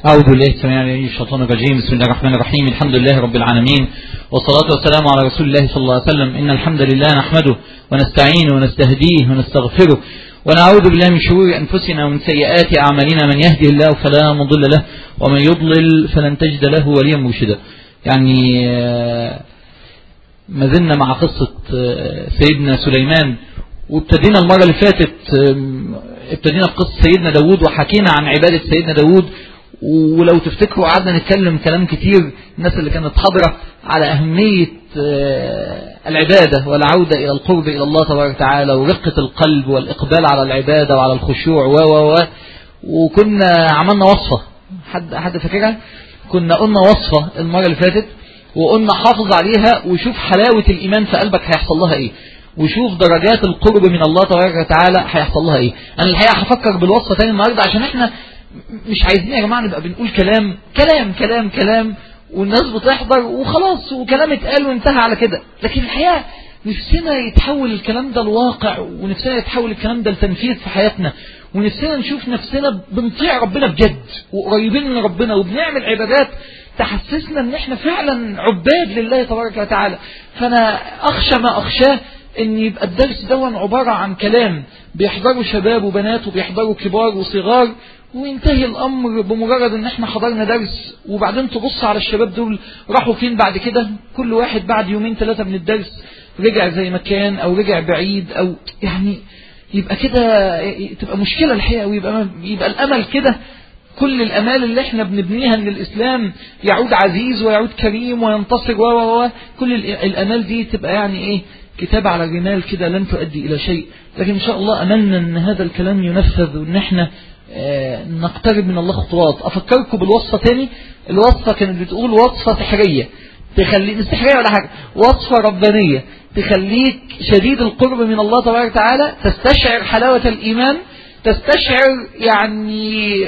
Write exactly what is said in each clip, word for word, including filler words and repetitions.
أعوذ بالله السميع العليم من الشيطان الرجيم. بسم الله الرحمن الرحيم. الحمد لله رب العالمين، والصلاة والسلام على رسول الله صلى الله عليه وسلم. إن الحمد لله نحمده ونستعينه ونستهديه ونستغفره ونعوذ بالله من شرور أنفسنا ومن سيئات أعمالنا. من يهده الله فلا مضل له ومن يضلل فلن تجد له وليا مرشدا. يعني ما زلنا مع قصة سيدنا سليمان، وابتدينا المرة اللي فاتت ابتدينا بقصة سيدنا داود وحكينا عن عبادة سيدنا داود. ولو تفتكروا قعدنا نتكلم كلام كتير الناس اللي كانت حاضرة على أهمية العبادة والعودة إلى القرب إلى الله تبارك وتعالى ورقة القلب والإقبال على العبادة وعلى الخشوع و و و وكنا عملنا وصفة. حد حد فاكرها؟ كنا قلنا وصفة المرة اللي فاتت وقلنا حافظ عليها وشوف حلاوة الإيمان في قلبك هيحصل لها إيه، وشوف درجات القرب من الله تبارك وتعالى هيحصل لها إيه. أنا الحقيقة هفكر بالوصفة تاني النهاردة عشان إحنا مش عايزين يا جماعة نبقى بنقول كلام كلام كلام كلام والناس بتحضر وخلاص وكلام اتقال وانتهى على كده. لكن الحقيقة نفسنا يتحول الكلام ده لواقع، ونفسنا يتحول الكلام ده لتنفيذ في حياتنا، ونفسنا نشوف نفسنا بنطيع ربنا بجد وقريبين من ربنا وبنعمل عبادات تحسسنا ان احنا فعلا عباد لله تبارك وتعالى. فانا اخشى ما اخشاه ان يبقى الدرس دون عبارة عن كلام بيحضروا شباب وبنات وبيحضروا كبار وصغار، وينتهي الامر بمجرد ان احنا حضرنا درس وبعدين تبص على الشباب دول راحوا فين بعد كده. كل واحد بعد يومين ثلاثة من الدرس رجع زي ما كان او رجع بعيد، او يعني يبقى كده تبقى مشكلة الحقيقة، ويبقى يبقى الامل كده كل الامال اللي احنا بنبنيها ان الاسلام يعود عزيز ويعود كريم وينتصر و و كل الامال دي تبقى يعني ايه كتاب على الرمال كده لن تؤدي الى شيء. لكن ان شاء الله املنا ان هذا الكلام ينفذ وان احنا اه نقترب من الله خطوات. افكركم بالوصفة تاني. الوصفة كانت بتقول وصفة سحرية تخليك مش سحرية ولا حاجة، وصفة ربانية تخليك شديد القرب من الله تبارك وتعالى، تستشعر حلاوة الايمان، تستشعر يعني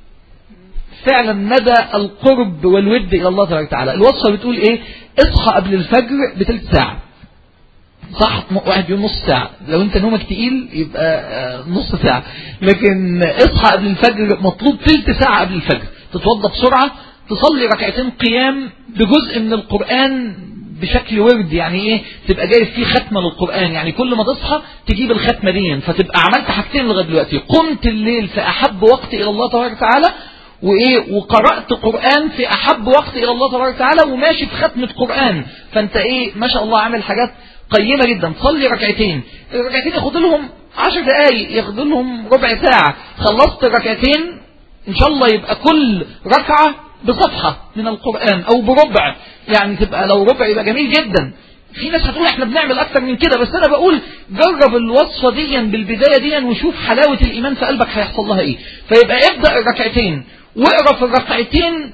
فعلا مدى القرب والود الى الله تبارك وتعالى. الوصفة بتقول ايه؟ اصحى قبل الفجر بثلث ساعة. صح، واحد يوم نص ساعة، لو انت نومك تقيل يبقى نص ساعة، لكن اصحى قبل الفجر مطلوب ثلث ساعة قبل الفجر. تتوضى بسرعة، تصلي ركعتين قيام بجزء من القرآن بشكل ورد. يعني ايه؟ تبقى جايب فيه ختمة للقرآن، يعني كل ما تصحى تجيب الختمة دي، فتبقى عملت حاجتين لغاية دلوقتي. قمت الليل في احب وقت الى الله تبارك وتعالى، وايه وقرأت قرآن في احب وقت الى الله تبارك وتعالى، وماشي في ختمة قرآن. فانت ايه ما شاء الله عامل حاجات قيمة جدا. تصلي ركعتين، الركعتين ياخد لهم عشر دقايق، ياخد لهم ربع ساعة. خلصت الركعتين ان شاء الله يبقى كل ركعة بصفحة من القرآن او بربع، يعني تبقى لو ربع يبقى جميل جدا. في ناس هتقول احنا بنعمل اكتر من كده، بس انا بقول جرب الوصفة دي بالبداية دي وشوف حلاوة الايمان في قلبك هيحصل لها ايه. فيبقى ابدأ الركعتين واقرا في الركعتين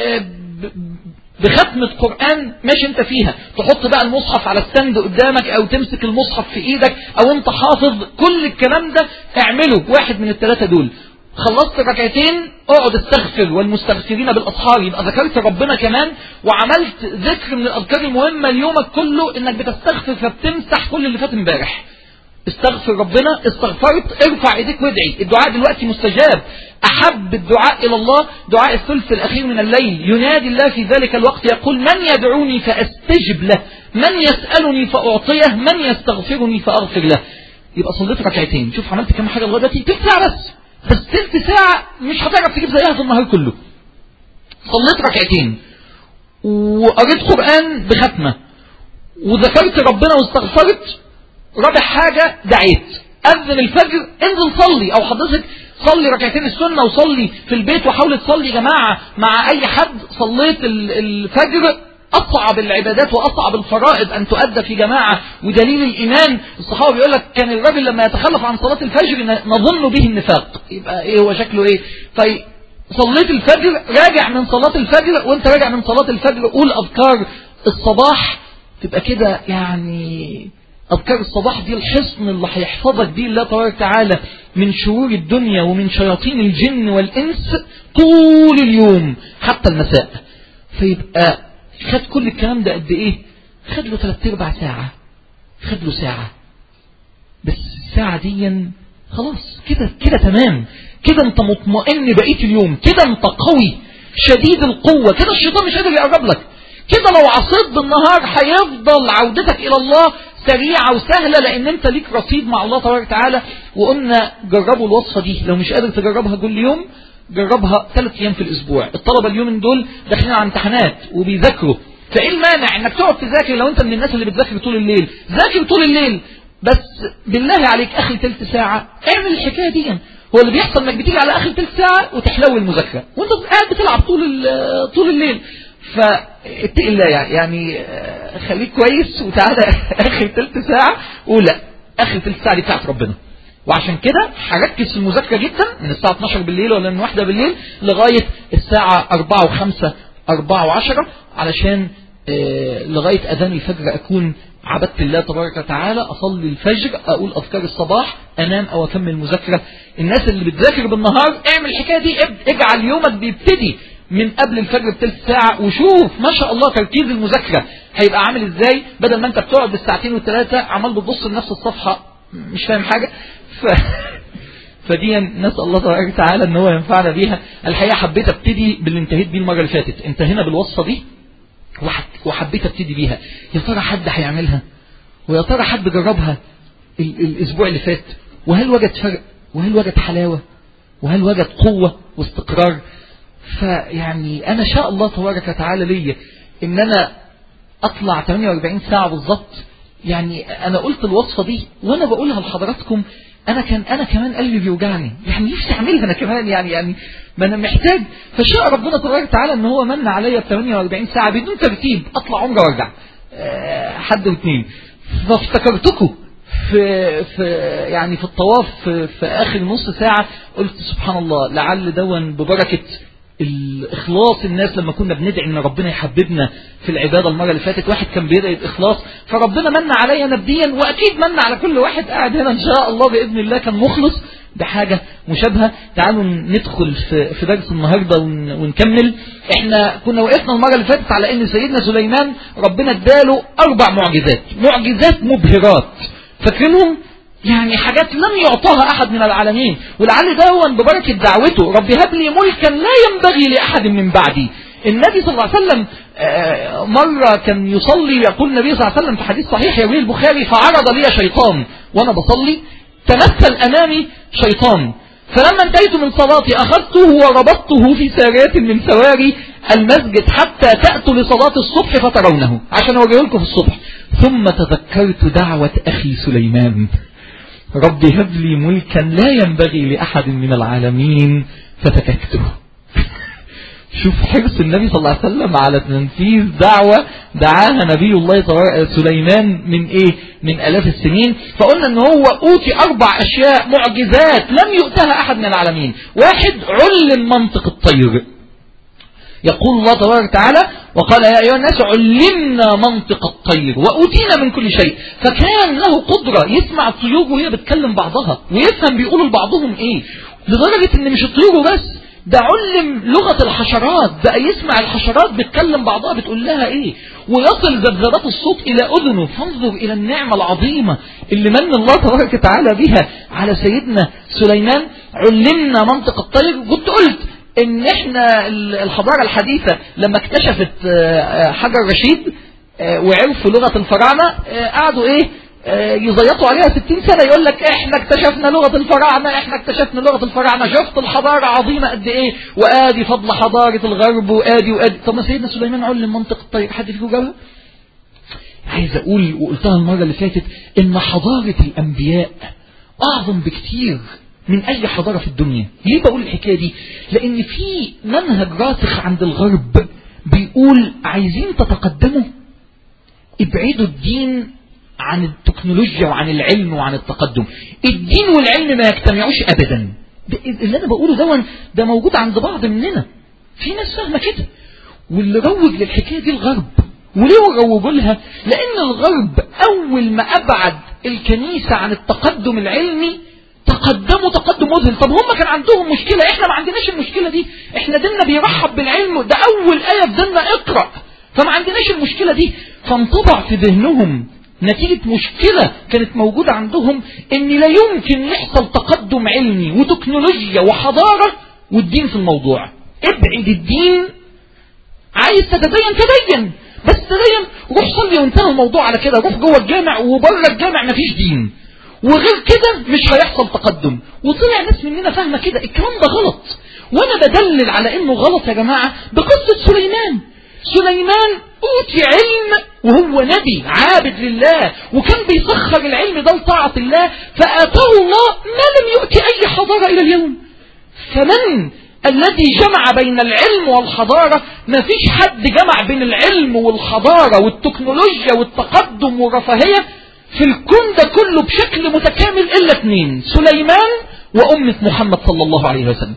بختمة قرآن ماشي انت فيها. تحط بقى المصحف على الستاند قدامك او تمسك المصحف في ايدك او انت حافظ، كل الكلام ده اعمله واحد من الثلاثة دول. خلصت ركعتين اقعد استغفر والمستغفرين بالاسحار، يبقى ذكرت ربنا كمان وعملت ذكر من الاذكار المهمة ليومك كله، انك بتستغفر فبتمسح كل اللي فات امبارح. استغفر ربنا، استغفرت ارفع ايديك وادعي. الدعاء دلوقتي مستجاب. احب الدعاء الى الله دعاء الثلث الاخير من الليل، ينادي الله في ذلك الوقت يقول من يدعوني فاستجب له، من يسألني فاعطيه، من يستغفرني فاغفر له. يبقى صليت ركعتين. شوف عملت كم حاجه لغايه دلوقتي؟ تلت ساعه بس، بس تلت ساعه مش هتعرف تجيب زيها في النهار كله. صليت ركعتين وقريت قرآن بختمه وذكرت ربنا واستغفرت. رابع حاجة دعيت. أذن الفجر انزل صلي، أو حضرتك صلي ركعتين السنة وصلي في البيت، وحاول تصلي جماعة مع أي حد. صليت الفجر أصعب العبادات وأصعب الفرائض أن تؤدى في جماعة، ودليل الإيمان الصحابة بيقول لك كان الرجل لما يتخلف عن صلاة الفجر نظن به النفاق. يبقى إيه هو شكله إيه؟ طيب صليت الفجر، راجع من صلاة الفجر، وانت راجع من صلاة الفجر قول أذكار الصباح. تبقى كده يعني أذكار الصباح دي الحصن اللي هيحفظك دي الله تبارك وتعالى من شرور الدنيا ومن شياطين الجن والإنس طول اليوم حتى المساء. فيبقى خد كل الكلام ده قد إيه؟ خد له ثلاث ارباع ساعة، خد له ساعة بس. الساعة دي خلاص كده كده تمام. كده انت مطمئن بقية اليوم، كده انت قوي شديد القوة، كده الشيطان مش قادر يقرب لك. كده لو عصيت بالنهار هيفضل عودتك الى الله سريعة وسهلة، لان انت ليك رصيد مع الله تبارك وتعالى. وقلنا جربوا الوصفة دي، لو مش قادر تجربها كل يوم جربها ثلاث ايام في الاسبوع. الطلبة اليومين دول داخلين على امتحانات وبيذاكروا، فايه المانع انك تقعد تذاكر؟ لو انت من الناس اللي بتذاكر طول الليل ذاكر طول الليل، بس بالله عليك اخر ثلث ساعة اعمل الحكاية دي. هو اللي بيحصل انك بتيجي على اخر ثلث ساعة وتحلو المذاكرة وانت قاعد بتلعب طول طول الليل. فاتق الله يعني خليك كويس وتعالى اخر ثلث ساعة ولا اخر ثلث ساعة دي بتاعت ربنا. وعشان كده هركز في المذاكرة جدا من الساعة اتناشر بالليل ولا من واحدة بالليل لغاية الساعة أربعة وخمسة أربعة وعشرة، علشان لغاية أذان الفجر أكون عبدت الله تبارك وتعالى، أصلي الفجر، أقول أذكار الصباح، أنام أو أكمل مذاكرة. الناس اللي بتذاكر بالنهار اعمل الحكاية دي، اجعل يومك بيبتدي من قبل الفجر بثلث ساعة، وشوف ما شاء الله تركيز المذاكرة هيبقى عامل ازاي، بدل ما انت بتقعد بالساعتين والثلاثة عمال بتبص لنفس الصفحة مش فاهم حاجة. ف... فدي نسأل الله تبارك وتعالى ان هو ينفعنا بيها. الحقيقة حبيت ابتدي باللي انتهيت بيه المرة اللي فاتت، انتهينا بالوصفة دي وحبيت ابتدي بيها. يا ترى حد هيعملها؟ ويا ترى حد جربها الاسبوع اللي فات؟ وهل وجد فرق؟ وهل وجد حلاوة؟ وهل وجد قوة واستقرار؟ فيعني انا شاء الله تبارك وتعالى ليا ان انا اطلع ثمانية وأربعين ساعة بالظبط. يعني انا قلت الوصفة دي وانا بقولها لحضراتكم انا كان انا كمان قلبي بيوجعني، يعني نفسي اعملها انا كمان، يعني يعني ما انا محتاج. فشاء ربنا تبارك وتعالى ان هو من عليا ب ثمانية وأربعين ساعة بدون ترتيب، اطلع عمره وارجع أه حد واثنين. فافتكرتكم في في يعني في الطواف في, في اخر نص ساعة، قلت سبحان الله لعل دون ببركة الإخلاص. الناس لما كنا بندعي ان ربنا يحببنا في العبادة المرة اللي فاتت، واحد كان بيدعي الإخلاص، فربنا من عليا نبديا واكيد من على كل واحد قاعد هنا ان شاء الله باذن الله كان مخلص بحاجة مشابهة. تعالوا ندخل في في درس النهارده ونكمل. احنا كنا وقفنا المرة اللي فاتت على ان سيدنا سليمان ربنا اداله اربع معجزات، معجزات مبهرات، فاكرينهم؟ يعني حاجات لم يعطاها أحد من العالمين. ولعل ده هو ببركة دعوته رب هب لي ملكا لا ينبغي لأحد من بعدي. النبي صلى الله عليه وسلم مرة كان يصلي، يقول النبي صلى الله عليه وسلم في حديث صحيح يرويه البخاري: فعرض لي شيطان وأنا بصلي، تمثل أمامي شيطان، فلما انتهيت من صلاتي أخذته وربطته في سارية من سواري المسجد حتى تأتوا لصلاة الصبح فترونه، عشان أوريه لكم في الصبح. ثم تذكرت دعوة أخي سليمان رب هب لي ملكا لا ينبغي لأحد من العالمين ففككته. شوف حرص النبي صلى الله عليه وسلم على تنفيذ دعوة دعاها نبي الله سليمان من ايه؟ من الاف السنين. فقلنا ان هو اوتي اربع اشياء معجزات لم يؤتها احد من العالمين. واحد، علم منطق الطير. يقول الله تبارك وتعالى: وقال يا أيها الناس علمنا منطق الطير وأوتينا من كل شيء. فكان له قدرة يسمع الطيور وهي بتكلم بعضها ويفهم بيقولوا لبعضهم ايه، لدرجة ان مش الطيور بس، ده علم لغة الحشرات، بقى يسمع الحشرات بتكلم بعضها بتقول لها ايه، ويصل ذبذبات الصوت الى اذنه. فانظر الى النعمة العظيمة اللي من الله تبارك وتعالى بها على سيدنا سليمان. علمنا منطق الطير. كنت قلت ان احنا الحضارة الحديثة لما اكتشفت حجر رشيد وعرفوا لغة الفراعنة قعدوا ايه يزيطوا عليها ستين سنة، يقول لك احنا اكتشفنا لغة الفراعنة، احنا اكتشفنا لغة الفراعنة، شفت الحضارة عظيمة قد ايه، وادي فضل حضارة الغرب وادي وادي. طب ما سيدنا سليمان علم منطق الطير، حد فيكم جابها؟ عايز اقول وقلتها المرة اللي فاتت ان حضارة الانبياء اعظم بكتير من اي حضارة في الدنيا. ليه بقول الحكاية دي؟ لان في منهج راسخ عند الغرب بيقول عايزين تتقدموا، ابعدوا الدين عن التكنولوجيا وعن العلم وعن التقدم. الدين والعلم ما يجتمعوش ابدا. اللي انا بقوله ده ده موجود عند بعض مننا، في ناس فاهمه كده، واللي روج للحكايه دي الغرب. وليه روجوا لها؟ لان الغرب اول ما ابعد الكنيسه عن التقدم العلمي تقدموا تقدم مذهل. طب هم كان عندهم مشكله، احنا ما عندناش المشكله دي، احنا ديننا بيرحب بالعلم، ده اول ايه في ديننا اقرأ، فما عندناش المشكله دي. فانطبع في ذهنهم نتيجة مشكلة كانت موجودة عندهم ان لا يمكن يحصل تقدم علمي وتكنولوجيا وحضارة والدين في الموضوع. ابعد الدين، عايز تتدين تدين، بس تدين روح صلي وانتهى الموضوع على كده، روح جوه الجامع وبره الجامع مفيش دين، وغير كده مش هيحصل تقدم. وطلع ناس مننا فاهمة كده. الكلام ده غلط، وانا بدلل على انه غلط يا جماعة بقصة سليمان. سليمان اوتي علم وهو نبي عابد لله، وكان بيسخر العلم ده لطاعة الله، فآتاه الله ما لم يؤتي اي حضارة الى اليوم. فمن الذي جمع بين العلم والحضارة؟ ما فيش حد جمع بين العلم والحضارة والتكنولوجيا والتقدم والرفاهية في الكون ده كله بشكل متكامل إلا اثنين، سليمان وأمة محمد صلى الله عليه وسلم.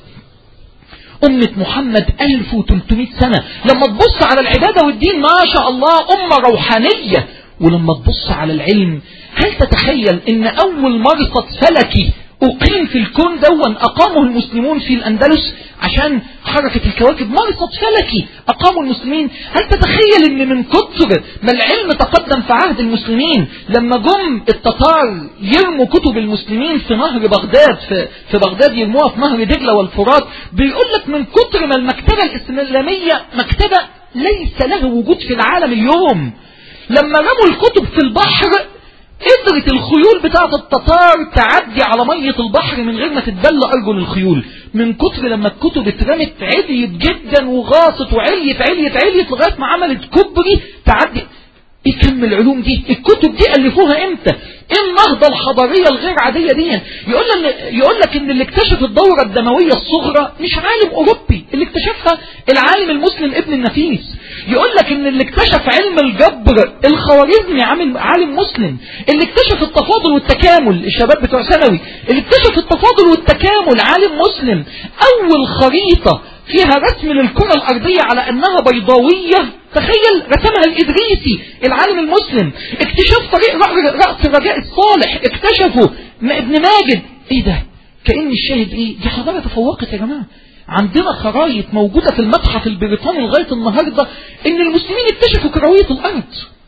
أمة محمد ألف وثلاثمائة سنة. لما تبص على العبادة والدين ما شاء الله أمة روحانية. ولما تبص على العلم، هل تتخيل ان أول مرصد فلكي أقيم في الكون دون أقامه المسلمون في الأندلس عشان حركة الكواكب؟ مرصد فلكي أقاموا المسلمين. هل تتخيل ان من كتر ما العلم تقدم في عهد المسلمين، لما جم التتار يرموا كتب المسلمين في نهر بغداد، في, في بغداد يرموها في نهر دجلة والفرات، بيقول لك من كتر ما المكتبة الإسلامية مكتبة ليس له وجود في العالم اليوم، لما رموا الكتب في البحر قدرت الخيول بتاعة التتار تعدي على مية البحر من غير ما تتبل أرجل الخيول. من كتر لما الكتب اترمت عليت جدا وغاصت وعليت عليت عليت لغاية ما عملت كبري تعدي. ايه كم العلوم دي؟ الكتب دي ألفوها امتى؟ ايه النهضة الحضارية الغير عادية دي؟ يقول لك يقول لك ان اللي اكتشف الدورة الدموية الصغرى مش عالم اوروبي، اللي اكتشفها العالم المسلم ابن النفيس. يقول لك ان اللي اكتشف علم الجبر الخوارزمي عالم مسلم. اللي اكتشف التفاضل والتكامل الشباب بتوع ثانوي، اللي اكتشف التفاضل والتكامل عالم مسلم. اول خريطة فيها رسم للكرة الارضية على انها بيضاوية، تخيل، رسمها الإدريسي العالم المسلم. اكتشاف طريق رأس الرجاء الصالح اكتشفه ابن ماجد. ايه ده؟ كأن الشاهد ايه؟ دي حضارة تفوقت يا جماعة. عندنا خرايط موجودة في المتحف البريطاني لغاية النهاردة ان المسلمين اكتشفوا كروية الارض.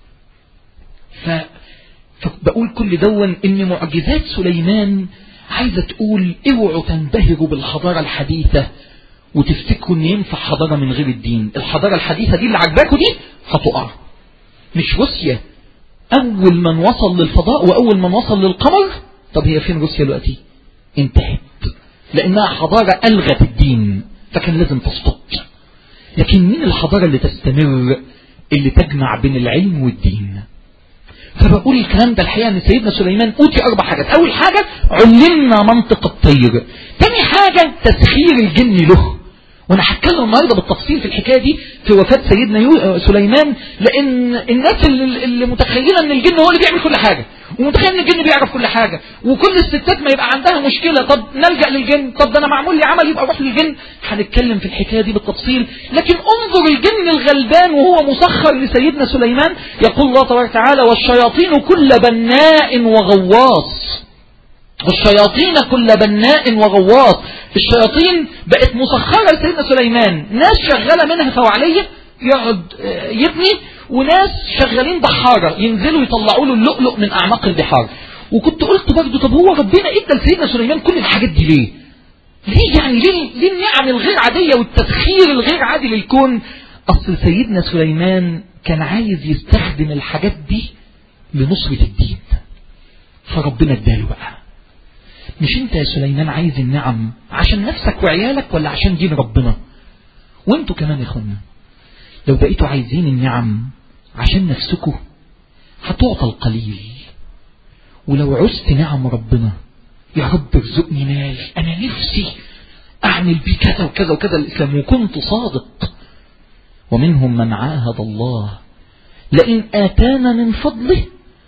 ف... فبقول كل دون ان معجزات سليمان عايزة تقول اوعوا تنبهروا بالحضارة الحديثة وتفتكروا ان ينفع حضارة من غير الدين. الحضارة الحديثة دي اللي عجباكوا دي هتقع. مش روسيا اول من وصل للفضاء واول من وصل للقمر؟ طب هي فين روسيا دلوقتي؟ انتهت، لانها حضارة الغت الدين فكان لازم تسقط. لكن مين الحضارة اللي تستمر؟ اللي تجمع بين العلم والدين. فبقول الكلام ده الحقيقة ان سيدنا سليمان اوتي اربع حاجات. اول حاجة علمنا منطق الطير. تاني حاجة تسخير الجن له، وانا هتكلم النهارده بالتفصيل في الحكايه دي في وفاه سيدنا سليمان، لان الناس اللي, اللي متخيله ان الجن هو اللي بيعمل كل حاجه، ومتخيل ان الجن بيعرف كل حاجه، وكل الستات ما يبقى عندها مشكله طب نلجا للجن، طب ده انا معمول لي عمل يبقى اروح للجن. هنتكلم في الحكايه دي بالتفصيل. لكن انظر الجن الغلبان وهو مسخر لسيدنا سليمان. يقول الله تبارك وتعالى: والشياطين كل بناء وغواص. والشياطين كل بناء وغواص. الشياطين بقت مسخرة لسيدنا سليمان، ناس شغالة منها فوعلية يقعد يبني، وناس شغالين بحارة ينزلوا يطلعوا له اللؤلؤ من أعماق البحار. وكنت قلت برضه طب هو ربنا ادى لسيدنا سليمان كل الحاجات دي ليه؟ ليه يعني ليه, ليه النعم الغير عادية والتسخير الغير عادي للكون؟ أصل سيدنا سليمان كان عايز يستخدم الحاجات دي لنصرة الدين، فربنا اداله بقى. مش انت يا سليمان عايز النعم عشان نفسك وعيالك ولا عشان دين ربنا؟ وانتوا كمان يا اخوانا لو بقيتوا عايزين النعم عشان نفسكوا هتعطى القليل، ولو عزت نعم ربنا يا رب ارزقني مال انا نفسي اعمل بيه كذا وكذا وكذا الاسلام وكنت صادق. ومنهم من عاهد الله لئن آتانا من فضله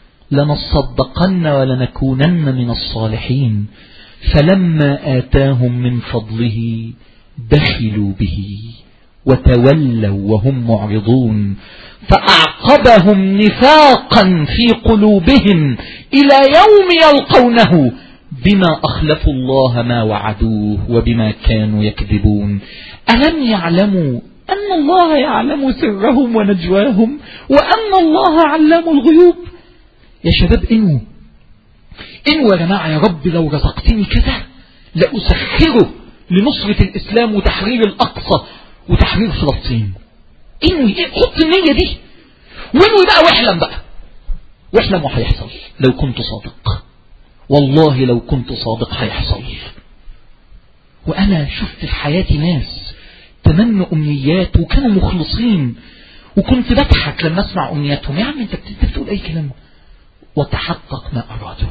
لنصدقن ولنكونن من الصالحين فلما آتاهم من فضله بخلوا به وتولوا وهم معرضون فأعقبهم نفاقا في قلوبهم إلى يوم يلقونه بما أخلفوا الله ما وعدوه وبما كانوا يكذبون. ألم يعلموا أن الله يعلم سرهم ونجواهم وأن الله علام الغيوب؟ يا شباب انووا انووا يا جماعة، يا رب لو رزقتني كذا لأسخره لنصرة الإسلام وتحرير الأقصى وتحرير فلسطين. انوي، حط النية دي وانوي بقى واحلم بقى، واحلم وهيحصل لو كنت صادق. والله لو كنت صادق هيحصل. وأنا شفت في حياتي ناس تمنوا أمنيات وكانوا مخلصين، وكنت بضحك لما أسمع أمنياتهم. يا عم أنت بتقول أي كلام، وتحقق ما أراده.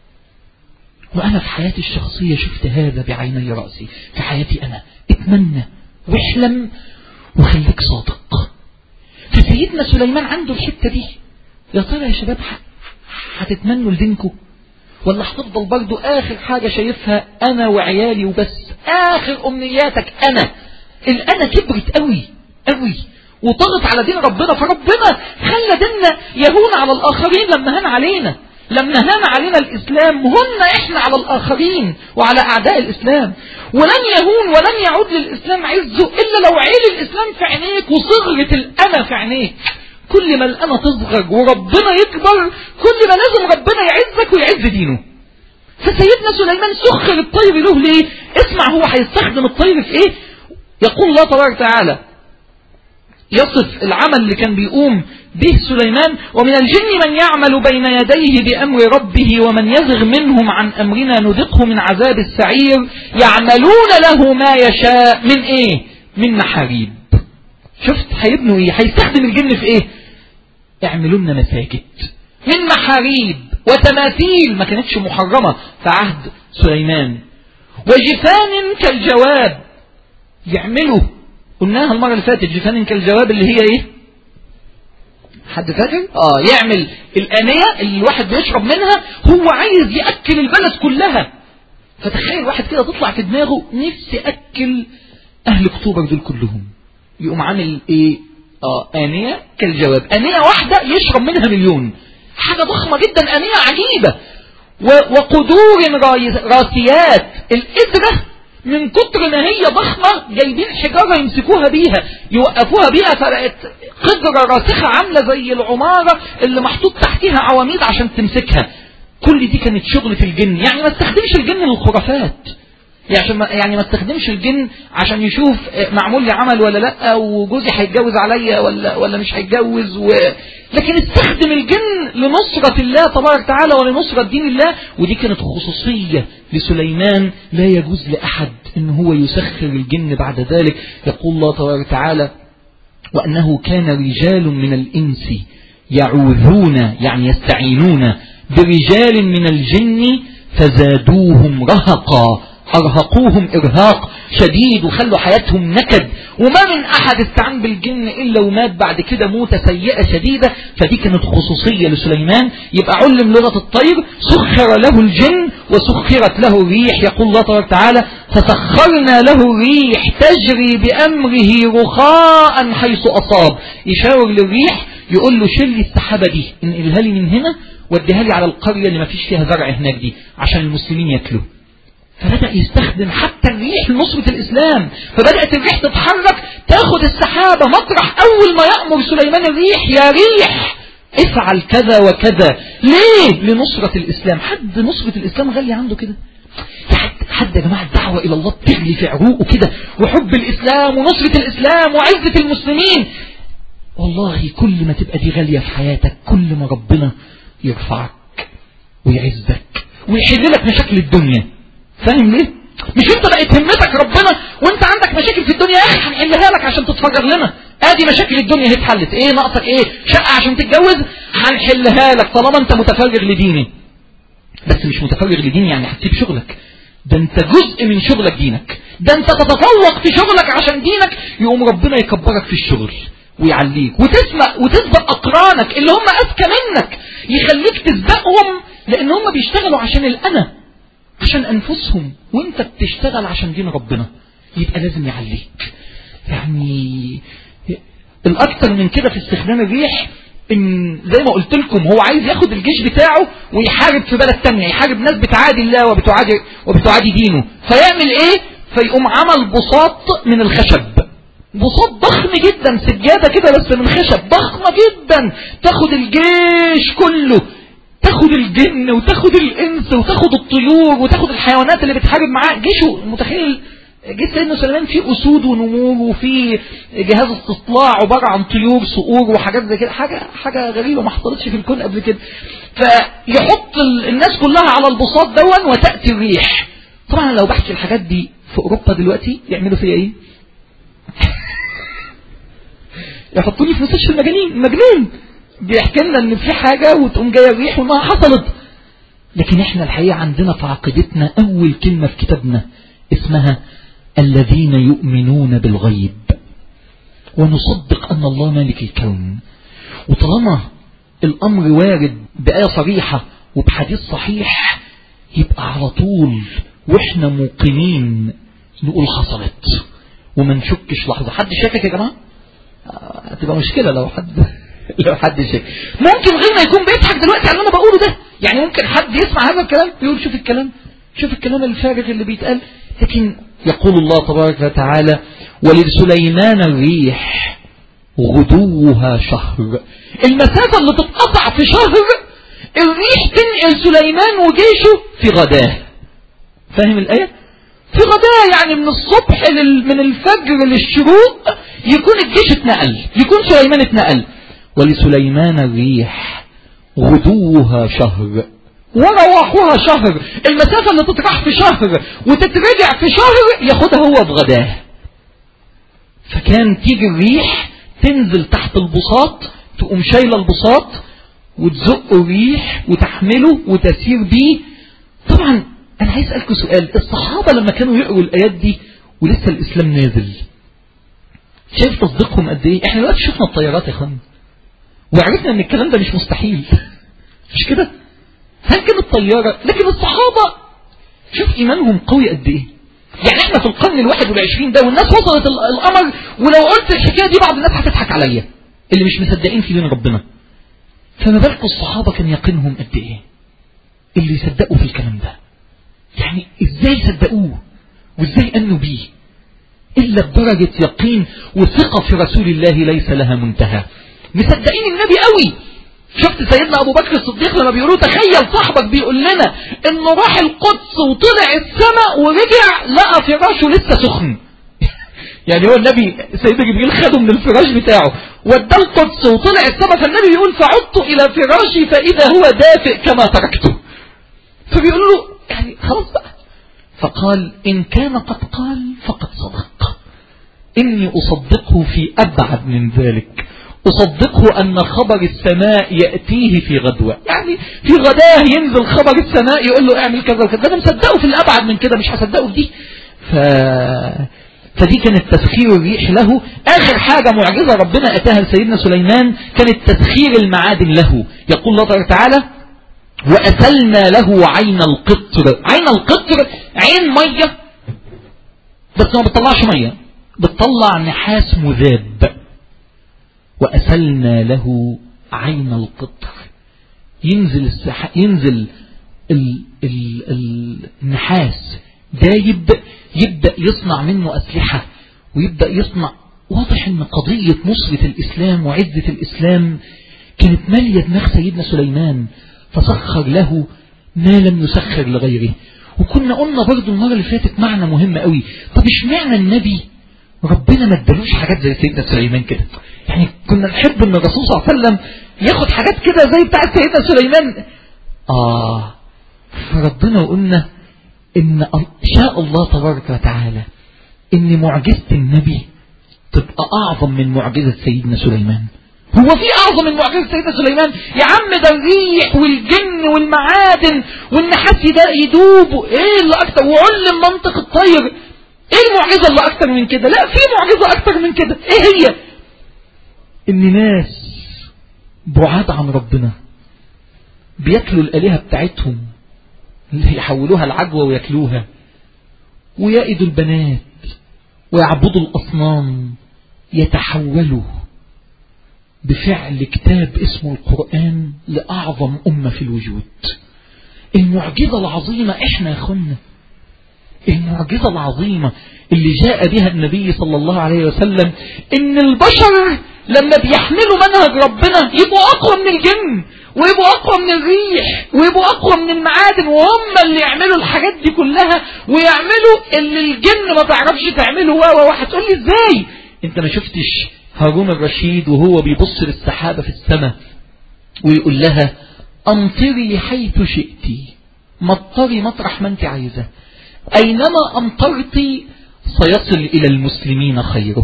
وأنا في حياتي الشخصية شفت هذا بعيني رأسي. في حياتي أنا اتمنى واحلم وخليك صادق. فسيدنا سليمان عنده الحتة دي. يا ترى يا شباب هتتمنوا لدينكم، ولا هتفضل برضو آخر حاجة شايفها أنا وعيالي وبس؟ آخر أمنياتك أنا. الأنا كبرت قوي قوي وضغط على دين ربنا، فربنا خلى ديننا يهون على الآخرين لما هان علينا. لما هان علينا الإسلام هن إحنا على الآخرين وعلى أعداء الإسلام. ولن يهون ولن يعود للإسلام عزه إلا لو عيل الإسلام في عينيك وصغرت الأنا في عينيك. كل ما الأنا تصغر وربنا يكبر كل ما لازم ربنا يعزك ويعز دينه. فسيدنا سليمان سخر الطير له ليه؟ اسمع هو هيستخدم الطير في ايه. يقول الله تبارك وتعالى يصف العمل اللي كان بيقوم به سليمان: ومن الجن من يعمل بين يديه بأمر ربه ومن يزغ منهم عن أمرنا نذقه من عذاب السعير يعملون له ما يشاء من ايه؟ من محاريب. شفت هيبنوا ايه؟ هيستخدم الجن في ايه؟ يعملوا لنا مساجد من محاريب وتماثيل ما كانتش محرمة في عهد سليمان، وجفان كالجواب. يعملوا، قلناها المرة اللي فاتت، جفان كالجواب اللي هي ايه؟ حد فاكر؟ اه يعمل الآنية اللي الواحد بيشرب منها. هو عايز يأكل البلد كلها. فتخيل واحد كده تطلع في دماغه نفسي أكل أهل أكتوبر دول كلهم. يقوم عامل ايه؟ اه آنية كالجواب، آنية واحدة يشرب منها مليون. حاجة ضخمة جدا، آنية عجيبة. وقدور راسيات، القدرة من كتر ما هي ضخمة جايبين حجارة يمسكوها بيها يوقفوها بيها، فبقت قدرة راسخة عاملة زي العمارة اللي محطوط تحتها عواميد عشان تمسكها. كل دي كانت شغلة الجن. يعني ما استخدمش الجن للخرافات، يعني ما استخدمش الجن عشان يشوف معمول لي عمل ولا لا، وجوزي هيتجوز عليا ولا ولا مش هيتجوز و... لكن استخدم الجن لنصرة الله تبارك وتعالى ولنصرة دين الله. ودي كانت خصوصية لسليمان لا يجوز لأحد ان هو يسخر الجن بعد ذلك. يقول الله تبارك وتعالى: وأنه كان رجال من الإنس يعوذون، يعني يستعينون برجال من الجن فزادوهم رهقا. أرهقوهم إرهاق شديد وخلوا حياتهم نكد. وما من أحد استعان بالجن إلا ومات بعد كده موتة سيئة شديدة. فدي كانت خصوصية لسليمان. يبقى علم لغة الطير، سخر له الجن وسخرت له الريح. يقول الله تبارك وتعالى: فسخرنا له الريح تجري بأمره رخاء حيث أصاب. يشاور للريح يقول له شيل لي السحابة دي، انقلها لي من هنا واديها لي على القرية اللي ما فيش فيها زرع هناك دي عشان المسلمين ياكلوا. فبدأ يستخدم حتى الريح لنصرة الإسلام. فبدأت الريح تتحرك تاخد السحابة مطرح أول ما يأمر سليمان الريح: يا ريح افعل كذا وكذا. ليه؟ لنصرة الإسلام. حد نصرة الإسلام غالية عنده كده؟ حد يا جماعة الدعوة إلى الله بتغلي في عروقه كده، وحب الإسلام ونصرة الإسلام وعزة المسلمين. والله كل ما تبقى دي غالية في حياتك كل ما ربنا يرفعك ويعزك ويحل لك مشاكل الدنيا. فاهم ليه؟ مش انت بقت همتك ربنا وانت عندك مشاكل في الدنيا؟ يا اخي هنحلها لك عشان تتفجر لنا. ادي مشاكل الدنيا هي اتحلت. ايه ناقصك؟ ايه شقة عشان تتجوز؟ هنحلها لك طالما انت متفرغ لديني. بس مش متفرغ لديني يعني هتسيب شغلك، ده انت جزء من شغلك دينك، ده انت تتفوق في شغلك عشان دينك. يقوم ربنا يكبرك في الشغل ويعليك وتسمع وتسبق اقرانك اللي هم اذكى منك، يخليك تسبقهم لان هم بيشتغلوا عشان الانا، عشان أنفسهم، وانت بتشتغل عشان دين ربنا. يبقى لازم يعليك. يعني الأكثر من كده في استخدام الريح إن زي ما قلت لكم هو عايز ياخد الجيش بتاعه ويحارب في بلد تانية، يحارب ناس بتعادي الله وبتعادي, وبتعادي دينه. فيعمل ايه؟ فيقوم عمل بساط من الخشب، بساط ضخم جدا، سجادة كده بس من خشب ضخمة جدا، تاخد الجيش كله تاخد الجن وتاخد الانس وتاخد الطيور وتاخد الحيوانات اللي بتحارب معاه جيشه. متخيل جيش سيدنا سليمان فيه اسود ونمور وفيه جهاز استطلاع عبارة عن طيور صقور وحاجات زي كده، حاجة حاجة غريبة ما حصلتش في الكون قبل كده. فيحط الناس كلها على البساط دون وتأتي الريح. طبعا لو بحكي الحاجات دي في اوروبا دلوقتي يعملوا فيها ايه؟ يحطوني في مستشفى المجانين. مجنون بيحكي لنا ان في حاجة وتقوم جايه الريح وما حصلت. لكن احنا الحقيقة عندنا في عقيدتنا اول كلمة في كتابنا اسمها الذين يؤمنون بالغيب ونصدق ان الله مالك الكون. وطالما الامر وارد بآية صريحة وبحديث صحيح يبقى على طول واحنا موقنين نقول حصلت وما نشكش لحظة. حد شاكك يا جماعة؟ هتبقى مشكلة لو حد لو حد شاك. ممكن غيرنا يكون بيضحك دلوقتي على اللي انا بقوله ده، يعني ممكن حد يسمع هذا الكلام يقول شوف الكلام شوف الكلام الفارغ اللي بيتقال. لكن يقول الله تبارك وتعالى ولسليمان الريح غدوها شهر. المسافة اللي تتقطع في شهر الريح تنقل سليمان وجيشه في غداه. فاهم الآية؟ في غداه يعني من الصبح لل... من الفجر للشروق يكون الجيش اتنقل، يكون سليمان اتنقل. ولسليمان الريح غدوها شهر ورواحها شهر. المسافة اللي تطرح في شهر وتترجع في شهر ياخدها هو بغداه. فكان تيجي الريح تنزل تحت البساط تقوم شايلة البساط وتزق الريح وتحمله وتسير بيه. طبعا انا عايز اسألكم سؤال، الصحابة لما كانوا يقروا الايات دي ولسه الاسلام نازل شايف تصديقهم قد ايه؟ احنا دلوقتي شفنا الطيارات يا اخوان وعرفنا ان الكلام ده مش مستحيل مش كده؟ هنكن الطيارة، لكن الصحابة شوف ايمانهم قوي قد ايه. يعني احنا في القرن الواحد والعشرين ده والناس وصلت القمر، ولو قلت الحكاية دي بعض الناس هتضحك عليا اللي مش مصدقين في دين ربنا. فما بالكم الصحابة كان يقينهم قد ايه اللي يصدقوا في الكلام ده. يعني ازاي صدقوه وازاي امنوا بيه الا بدرجة يقين وثقة في رسول الله ليس لها منتهى. مصدقين النبي قوي. شفت سيدنا ابو بكر الصديق لما بيقولوا تخيل صاحبك بيقول لنا انه راح القدس وطلع السماء ورجع لقى فراشه لسه سخن. يعني هو النبي سيدنا جبريل خده من الفراش بتاعه وداه القدس وطلع السماء، فالنبي بيقول فعدت الى فراشي فاذا هو دافئ كما تركته. فبيقول له يعني خلاص بقى. فقال ان كان قد قال فقد صدق، اني اصدقه في ابعد من ذلك، أصدقه أن خبر السماء يأتيه في غدوة. يعني في غداه ينزل خبر السماء يقول له اعمل كذا وكذا. أنا مصدقه في الأبعد من كده، مش هصدقه في دي. ف... فدي كانت تسخير الريح له. آخر حاجة معجزة ربنا أتاها لسيدنا سليمان كانت تسخير المعادن له. يقول الله تعالى وأسلنا له عين القطر. عين القطر عين مية بس ما بتطلعش مية، بتطلع نحاس مذاب. وأسلنا له عين القطر. ينزل السح... ينزل ال... ال... ال... النحاس ده يبدأ يبدأ يصنع منه أسلحة ويبدأ يصنع. واضح ان قضية نصرة الإسلام وعزة الإسلام كانت مالية دماغ سيدنا سليمان، فسخر له ما لم يسخر لغيره. وكنا قلنا برضو المرة اللي فاتت معنى مهم قوي. طب اشمعنى النبي ربنا ما ادالوش حاجات زي سيدنا سليمان كده؟ يعني كنا نحب ان الرسول صلى الله عليه وسلم ياخد حاجات كده زي بتاعت سيدنا سليمان. آه فربنا قلنا ان شاء الله تبارك وتعالى ان معجزة النبي تبقى اعظم من معجزة سيدنا سليمان. هو في اعظم من معجزة سيدنا سليمان؟ يا عم ده الريح والجن والمعادن والنحاس ده يدوب، ايه اللي اكتر؟ وعلم منطق الطير. ايه المعجزة اللي اكتر من كده؟ لا في معجزة اكتر من كده. ايه هي؟ ان ناس بعاد عن ربنا بياكلوا الالهة بتاعتهم اللي يحولوها العجوة وياكلوها، ويأيدوا البنات ويعبدوا الاصنام، يتحولوا بفعل كتاب اسمه القرآن لأعظم أمة في الوجود. المعجزة العظيمة احنا يا اخوانا، المعجزة العظيمة اللي جاء بها النبي صلى الله عليه وسلم ان البشر لما بيحملوا منهج ربنا يبقوا اقوى من الجن. ويبقوا أقوى من الريح ويبقوا أقوى من المعادن، وهم اللي يعملوا الحاجات دي كلها ويعملوا اللي الجن ما تعرفش تعمله. وواحد تقول لي ازاي؟ انت ما شفتش هارون الرشيد وهو بيبص للسحابة في السماء ويقول لها أمطري حيث شئتي، مطري مطرح ما انت عايزة، أينما أمطرتي سيصل إلى المسلمين خيرك،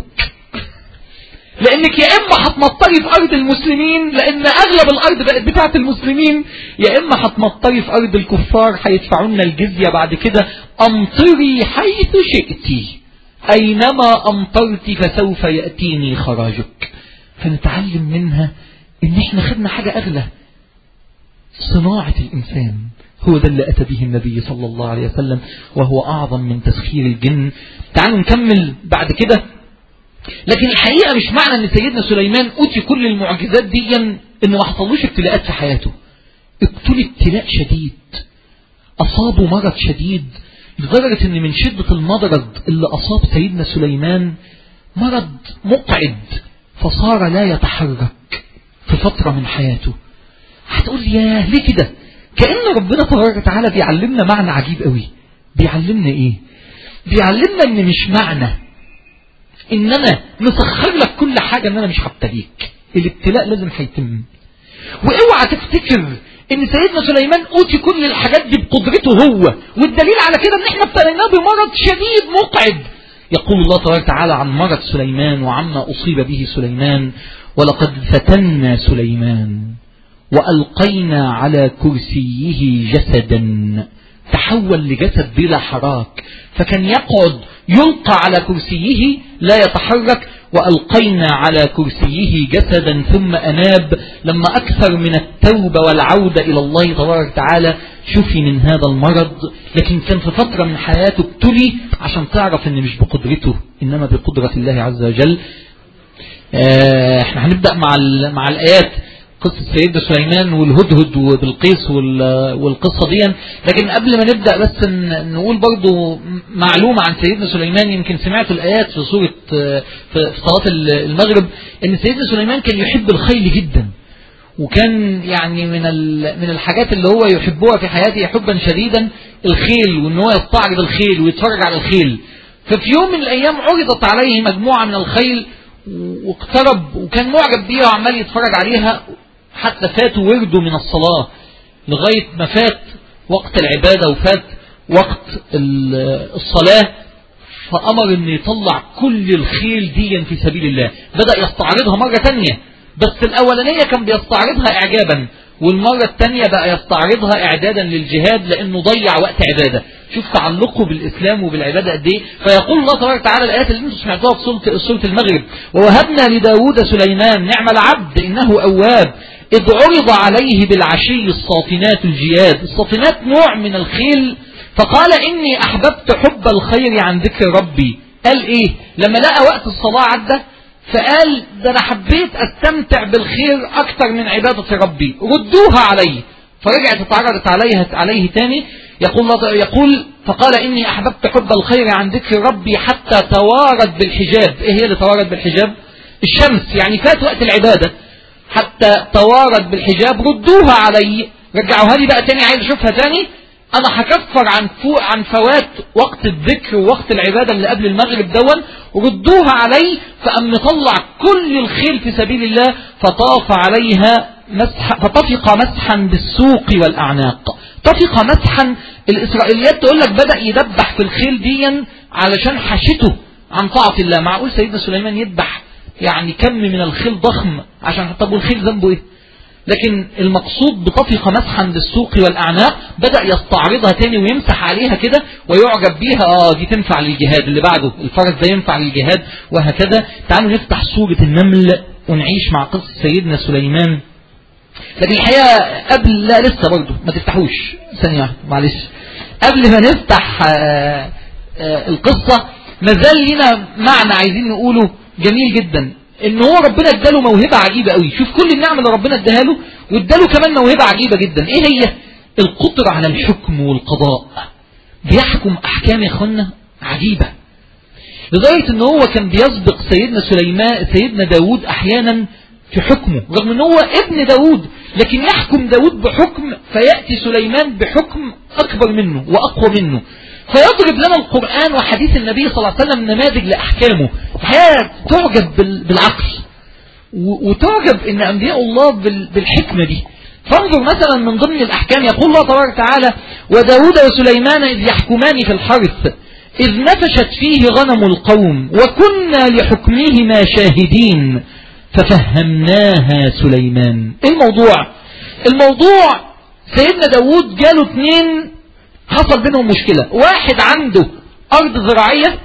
لأنك يا إما هتمطري في أرض المسلمين لأن أغلب الأرض بقت بتاعة المسلمين، يا إما هتمطري في أرض الكفار هيدفعون الجزية بعد كده. أمطري حيث شئتي، أينما أمطرتي فسوف يأتيني خراجك. فنتعلم منها إن إحنا خدنا حاجة أغلى، صناعة الإنسان. هو ده اللي أتى به النبي صلى الله عليه وسلم، وهو أعظم من تسخير الجن. تعالوا نكمل بعد كده. لكن الحقيقة مش معنى أن سيدنا سليمان أوتي كل المعجزات دي إنه ما حصلوش ابتلاءات في حياته. ابتلي ابتلاء شديد، أصابه مرض شديد، لدرجة أن من شدة المرض اللي أصاب سيدنا سليمان مرض مقعد، فصار لا يتحرك في فترة من حياته. هتقول لي ياه ليه كده؟ كأن ربنا تبارك وتعالى بيعلمنا معنى عجيب قوي. بيعلمنا ايه؟ بيعلمنا ان مش معنى ان انا مسخر لك كل حاجة ان انا مش هبتليك، الابتلاء لازم هيتم. واوعى تفتكر ان سيدنا سليمان اوتي كل الحاجات دي بقدرته هو، والدليل على كده ان احنا ابتليناه بمرض شديد مقعد. يقول الله تبارك وتعالى عن مرض سليمان وعما اصيب به سليمان: ولقد فتنا سليمان وألقينا على كرسيه جسدا، تحول لجسد بلا حراك، فكان يقعد يلقى على كرسيه لا يتحرك. وألقينا على كرسيه جسدا ثم أناب، لما أكثر من التوبة والعودة إلى الله تبارك وتعالى شفي من هذا المرض. لكن كان في فترة من حياته ابتلي عشان تعرف ان مش بقدرته انما بقدرة الله عز وجل. اه احنا هنبدأ مع مع الآيات قصة سيدنا سليمان والهدهد وبالقيس والقصة دي. لكن قبل ما نبدأ بس نقول برضو معلومة عن سيدنا سليمان. يمكن سمعتوا الآيات في سورة في صلاة المغرب ان سيدنا سليمان كان يحب الخيل جدا، وكان يعني من من الحاجات اللي هو يحبها في حياته حبا شديدا الخيل، وان هو يستعرض الخيل ويتفرج على الخيل. ففي يوم من الأيام عرضت عليه مجموعة من الخيل واقترب وكان معجب بيها وعمال يتفرج عليها حتى فاتوا ورده من الصلاة لغاية ما فات وقت العبادة وفات وقت الصلاة. فأمر أن يطلع كل الخيل دي في سبيل الله. بدأ يستعرضها مرة تانية، بس الأولانية كان بيستعرضها إعجابا، والمرة الثانية بقى يستعرضها إعدادا للجهاد لأنه ضيع وقت عبادة. شوف تعلقه بالإسلام وبالعبادة قد إيه. فيقول الله تبارك وتعالى الآيات اللي انتم سمعتوها في سورة المغرب: ووهبنا لداود سليمان نعم العبد إنه أواب إذ عرض عليه بالعشي الصافنات الجياد. الصافنات نوع من الخيل. فقال إني أحببت حب الخير عن ذكر ربي. قال إيه لما لقى وقت الصلاة عدى؟ فقال ده أنا حبيت أستمتع بالخير أكثر من عبادة ربي، ردوها علي. فرجعت اتعرضت عليها عليه تاني. يقول يقول فقال إني أحببت حب الخير عن ذكر ربي حتى توارد بالحجاب. إيه هي اللي توارد بالحجاب؟ الشمس، يعني فات وقت العبادة حتى توارد بالحجاب، ردوها علي، رجعوها لي بقى تاني، عايز أشوفها تاني. أنا هكفر عن فوق عن فوات وقت الذكر ووقت العبادة اللي قبل المغرب دون، ردوها علي. فأم نطلع كل الخيل في سبيل الله فطاف عليها مسح فطفق مسحا بالسوق والأعناق. طفق مسحا، الإسرائيليات تقول لك بدأ يدبح في الخيل دي علشان حشته عن طاعة الله. معقول سيدنا سليمان يدبح يعني كم من الخيل ضخم عشان طب والخيل ذنبه ايه؟ لكن المقصود بطفق مسحا بالسوق والأعناق، بدأ يستعرضها تاني ويمسح عليها كده ويعجب بيها. اه دي تنفع للجهاد، اللي بعده الفرس ده ينفع للجهاد، وهكذا. تعالوا نفتح سورة النمل ونعيش مع قصة سيدنا سليمان. لكن الحقيقة قبل لا لسه برضو ما تفتحوش ثانية معلش، قبل ما نفتح آآ آآ القصة مازال لنا معنى عايزين نقوله جميل جدا، ان هو ربنا اداله موهبة عجيبة قوي. شوف كل النعمة اللي ربنا اداها له، واداله كمان موهبة عجيبة جدا. ايه هي؟ القدرة على الحكم والقضاء. بيحكم احكام يا اخوانا عجيبة، لدرجة ان هو كان بيسبق سيدنا سليمان سيدنا داود احيانا في حكمه، رغم ان هو ابن داود، لكن يحكم داود بحكم فيأتي سليمان بحكم أكبر منه وأقوى منه. فيضرب لنا القرآن وحديث النبي صلى الله عليه وسلم نماذج لأحكامه الحقيقة تعجب بالعقل، وتعجب إن أنبياء الله بالحكمة دي. فانظر مثلا من ضمن الأحكام يقول الله تبارك وتعالى: وداود وسليمان إذ يحكمان في الحرث إذ نفشت فيه غنم القوم وكنا لحكمهما شاهدين ففهمناها سليمان. ايه الموضوع؟ الموضوع سيدنا داود جاله اثنين حصل بينهم مشكلة. واحد عنده أرض زراعية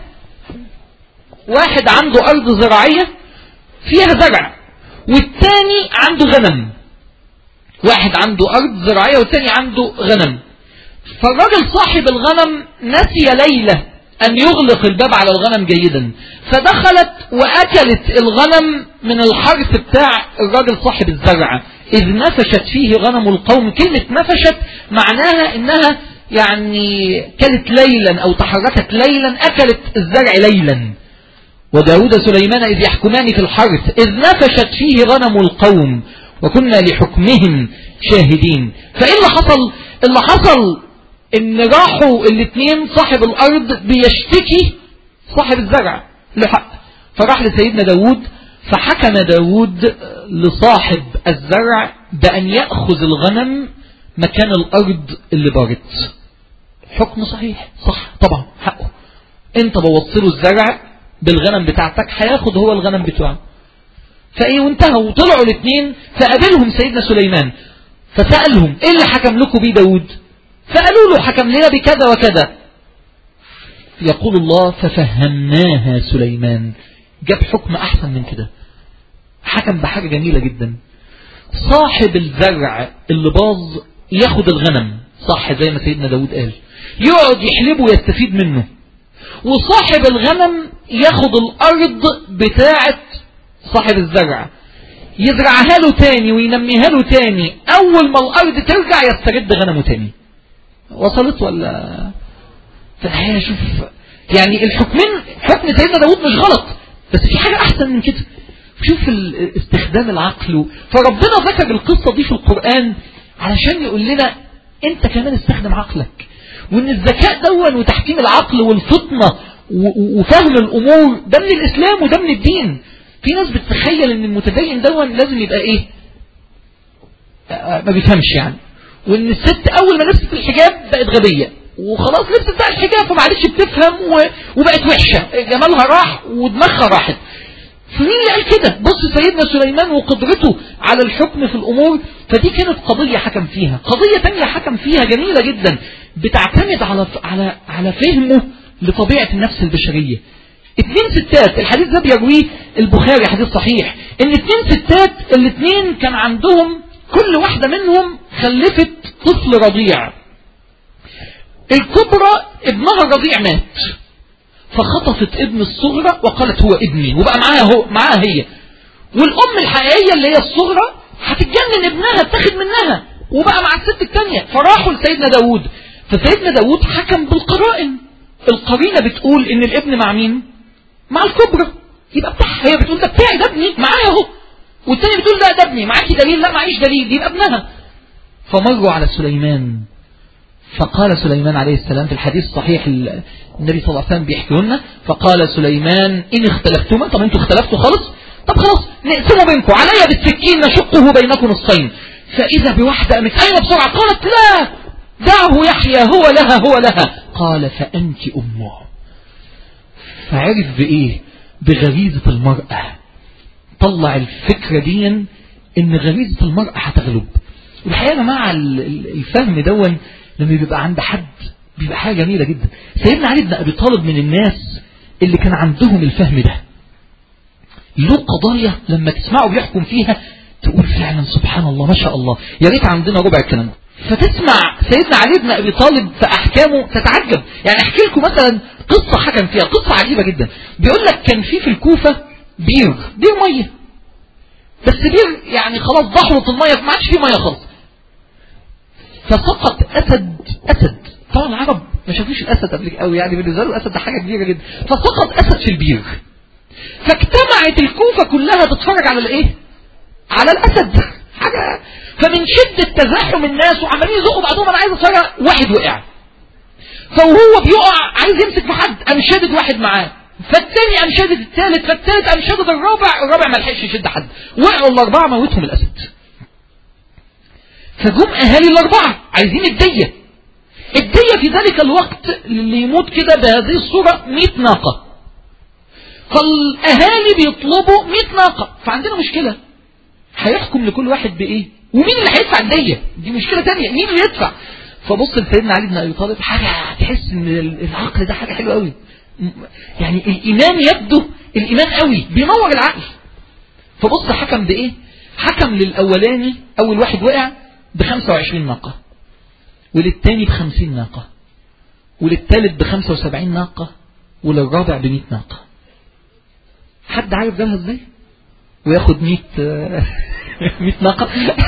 واحد عنده أرض زراعية فيها زرع، والثاني عنده غنم. واحد عنده أرض زراعية والثاني عنده غنم. فالراجل صاحب الغنم نسي ليلة أن يغلق الباب على الغنم جيدا، فدخلت وأكلت الغنم من الحرث بتاع الراجل صاحب الزرع. إذ نفشت فيه غنم القوم، كلمة نفشت معناها إنها يعني كلت ليلا أو تحركت ليلا، أكلت الزرع ليلا. وداود سليمان إذ يحكمان في الحرث إذ نفشت فيه غنم القوم وكنا لحكمهم شاهدين. فإيه اللي حصل؟ اللي حصل إن راحوا الاثنين صاحب الأرض بيشتكي صاحب الزرع له حق، فراح لسيدنا داود فحكم داود لصاحب الزرع بأن يأخذ الغنم مكان الأرض اللي بارت. حكم صحيح، صح طبعا، حقه. انت بوصله الزرع بالغنم بتاعتك، هياخد هو الغنم بتاعه. فايه وانتهوا وطلعوا الاثنين. فقابلهم سيدنا سليمان فسألهم: ايه اللي حكم لكم بيه داود؟ فقالوا له: حكم لنا بكذا وكذا. يقول الله: ففهمناها سليمان. جاب حكم احسن من كده، حكم بحاجة جميلة جدا. صاحب الزرع اللي باظ ياخد الغنم، صح زي ما سيدنا داود قال، يقعد يحلبه ويستفيد منه. وصاحب الغنم ياخد الارض بتاعة صاحب الزرع يزرعها له تاني وينميها له تاني. اول ما الارض ترجع يسترد غنمه تاني. وصلت ولا؟ فالحقيقة شوف يعني الحكمين، حكم سيدنا داود مش غلط، بس في حاجة احسن من كده. شوف استخدام العقل. فربنا ذكر القصة دي في القرآن علشان يقول لنا انت كمان استخدم عقلك، وان الذكاء دون وتحكيم العقل والفطنة وفهم الامور ده من الاسلام وده من الدين. في ناس بتتخيل ان المتدين دون لازم يبقى ايه، ما بيفهمش يعني، وان الست اول ما لبست الحجاب بقت غبية وخلاص لبست بقى الحجاب فمعلش بتفهم وبقت وحشة، جمالها راح ودماغها راحت. فمين اللي قال كده؟ بص سيدنا سليمان وقدرته على الحكم في الامور. فدي كانت قضية حكم فيها. قضية تانية حكم فيها جميلة جدا بتعتمد على على على فهمه لطبيعة النفس البشرية. اتنين ستات، الحديث ده بيرويه البخاري، حديث صحيح، ان اتنين ستات الاتنين كان عندهم كل واحدة منهم خلفت طفل رضيع. الكبرى ابنها الرضيع مات، فخطفت ابن الصغرى وقالت هو ابني، وبقى معاها هو معاها هي. والام الحقيقية اللي هي الصغرى هتتجنن ابنها اتاخد منها وبقى مع الست الثانية. فراحوا لسيدنا داود، فسيدنا داود حكم بالقرائن. القرينة بتقول ان الابن مع مين؟ مع الكبرى، يبقى بتاعها. هي بتقول ده بتاعي، ده ابني معايا اهو، والثاني بتقول لا ده ابني. معاكي دليل؟ لا معيش دليل، يبقى ابنها. فمروا على سليمان، فقال سليمان عليه السلام في الحديث الصحيح النبي صلى الله عليه وسلم بيحكي لنا، فقال سليمان: إن اختلفتما، طب انتوا اختلفتوا خالص، طب خلاص نقسمه بينكم، علي بالسكين نشقه بينكم نصين. فإذا بواحدة قامت قايمة بسرعة قالت: لا دعه يحيى، هو لها هو لها. قال: فأنت أمه. فعرف بإيه؟ بغريزة المرأة. طلع الفكرة دي إن غريزة المرأة هتغلب. والحقيقة مع الفهم دون لما بيبقى عند حد بيبقى حاجة جميلة جدا. سيدنا علي بن أبي طالب من الناس اللي كان عندهم الفهم ده. له قضايا لما تسمعه بيحكم فيها تقول فعلا سبحان الله ما شاء الله، يا ريت عندنا ربع الكلام ده. فتسمع سيدنا علي بن أبي طالب في أحكامه تتعجب. يعني احكي لكم مثلا قصة حكم فيها، قصة عجيبة جدا. بيقول لك كان في في الكوفة بير بير مية، بس بير يعني خلاص ضحرت المية ما عادش فيه مية خالص. فسقط أسد أسد طبعا العرب ما شافوش الأسد قبل قوي، يعني بالنسبة له الأسد ده حاجة كبيرة جدا. فسقط أسد في البير، فاجتمعت الكوفة كلها تتفرج على الإيه؟ على الأسد. حاجة فمن شدة تزاحم الناس وعمالين يزقوا بعضهم انا عايز اصير، واحد وقع، فوهو بيقع عايز يمسك في حد، قام شادد واحد معاه، فالتاني قام شادد الثالث، فالثالث قام شادد الرابع، الرابع ما لحقش يشد حد، وقعوا الاربعه موتهم الاسد. فجم اهالي الاربعه عايزين الديه. الديه في ذلك الوقت اللي يموت كده بهذه الصوره مئة ناقه، فالاهالي بيطلبوا مئة ناقه، فعندنا مشكله هيحكم لكل واحد بايه؟ ومين اللي هيدفع الديه؟ دي مشكله ثانيه، مين اللي يدفع؟ فبص لسيدنا علي بن ابي طالب، حاجه تحس ان العقل ده حاجه حلوه قوي، يعني الايمان يبدو الايمان قوي بينور العقل. فبص حكم بايه؟ حكم للاولاني اول واحد وقع بخمسة وعشرين ناقه، وللتاني بخمسين ناقه، وللتالت بخمسة وسبعين ناقه، وللرابع بمئة ناقه. حد عارف جابها ازاي؟ وياخد مئة مئة ناقه؟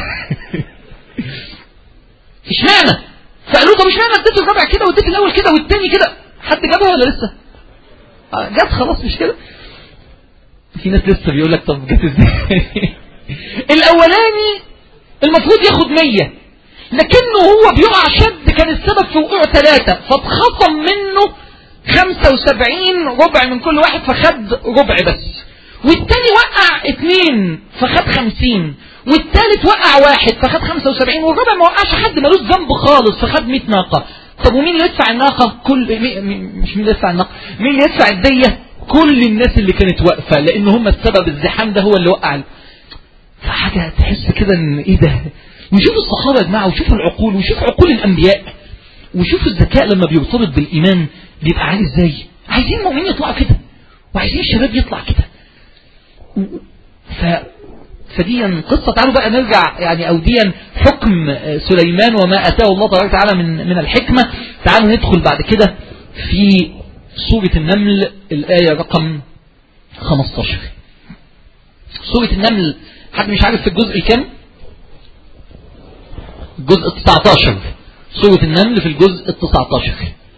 اشمعنى؟ فقالوا طب اشمعنى اديت الرابع كده واديت الاول كده والتاني كده؟ حد جابها ولا لسه؟ جت خلاص مش كده؟ في ناس لسه بيقول لك طب جت ازاي؟ الاولاني المفروض ياخد مية، لكنه هو بيقع شد كان السبب في وقوعه ثلاثة، فاتخصم منه خمسة وسبعين ربع من كل واحد، فخد ربع بس. والتاني وقع اتنين فخد خمسين، والتالت وقع واحد فخد خمسة وسبعين، والرابع ما وقعش حد ملوش ذنب خالص فخد مئة ناقة. طب ومين اللي يدفع الناقة؟ كل مش مين اللي يدفع الناقة، مين اللي يدفع الدية؟ كل الناس اللي كانت واقفة، لان هم السبب، الزحام ده هو اللي وقع. فحاجة تحس كده ان ايه ده. وشوفوا الصحابة يا جماعة، وشوفوا العقول، وشوفوا عقول الانبياء، وشوفوا الذكاء لما بيرتبط بالايمان بيبقى عالي ازاي. عايزين المؤمنين يطلعوا كده، وعايزين الشباب يطلع كده. ف فدي قصة. تعالوا بقى نرجع يعني او دي حكم سليمان وما اتاه الله تبارك وتعالى من من الحكمة. تعالوا ندخل بعد كده في سورة النمل الآية رقم خمسة عشر. سورة النمل حد مش عارف في الجزء الكام؟ الجزء التسعة عشر. سورة النمل في الجزء التسعة عشر.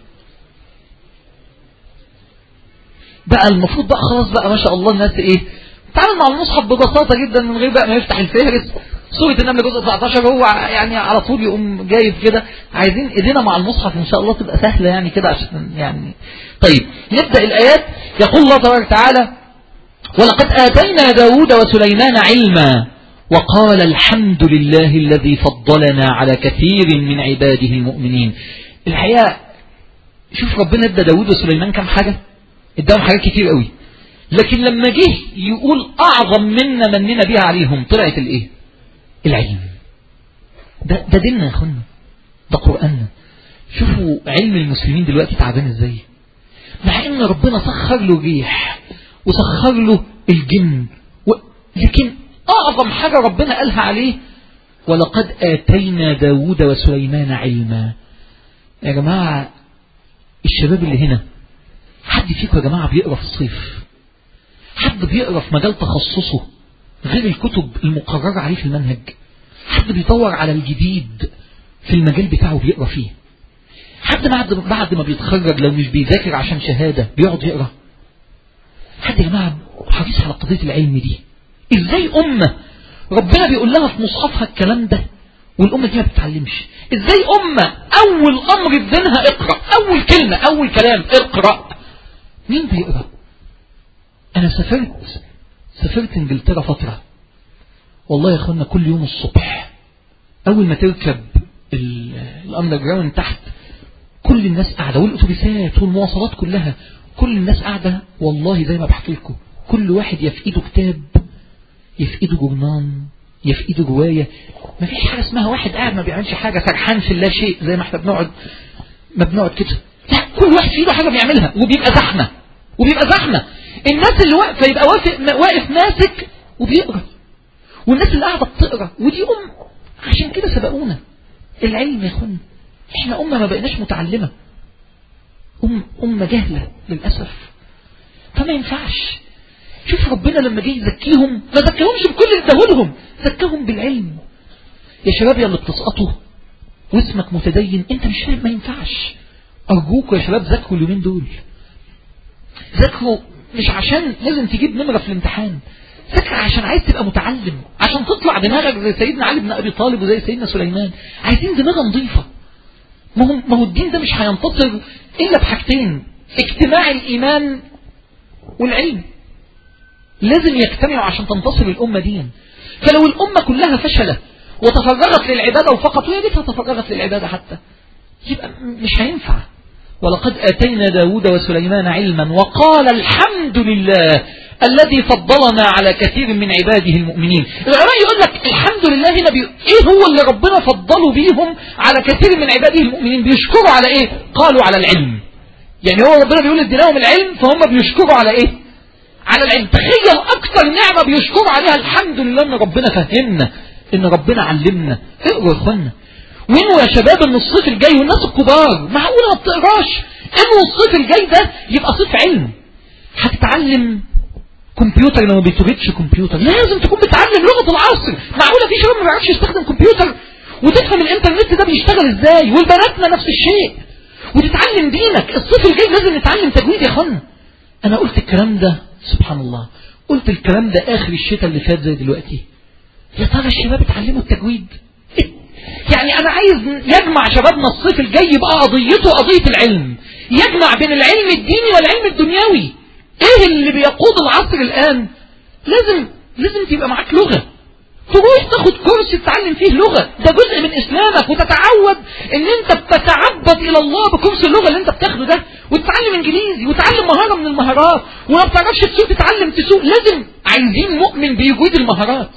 بقى المفروض بقى خلاص بقى ما شاء الله الناس ايه تعامل مع المصحف ببساطة جدا من غير بقى ما يفتح الفهرس. سورة النمل جزء تسعة عشر هو يعني على طول يقوم جايب كده. عايزين ايدينا مع المصحف ان شاء الله تبقى سهلة يعني كده عشان يعني. طيب نبدأ الآيات. يقول الله تبارك وتعالى: ولقد آتينا داود وسليمان علما وقال الحمد لله الذي فضلنا على كثير من عباده المؤمنين. الحقيقة شوف ربنا ادى داود وسليمان كم حاجة، اداهم حاجات كتير قوي، لكن لما جه يقول اعظم منا مننا بها عليهم طلعت الايه؟ العلم. ده ده ديننا يا اخوانا، ده قرآننا. شوفوا علم المسلمين دلوقتي تعبان ازاي، مع ان ربنا سخر له الريح وسخر له الجن و... لكن اعظم حاجة ربنا قالها عليه: ولقد آتينا داود وسليمان علما. يا جماعة الشباب اللي هنا، حد فيكم يا جماعة بيقرأ في الصيف؟ حد بيقرأ في مجال تخصصه غير الكتب المقررة عليه في المنهج؟ حد بيدور على الجديد في المجال بتاعه بيقرأ فيه؟ حد بعد بعد ما بيتخرج لو مش بيذاكر عشان شهادة بيقعد يقرأ؟ حد يا جماعة حريص على قضية العلم دي؟ ازاي أمة ربنا بيقول لها في مصحفها الكلام ده والأمة دي ما بتتعلمش؟ ازاي أمة أول أمر في دينها اقرأ، أول كلمة أول كلام اقرأ؟ مين بيقرأ؟ أنا سافرت سافرت انجلترا فترة، والله يا اخوانا كل يوم الصبح أول ما تركب الأندر جراوند تحت كل الناس قاعدة، والأتوبيسات والمواصلات كلها كل الناس قاعدة، والله زي ما بحكي لكم كل واحد يا في ايده كتاب، يا في ايده جرنان، يا في ايده رواية. ما فيش حاجة اسمها واحد قاعد ما بيعملش حاجة سرحان في لا شيء زي ما احنا بنقعد ما بنقعد كده. لا، كل واحد في ايده حاجة بيعملها، وبيبقى زحمة وبيبقى زحمة. الناس اللي واقفة يبقى واقف واقف ماسك وبيقرأ، والناس اللي قاعدة بتقرأ، ودي أم. عشان كده سبقونا العلم يا اخوان. احنا أمة ما بقيناش متعلمة، أم أمة جهلة للأسف. فما ينفعش. شوف ربنا لما جه يزكيهم ما زكاهمش بكل اللي اداهولهم، زكاهم بالعلم. يا شباب يا اللي بتسقطوا واسمك متدين انت مش فاهم، ما ينفعش. ارجوكوا يا شباب ذاكروا اليومين دول، ذاكروا مش عشان لازم تجيب نمرة في الامتحان، ذاكر عشان عايز تبقى متعلم، عشان تطلع دماغك زي سيدنا علي بن أبي طالب وزي سيدنا سليمان. عايزين دماغ نظيفة. ما هو ما هو الدين ده مش هينتصر إلا بحاجتين: اجتماع الإيمان والعلم. لازم يجتمعوا عشان تنتصر الأمة دي. فلو الأمة كلها فشلت وتفرغت للعبادة فقط، ويا ريتها تفرغت للعبادة حتى، يبقى مش هينفع. ولقد آتينا داود وسليمان علما وقال الحمد لله الذي فضلنا على كثير من عباده المؤمنين. العلماء يقول لك الحمد لله هنا بي... ايه هو اللي ربنا فضلوا بيهم على كثير من عباده المؤمنين؟ بيشكروا على ايه؟ قالوا على العلم. يعني هو ربنا بيقول اديناهم العلم، فهم بيشكروا على ايه؟ على العلم. تخيل اكثر نعمة بيشكروا عليها الحمد لله ان ربنا فهمنا، ان ربنا علمنا. اقروا يا اخوانا، وانه يا شباب ان الصيف الجاي والناس الكبار معقوله ما بتقراش انه الصيف الجاي ده يبقى صيف علم. هتتعلم كمبيوتر لو ما بتوجدش كمبيوتر، لازم تكون بتتعلم لغه العصر. معقوله في شباب ما بيعرفش يستخدم كمبيوتر وتفهم الانترنت ده بيشتغل ازاي؟ والبناتنا نفس الشيء. وتتعلم دينك. الصيف الجاي لازم نتعلم تجويد يا اخوانا. انا قلت الكلام ده سبحان الله، قلت الكلام ده اخر الشتاء اللي فات زي دلوقتي. يا ترى الشباب اتعلموا التجويد؟ يعني انا عايز يجمع شبابنا الصيف الجاي يبقى قضيته قضية العلم، يجمع بين العلم الديني والعلم الدنيوي. ايه اللي بيقود العصر الان؟ لازم لازم تبقى معاك لغة، تروح تاخد كورس تتعلم فيه لغة، ده جزء من اسلامك، وتتعود ان انت بتتعبد الى الله بكورس اللغة اللي انت بتاخده ده، وتتعلم انجليزي وتتعلم مهارة من المهارات. وما بتعرفش تسوق تتعلم تسوق. لازم عايزين مؤمن بيجيد المهارات،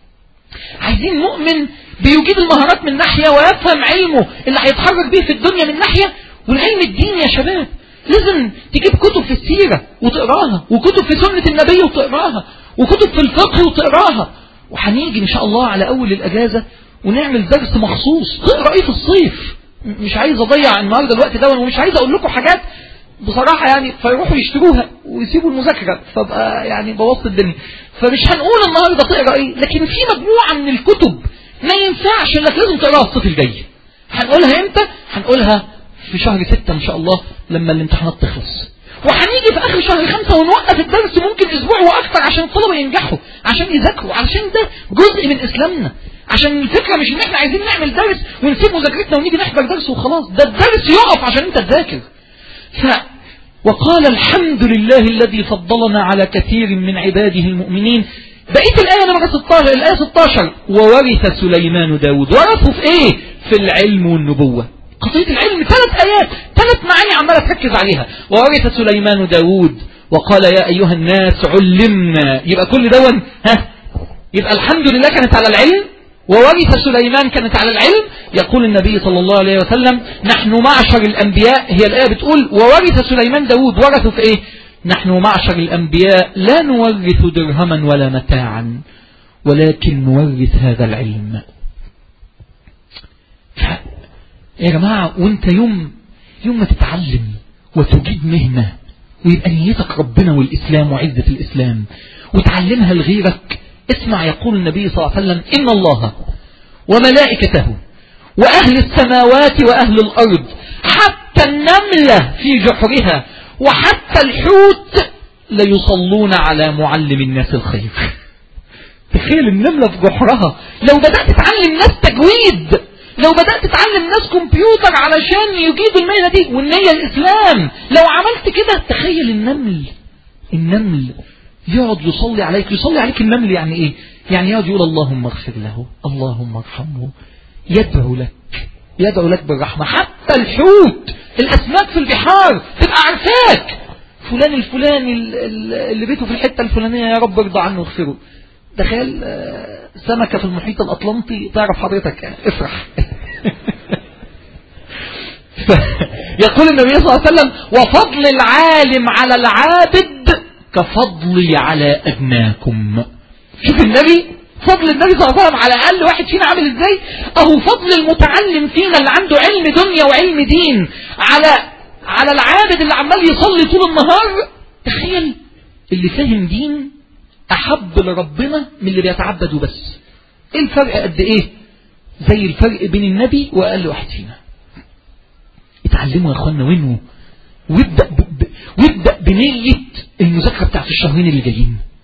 عايزين مؤمن بيجيد المهارات من ناحية ويفهم علمه اللي هيتحرك به في الدنيا من ناحية. والعلم الديني يا شباب لازم تجيب كتب في السيرة وتقراها، وكتب في سنة النبي وتقراها، وكتب في الفقه وتقراها. وهنيجي ان شاء الله على اول الاجازة ونعمل درس مخصوص تقرا ايه في الصيف. مش عايز اضيع النهارده الوقت ده، ومش عايز اقول لكم حاجات بصراحة يعني فيروحوا يشتروها ويسيبوا المذاكرة، فبقى يعني بوظت الدنيا. فمش هنقول النهارده تقرا ايه، لكن في مجموعة من الكتب ما ينفعش انك لازم تقراها الصيف الجاي. هنقولها امتى؟ هنقولها في شهر ستة ان شاء الله لما الامتحانات تخلص. وهنيجي في اخر شهر خمسة ونوقف الدرس ممكن اسبوع واكثر عشان الطلبة ينجحوا، عشان يذاكروا، عشان ده جزء من اسلامنا. عشان الفكرة مش ان احنا عايزين نعمل درس ونسيب مذاكرتنا ونيجي نحضر درس وخلاص، ده الدرس يقف عشان انت تذاكر. ف وقال الحمد لله الذي فضلنا على كثير من عباده المؤمنين. بقيت الآية نمرة ستاشر، الآية ستاشر وورث سليمان داود. ورثه في ايه؟ في العلم والنبوة. قضية العلم ثلاث آيات، ثلاث معاني عمالة تركز عليها. وورث سليمان داود وقال يا أيها الناس علمنا. يبقى كل دون ها، يبقى الحمد لله كانت على العلم، وورث سليمان كانت على العلم. يقول النبي صلى الله عليه وسلم نحن معشر الأنبياء، هي الآية بتقول وورث سليمان داود. ورثوا في ايه؟ نحن معشر الأنبياء لا نورث درهما ولا متاعا ولكن نورث هذا العلم. يا جماعة وانت يوم يوم ما تتعلم وتجيد مهنة ويبقى نيتك ربنا والإسلام وعزة الإسلام وتعلمها لغيرك، اسمع يقول النبي صلى الله عليه وسلم إن الله وملائكته وأهل السماوات وأهل الأرض حتى النملة في جحرها وحتى الحوت ليصلون على معلم الناس الخير. تخيل النملة في جحرها. لو بدأت تعلم ناس تجويد، لو بدأت تعلم ناس كمبيوتر علشان يجيدوا المهنة دي والنية الإسلام، لو عملت كده تخيل النمل النمل يقعد يصلي عليك. يصلي عليك النمل يعني ايه؟ يعني يقعد يقول اللهم اغفر له، اللهم ارحمه، يدعو لك يدعو لك بالرحمة. حتى الحوت، الأسماك في البحار تبقى عارفاك، فلان الفلاني اللي بيته في الحتة الفلانية يا رب ارضى عنه واغفره. تخيل سمكة في المحيط الأطلنطي تعرف حضرتك، افرح. يقول النبي صلى الله عليه وسلم وفضل العالم على العابد كفضلي على أدناكم. شوف النبي، فضل النبي صلى الله عليه وسلم على أقل واحد فينا عامل ازاي. اهو فضل المتعلم فينا اللي عنده علم دنيا وعلم دين على على العابد اللي عمال يصلي طول النهار. تخيل اللي فاهم دين أحب لربنا من اللي بيتعبد وبس. ايه الفرق قد ايه؟ زي الفرق بين النبي وأقل واحد فينا. اتعلموا يا اخوانا وينه، وابدأ ب... وابدأ بنية المذاكرة بتاعت الشهرين اللي جايين.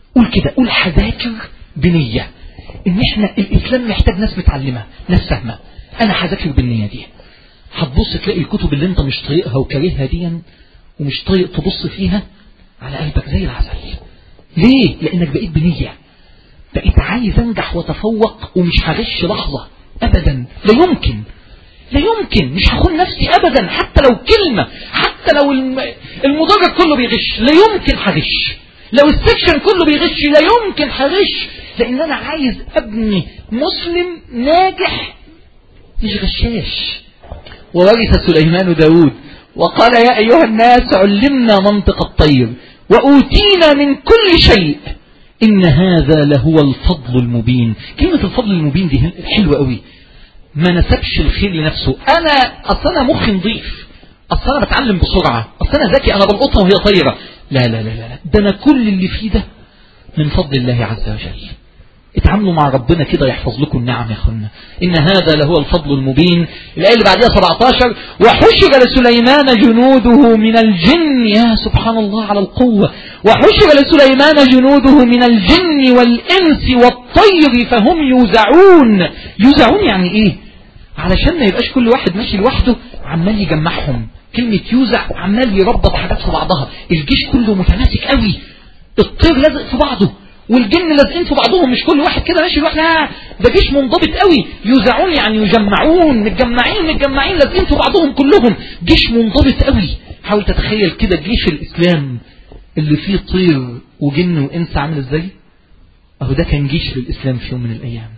قول كده، قول هذاكر بنية ان احنا الاسلام محتاج ناس متعلمة، ناس فاهمة. انا هذاكر بالنية دي. هتبص تلاقي الكتب اللي انت مش طايقها وكارهها دي ومش طايق تبص فيها على قلبك زي العسل. ليه؟ لانك بقيت بنية، بقيت عايز انجح وتفوق ومش هغش لحظة ابدا. لا يمكن، لا يمكن، مش هخون نفسي ابدا، حتى لو كلمة، حتى لو المدرج كله بيغش لا يمكن هغش، لو السكشن كله بيغش لا يمكن هغش، لان انا عايز ابني مسلم ناجح مش غشاش. وورث سليمان داود وقال يا ايها الناس علمنا منطق الطير واوتينا من كل شيء ان هذا لهو الفضل المبين. كلمة الفضل المبين دي حلوة قوي، ما نسبش الخير لنفسه. انا اصلا انا مخي نظيف، اصلا انا بتعلم بسرعة، اصلا انا ذكي، انا بلقطها وهي طايرة. لا لا لا لا، ده انا كل اللي فيه ده من فضل الله عز وجل. اتعاملوا مع ربنا كده يحفظ لكم النعم يا اخوانا. ان هذا لهو الفضل المبين. الايه اللي بعدها سبعة عشر وحشر لسليمان جنوده من الجن. يا سبحان الله على القوة. وحشر لسليمان جنوده من الجن والانس والطير فهم يوزعون. يوزعون يعني ايه؟ علشان ما يبقاش كل واحد ماشي لوحده عمال يجمعهم. كلمة يوزع عمال يربط حاجات في بعضها. الجيش كله متماسك قوي، الطير لازق في بعضه والجن لازقين في بعضهم، مش كل واحد كده ماشي لوحده. لا، ده جيش منضبط قوي. يوزعون يعني يجمعون، متجمعين متجمعين لازقين في بعضهم كلهم، جيش منضبط قوي. حاول تتخيل كده جيش الاسلام اللي فيه طير وجن وانس عامل ازاي. اهو ده كان جيش للاسلام في يوم من الايام.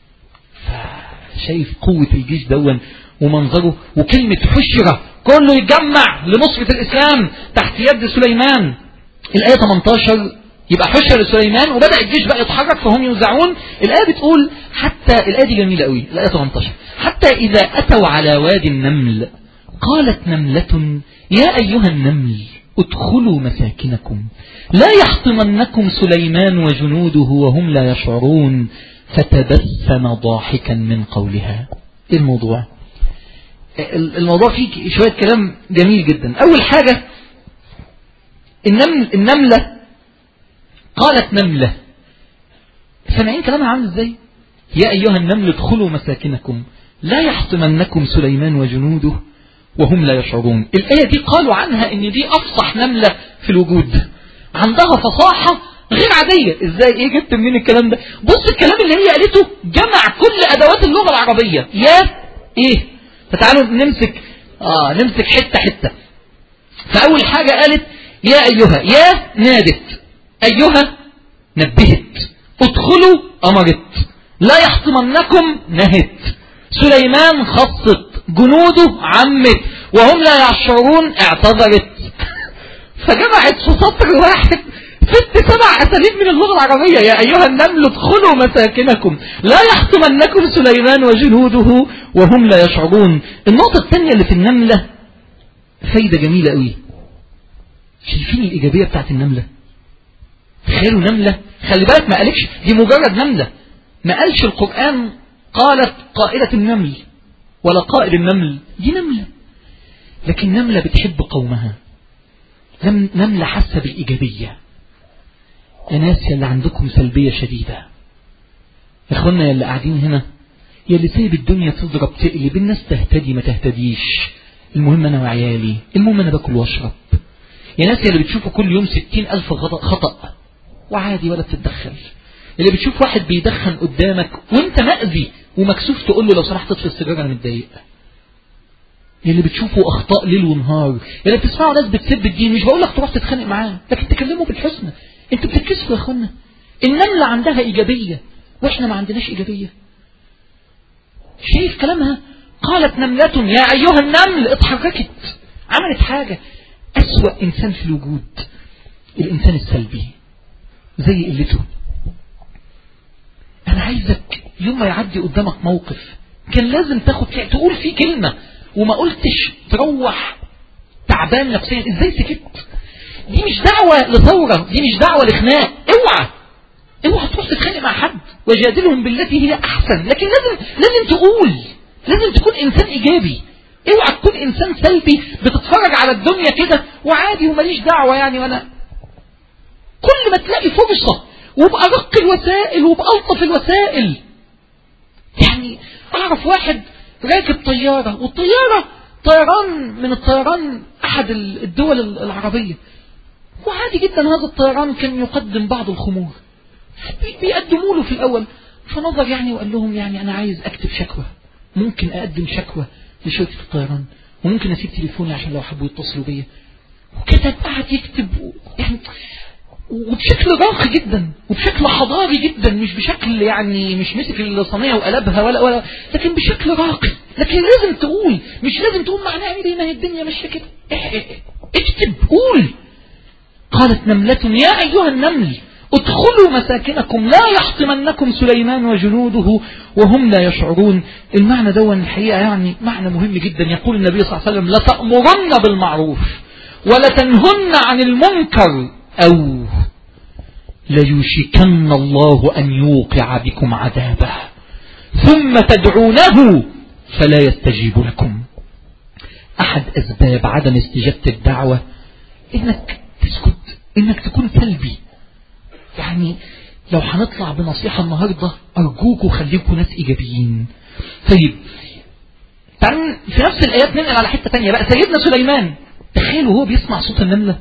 فشايف قوة الجيش دون ومنظره. وكلمة حشرة كله يتجمع لنصرة الاسلام تحت يد سليمان. الايه ثمانية عشر يبقى حشر لسليمان وبدأ الجيش بقى يتحرك فهم يوزعون. الآية بتقول حتى، الآية دي جميلة قوي، الآية ثمانية عشر حتى إذا أتوا على وادي النمل قالت نملة يا أيها النمل ادخلوا مساكنكم لا يحطمنكم سليمان وجنوده وهم لا يشعرون فتبسم ضاحكا من قولها. إيه الموضوع؟ الموضوع فيه شوية كلام جميل جدا. أول حاجة النمل النملة قالت نملة، سامعين كلامها عامل ازاي؟ يا ايها النمل ادخلوا مساكنكم لا يحطمنكم سليمان وجنوده وهم لا يشعرون. الآية دي قالوا عنها ان دي افصح نملة في الوجود، عندها فصاحة غير عادية. ازاي؟ ايه جبت منين الكلام ده؟ بص الكلام اللي هي قالته جمع كل ادوات اللغة العربية. يا ايه؟ فتعالوا نمسك اه نمسك حتة حتة. فاول حاجة قالت يا ايها، يا نادت، أيها نبهت، ادخلوا أمرت، لا يحطمنكم نهت، سليمان خصت، جنوده عمت، وهم لا يشعرون اعتذرت. فجمعت في سطر واحد ست سبع أساليب من اللغة العربية. يا أيها النمل ادخلوا مساكنكم لا يحطمنكم سليمان وجنوده وهم لا يشعرون. النقطة الثانية اللي في النملة فايدة جميلة قوي. شايفين الإيجابية بتاعت النملة؟ تخيلوا نملة، خلي بالك ما قالكش دي مجرد نملة، ما قالش القرآن قالت قائلة النمل ولا قائد النمل، دي نملة، لكن نملة بتحب قومها، نملة حاسة بالإيجابية. يا ناس يلي عندكم سلبية شديدة، يا اخوانا يلي قاعدين هنا، يلي سايب الدنيا تضرب تقلب، الناس تهتدي ما تهتديش، المهم أنا وعيالي، المهم أنا باكل واشرب. يا ناس يلي بتشوفوا كل يوم ستين ألف خطأ وعادي ولا تتدخل، اللي بتشوف واحد بيدخن قدامك وانت مأذي ومكسوف تقول له لو سمحت تطفي السيجاره انا متضايق، اللي بتشوفوا اخطاء ليل ونهار، اللي بتسمعوا ناس بتسب الدين، مش بقول لك تروح تتخانق معاه لكن تكلموا بالحسنى. انتوا بتتكسفوا يا اخوانا. النمله عندها ايجابيه واحنا ما عندناش ايجابيه. شايف كلامها؟ قالت نمله يا ايها النمل، اتحركت، عملت حاجه. أسوأ انسان في الوجود الانسان السلبي زي قلته. انا عايزك يوم ما يعدي قدامك موقف كان لازم تاخد فيه تقول فيه كلمة وما قلتش تروح تعبان نفسيا. ازاي سكت؟ دي مش دعوة لثورة، دي مش دعوة لخناق. اوعى اوعى تروح تتخانق مع حد وجادلهم بالتي هي احسن، لكن لازم لازم تقول، لازم تكون انسان ايجابي. اوعى تكون انسان سلبي بتتفرج على الدنيا كده وعادي وماليش دعوة يعني. وانا كل ما تلاقي فرصة وبأرق الوسائل وبألطف الوسائل. يعني أعرف واحد راكب طيارة، والطيارة طيران من الطيران أحد الدول العربية، وعادي جدا هذا الطيران كان يقدم بعض الخمور، بيقدموا له في الأول، فنظر يعني وقال لهم يعني أنا عايز أكتب شكوى، ممكن أقدم شكوى لشركة الطيران، وممكن أسيب تليفوني عشان لو حبوا يتصلوا بيا. وكتب، قعد يكتب يعني وبشكل راقي جدا وبشكل حضاري جدا، مش بشكل يعني مش مسك الصينية وقلبها ولا ولا لكن بشكل راقي. لكن لازم تقول، مش لازم تقول معناها ايه، ما هي الدنيا ماشيه كده. اكتب، قول. قالت نملة يا أيها النمل ادخلوا مساكنكم لا يحطمنكم سليمان وجنوده وهم لا يشعرون. المعنى ده الحقيقة يعني معنى مهم جدا. يقول النبي صلى الله عليه وسلم لتأمرن بالمعروف ولتنهن عن المنكر أو ليوشكن الله أن يوقع بكم عذابه ثم تدعونه فلا يستجيب لكم. أحد أسباب عدم استجابة الدعوة إنك تسكت، إنك تكون سلبي. يعني لو هنطلع بنصيحة النهاردة أرجوكوا خليكوا ناس إيجابيين. طيب تعالوا في نفس الآيات ننقل على حتة تانية بقى. سيدنا سليمان تخيلوا هو بيسمع صوت النملة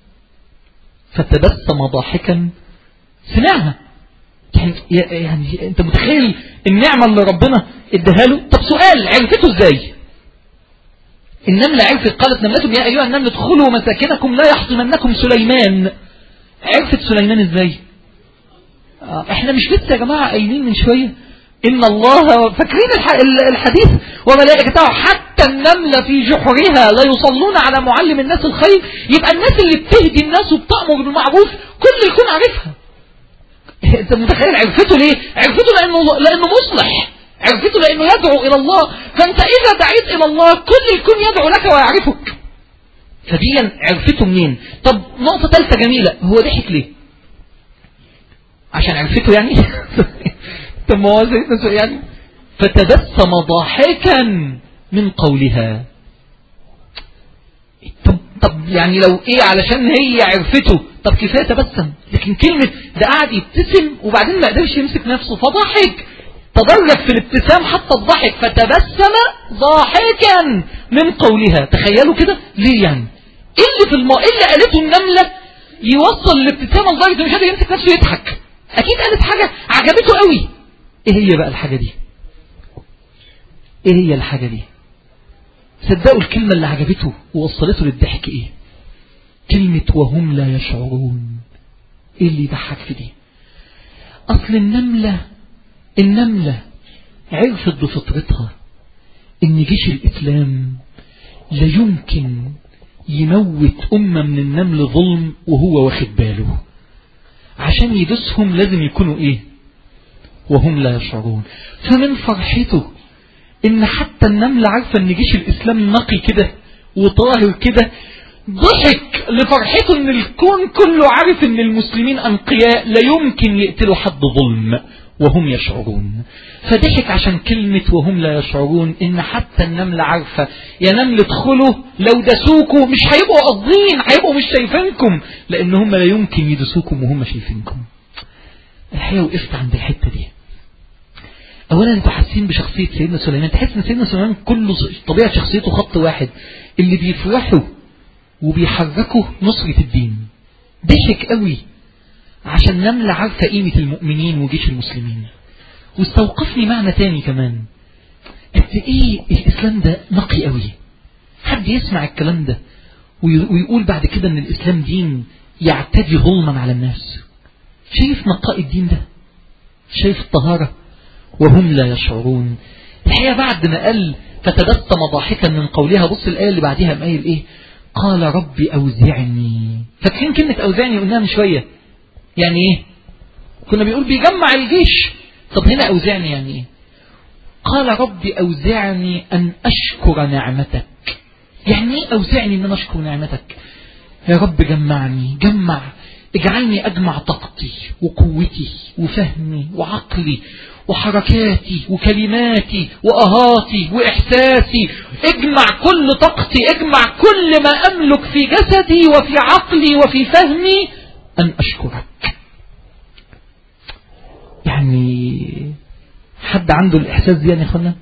فتبسم ضاحكا، سمعها. يعني, يعني انت متخيل النعمة اللي ربنا اداها له؟ طب سؤال، عرفته ازاي النملة؟ عرفت، قالت نملة يا ايها النمل ادخلوا مساكنكم لا يحطمنكم سليمان. عرفت سليمان ازاي؟ اه احنا مش لسه يا جماعة قايلين من شوية ان الله، فاكرين الحديث وملائكته حتى النملة في جحرها لا يصلون على معلم الناس الخير. يبقى الناس اللي بتهدي الناس وبتأمر بالمعروف كل يكون عارفها. انت متخيل عرفته ليه؟ عرفته لانه لانه مصلح، عرفته لانه يدعو الى الله. فانت اذا دعيت الى الله كل يكون يدعو لك ويعرفك. فديا عرفته منين؟ طب نقطة ثالثة جميلة، هو ضحك ليه؟ عشان عرفته يعني؟ طب ما هو سيدنا يعني فتبسم ضاحكا من قولها. طب طب يعني لو ايه علشان هي عرفته، طب كفايه تبسم. لكن كلمه ده قاعد يبتسم وبعدين ما قدرش يمسك نفسه فضحك، تدرج في الابتسام حتى الضحك، فتبسم ضاحكا من قولها. تخيلوا كده ليه يعني؟ ايه اللي في الم... ايه اللي قالته النمله يوصل الابتسامه لدرجه مش قادر يمسك نفسه يضحك؟ اكيد قالت حاجه عجبته قوي. ايه هي بقى الحاجه دي؟ ايه هي الحاجه دي؟ صدقوا الكلمه اللي عجبته ووصلته للضحك ايه؟ كلمه وهم لا يشعرون. ايه اللي يضحك في دي؟ اصل النمله النمله عرفت بفطرتها ان جيش الاسلام لا يمكن يموت امه من النمل ظلم وهو واخد باله. عشان يدسهم لازم يكونوا ايه؟ وهم لا يشعرون. فمن فرحته ان حتى النملة عارفة ان جيش الاسلام نقي كده وطاهر كده، ضحك لفرحته ان الكون كله عارف ان المسلمين انقياء لا يمكن يقتلوا حد ظلم وهم يشعرون. فضحك عشان كلمة وهم لا يشعرون، ان حتى النملة عارفة يا نمل ادخلوا لو دسوكوا مش هيبقوا قاصدين، هيبقوا مش شايفينكم، لان هم لا يمكن يدسوكم وهم شايفينكم. الحقيقة وقفت عند الحتة دي. اولا انتوا حاسين بشخصية سيدنا سليمان، تحس ان سيدنا سليمان كله طبيعة شخصيته خط واحد، اللي بيفرحوا وبيحركوا نصرة الدين. ضحك قوي عشان نملة عارفة قيمة المؤمنين وجيش المسلمين. واستوقفني معنى تاني كمان، قد ايه الاسلام ده نقي قوي. حد يسمع الكلام ده ويقول بعد كده ان الاسلام دين يعتدي ظلما على الناس؟ شايف نقاء الدين ده؟ شايف الطهارة؟ وهم لا يشعرون. الحقيقة بعد ما قال فتبسم ضاحكا من قولها، بص الآية اللي بعدها مقايل ايه؟ قال ربي أوزعني. فاكرين كلمة أوزعني قلناها من شوية يعني ايه؟ كنا بيقول بيجمع الجيش. طب هنا أوزعني يعني ايه؟ قال ربي أوزعني أن أشكر نعمتك. يعني ايه أوزعني أن أشكر نعمتك؟ يا رب جمعني، جمع، اجعلني أجمع طاقتي وقوتي وفهمي وعقلي وحركاتي وكلماتي وأهاتي وإحساسي. اجمع كل طاقتي، اجمع كل ما أملك في جسدي وفي عقلي وفي فهمي أن أشكرك. يعني حد عنده الإحساس دي يا اخوانا؟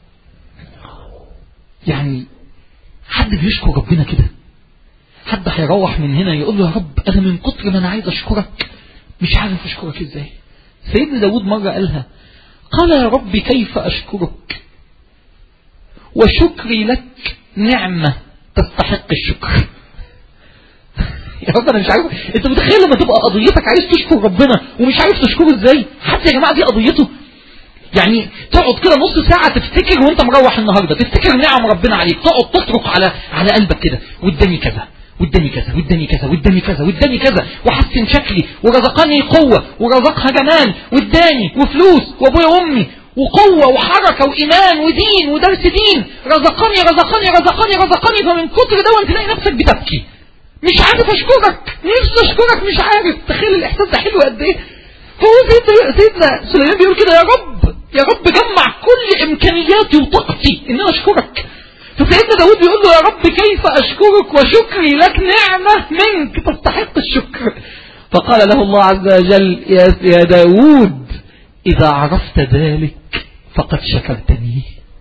يعني حد بيشكر ربنا كده؟ حد هيروح من هنا يقول له يا رب أنا من كتر ما أنا عايز أشكرك مش عارف أشكرك إزاي. سيدنا داود مرة قالها، قال يا رب كيف أشكرك وشكري لك نعمة تستحق الشكر. يا رب أنا مش عارف. أنت متخيل لما تبقى قضيتك عايز تشكر ربنا ومش عارف تشكره إزاي؟ حتى يا جماعة دي قضيته. يعني تقعد كده نص ساعة تفتكر وانت مروح النهاردة، تفتكر نعم ربنا عليك، تقعد تطرق على على قلبك كده، واداني كذا واداني كذا واداني كذا واداني كذا واداني كذا وحسن شكلي ورزقني قوة ورزقها جمال واداني وفلوس وابويا وامي وقوة وحركة وإيمان ودين ودرس دين، رزقني رزقني رزقني رزقني فمن كتر ده وانت تلاقي نفسك بتبكي مش عارف أشكرك، نفسي أشكرك مش عارف. تخيل الإحساس ده حلو قد إيه. فهو سيدنا سليمان بيقول كده، يا رب يا رب جمع كل إمكانياتي وطاقتي إن أنا أشكرك. فسيدنا داود بيقول له يا رب كيف أشكرك وشكري لك نعمة منك تستحق الشكر. فقال له الله عز وجل يا داود إذا عرفت ذلك فقد شكرتني.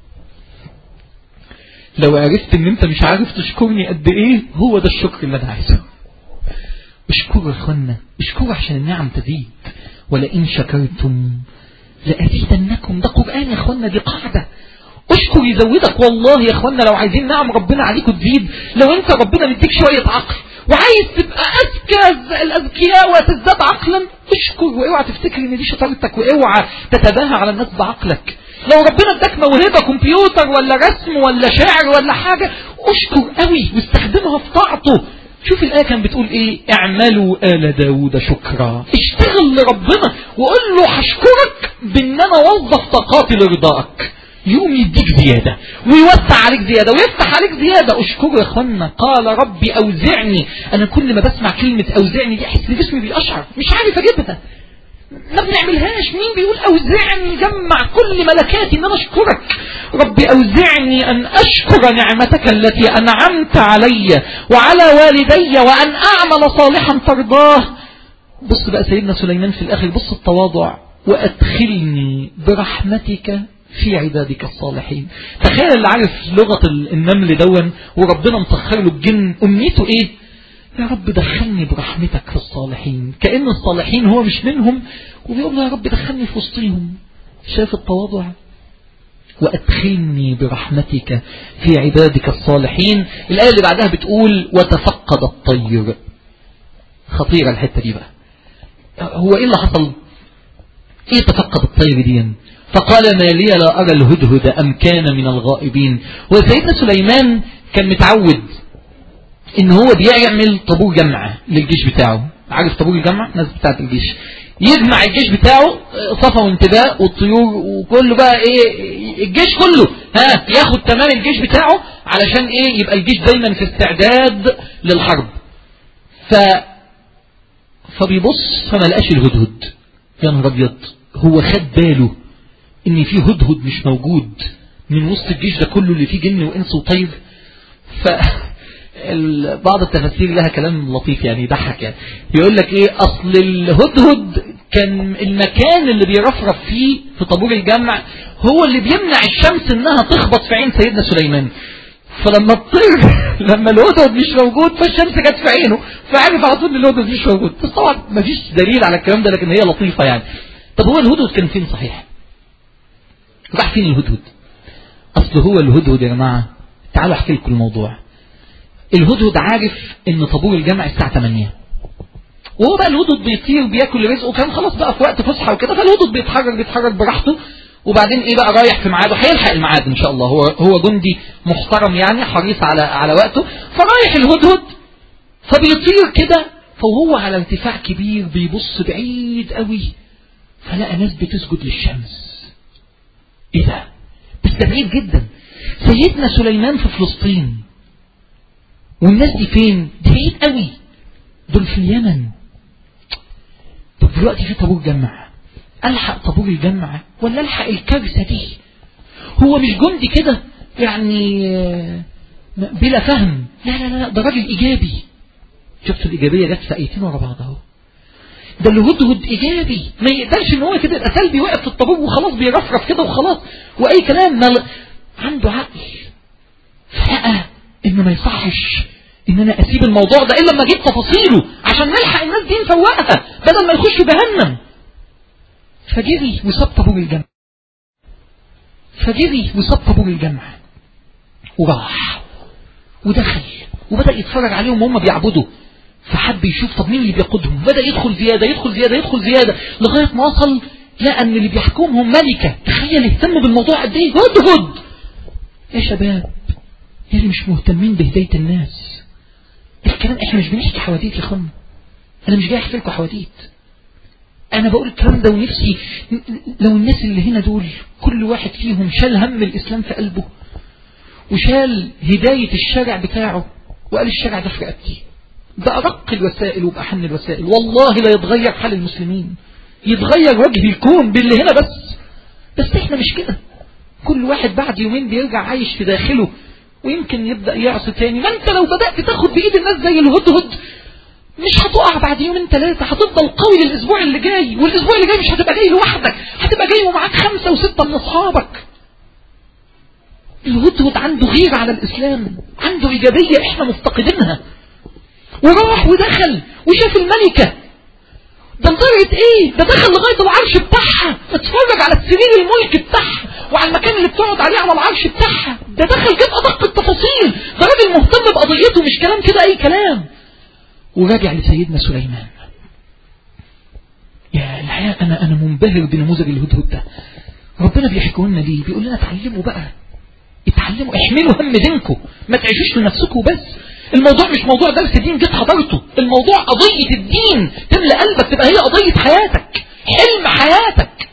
لو عرفت ان انت مش عارف تشكرني قد ايه، هو ده الشكر اللي انا عايزه. اشكروا يا اخوانا، اشكروا عشان النعم تزيد. ولئن شكرتم لأزيدنكم. ده قرآن يا اخوانا، دي قاعدة. اشكر يزودك. والله يا اخوانا لو عايزين نعم ربنا عليكم تزيد، لو انت ربنا مديك شوية عقل وعايز تبقى اذكى الأذكياء وتزداد عقلا، اشكر واوعى تفتكر ان دي شطارتك، واوعى تتباهى على الناس بعقلك. لو ربنا اداك موهبة كمبيوتر ولا رسم ولا شعر ولا حاجة، اشكر قوي واستخدمها في طاعته. شوف الآية كان بتقول ايه؟ اعملوا آل داود شكرا. اشتغل لربنا وقول له هشكرك بان انا وظف طاقاتي لرضاك، يوم يديك زيادة ويوسع عليك زيادة ويفتح عليك زيادة. اشكره يا اخوانا. قال ربي اوزعني. انا كل ما بسمع كلمة اوزعني دي احس جسمي بيقشعر، مش عارف اجيبها، ما بنعملهاش. مين بيقول اوزعني؟ جمع كل ملكاتي ان انا اشكرك. ربي اوزعني ان اشكر نعمتك التي انعمت علي وعلى والدي وان اعمل صالحا ترضاه. بص بقى سيدنا سليمان في الاخر، بص التواضع، وادخلني برحمتك في عبادك الصالحين. تخيل اللي عارف لغة النمل دون وربنا مسخر له الجن، امنيته ايه؟ يا رب دخلني برحمتك في الصالحين. كأن الصالحين هو مش منهم، وبيقول له يا رب دخلني في وسطهم. شايف التواضع؟ وأدخلني برحمتك في عبادك الصالحين. الآية اللي بعدها بتقول وتفقد الطير. خطيرة الحتة دي بقى. هو ايه اللي حصل؟ ايه تفقد الطير دي؟ فقال ما لي لا أرى الهدهد أم كان من الغائبين. وسيدنا سليمان كان متعود ان هو بيعمل طابور جمع للجيش بتاعه. عارف طابور الجمع؟ الناس بتاعت الجيش يجمع الجيش بتاعه، صفا وانتباه والطيور وكله بقى ايه، الجيش كله ها ياخد تمام الجيش بتاعه علشان ايه، يبقى الجيش دايما في استعداد للحرب. ف فبيبص فما لقاش الهدهد. يا نهار ابيض، هو خد باله ان في هدهد مش موجود من وسط الجيش ده كله اللي فيه جن وانس وطير. ف بعض التفاسير لها كلام لطيف يعني يضحك، يعني يقول لك ايه، اصل الهدهد كان المكان اللي بيرفرف فيه في طابور الجمع هو اللي بيمنع الشمس انها تخبط في عين سيدنا سليمان. فلما الطير لما الهدهد مش موجود فالشمس جت في عينه، فعرف على طول ان الهدهد مش موجود. بس طبعا ما فيش دليل على الكلام ده، لكن هي لطيفة يعني. طب هو الهدهد كان فين صحيح؟ راح فين الهدهد؟ اصل هو الهدهد يا جماعة، تعالوا احكي لكم الموضوع. الهدهد عارف ان طابور الجمع الساعة ثمانية، وهو بقى الهدهد بيطير بياكل رزقه، كان خلاص بقى في وقت فسحة وكده، فالهدهد بيتحرك بيتحرك براحته. وبعدين ايه بقى، رايح في ميعاده، هيلحق الميعاد ان شاء الله. هو هو جندي محترم يعني، حريص على على وقته. فرايح الهدهد فبيطير كده، فهو على ارتفاع كبير بيبص بعيد قوي، فلقى ناس بتسجد للشمس. ايه ده؟ بس ده بعيد جدا. سيدنا سليمان في فلسطين، والناس دي فين؟ دي بعيد قوي، دول في اليمن. طب دلوقتي في طابور جمع، الحق طابور الجمع ولا الحق الكارثة دي؟ هو مش جندي كده يعني بلا فهم، لا لا لا، ده راجل ايجابي. شفت الايجابية جت في ايتين ورا بعض اهو. ده الهدهد ايجابي، ما يقدرش ان هو كده يبقى سلبي واقف في الطابور وخلاص بيرفرف كده وخلاص واي كلام. ما عنده عقل، فلقى انه ما يصحش ان انا اسيب الموضوع ده الا لما اجيب تفاصيله عشان نلحق الناس دي نفوقها بدل ما يخشوا جهنم. فجري وساب طابور الجمع، فجري وساب طابور الجمع وراح ودخل وبدأ يتفرج عليهم وهم بيعبدوا، فحب يشوف طب مين اللي بيقودهم. بدأ يدخل زيادة يدخل زيادة يدخل زيادة لغاية ما وصل لقى ان اللي بيحكمهم ملكة. تخيل اهتم بالموضوع قد ايه. هدهد يا شباب يا اللي مش مهتمين بهداية الناس. الكلام احنا مش بنحكي حواديت يا اخوانا، انا مش جاي احكي لكم حواديت، انا بقول الكلام ده ونفسي لو الناس اللي هنا دول كل واحد فيهم شال هم الاسلام في قلبه وشال هداية الشارع بتاعه وقال الشارع ده في رقبتي، ده أرق الوسائل وبأحن الوسائل، والله لا يتغير حال المسلمين، يتغير وجه الكون باللي هنا بس. بس احنا مش كده، كل واحد بعد يومين بيرجع عايش في داخله ويمكن يبدأ يعصي تاني. ما انت لو بدأت تاخد بإيد الناس زي الهدهد مش هتقع بعد يومين ثلاثة، هتفضل قوي للأسبوع اللي جاي، والأسبوع اللي جاي مش هتبقى جاي لوحدك، هتبقى جاي ومعاك خمسة وستة من أصحابك. الهدهد عنده غيرة على الإسلام، عنده إيجابية إحنا مفتقدينها. وراح ودخل وشاف الملكة، ده لدرجة إيه؟ ده دخل لغاية العرش بتاعها، اتفرج على السرير الملك بتاعها وعلى المكان اللي بتقعد عليه على العرش بتاعها، ده دخل جاب أدق التفاصيل، ده راجل مهتم بقضيته مش كلام كده أي كلام. وراجع لسيدنا سليمان. يا الحقيقة أنا أنا منبهر بنموذج الهدهد ده. ربنا بيحكوا لنا ليه؟ بيقول لنا اتعلموا بقى، اتعلموا، احملوا هم دينكم، ما تعيشوش لنفسكم بس. الموضوع مش موضوع درس دين جيت حضرته، الموضوع قضية الدين تملأ قلبك، تبقى هي قضية حياتك، حلم حياتك.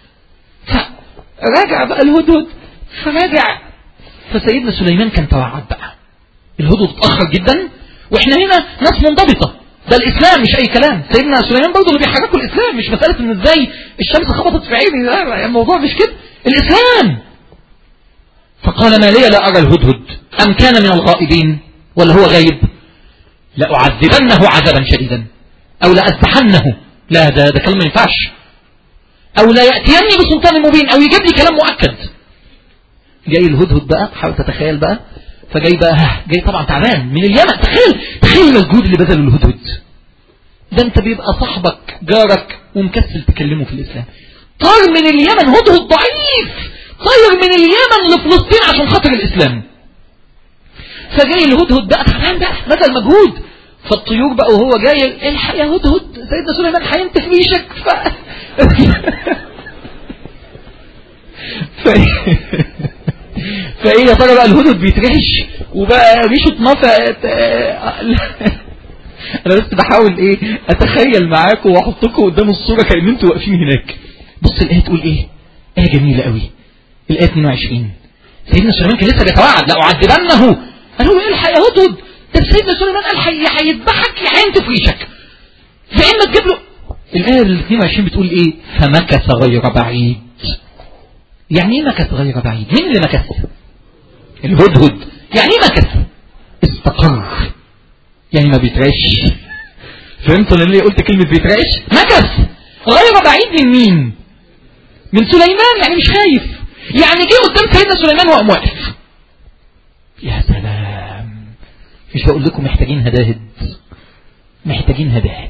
فراجع بقى الهدهد، فراجع. فسيدنا سليمان كان توعد بقى. الهدهد اتأخر جدا، واحنا هنا ناس منضبطة، ده الإسلام مش أي كلام. سيدنا سليمان برضه اللي بيحركوا الإسلام، مش مسألة إن إزاي الشمس خبطت في عيني، لا الموضوع مش كده، الإسلام. فقال ما لي لا أرى الهدهد أم كان من الغائبين، ولا هو غايب؟ لأعذبنه عذابا شديدا أو لأذبحنه. لا ده ده كلام ما ينفعش. أو لا يأتيني بسلطان مبين، أو يجيب لي كلام مؤكد. جاي الهدهد بقى، حاول تتخيل بقى، فجاي بقى جاي طبعا تعبان من اليمن. تخيل تخيل المجهود اللي بذله الهدهد ده. انت بيبقى صاحبك جارك ومكسل تكلمه في الإسلام، طار من اليمن، هدهد ضعيف طير من اليمن لفلسطين عشان خاطر الإسلام. فجاي الهدهد بقى تعبان بقى بذل مجهود. فالطيور بقى وهو جاي الحق يا هدهد سيدنا سليمان هينتف ريشك. ف فايه يا ترى بقى الهدهد بيترعش وبقى ريشه اتنفقت. انا بس بحاول ايه اتخيل معاكم واحطكم قدام الصوره كأن انتوا واقفين هناك. بص الايه تقول ايه، ايه جميله قوي، الايه اتنين وعشرين. سيدنا سليمان كان لسه بيتوعد لأعذبنه، قال هو الحق يا هدهد، ده سيدنا سليمان قال هيذبحك يا هينتف ريشك، يا اما تجيب له. الايه اتنين وعشرين بتقول ايه، فمكث غير بعيد. يعني ايه مكث غير بعيد؟ مين اللي مكث؟ الهدهد. يعني ايه مكث؟ استقر، يعني ما بيترعش. فهمتوا اللي قلت كلمه بيترعش؟ مكث غير بعيد من مين؟ من سليمان، يعني مش خايف، يعني جه قدام سيدنا سليمان وقام واقف. يا سلام، مش بقول لكم محتاجين هداهد، محتاجين هداهد.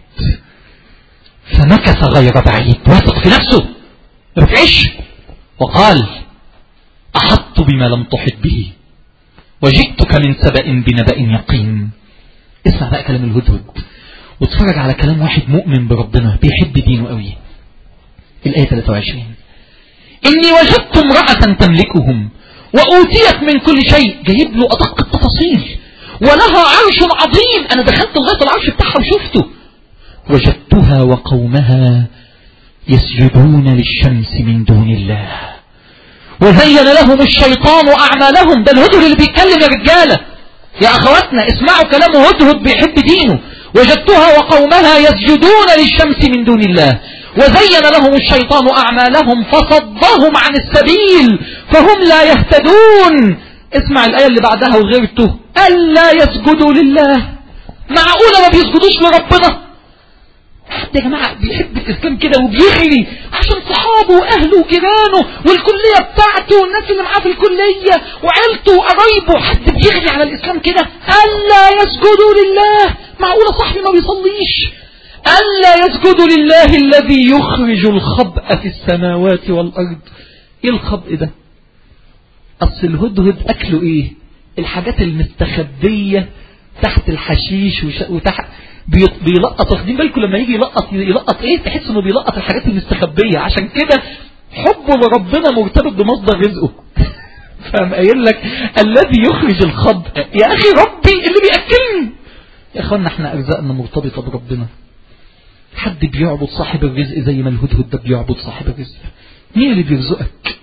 فمكث غير بعيد، واثق في نفسه ما بتعيش، وقال أحطت بما لم تحط به وجئتك من سبأ بنبأ يقين. اسمع بقى كلام الهدهد واتفرج على كلام واحد مؤمن بربنا بيحب دينه قوي. الآية ثلاثة وعشرين، إني وجدت امرأة تملكهم وأوتيت من كل شيء. جايب له أدق التفاصيل. ولها عرش عظيم، أنا دخلت لغاية العرش بتاعها وشفته. وجدتها وقومها يسجدون للشمس من دون الله وزين لهم الشيطان أعمالهم. ده الهدهد اللي بيتكلم يا رجالة، يا أخواتنا اسمعوا كلامه، هدهد بيحب دينه. وجدتها وقومها يسجدون للشمس من دون الله وزين لهم الشيطان أعمالهم فصدهم عن السبيل فهم لا يهتدون. اسمع الآية اللي بعدها وغيرته، ألا يسجدوا لله. معقولة ما بيسجدوش لربنا؟ حد يا جماعة بيحب الإسلام كده وبيغلي عشان صحابه وأهله وجيرانه والكلية بتاعته والناس اللي معاه في الكلية وعيلته وقرايبه، حد بيغلي على الإسلام كده؟ ألا يسجدوا لله. معقولة صاحبي ما بيصليش؟ ألا يسجدوا لله الذي يخرج الخبأ في السماوات والأرض. إيه الخبأ ده؟ أصل الهدهد أكله إيه؟ الحاجات المستخبية تحت الحشيش وتحت بيلقط. واخدين بالكم لما يجي يلقط يلقط ايه؟ تحس انه بيلقط الحاجات المستخبيه. عشان كده حبه لربنا مرتبط بمصدر رزقه. فاهم قايل لك الذي يخرج الخبء. يا اخي ربي اللي بياكلني. يا اخوانا احنا ارزاقنا مرتبطه بربنا. حد بيعبد صاحب الرزق زي ما الهدهد ده بيعبد صاحب الرزق. مين اللي بيرزقك؟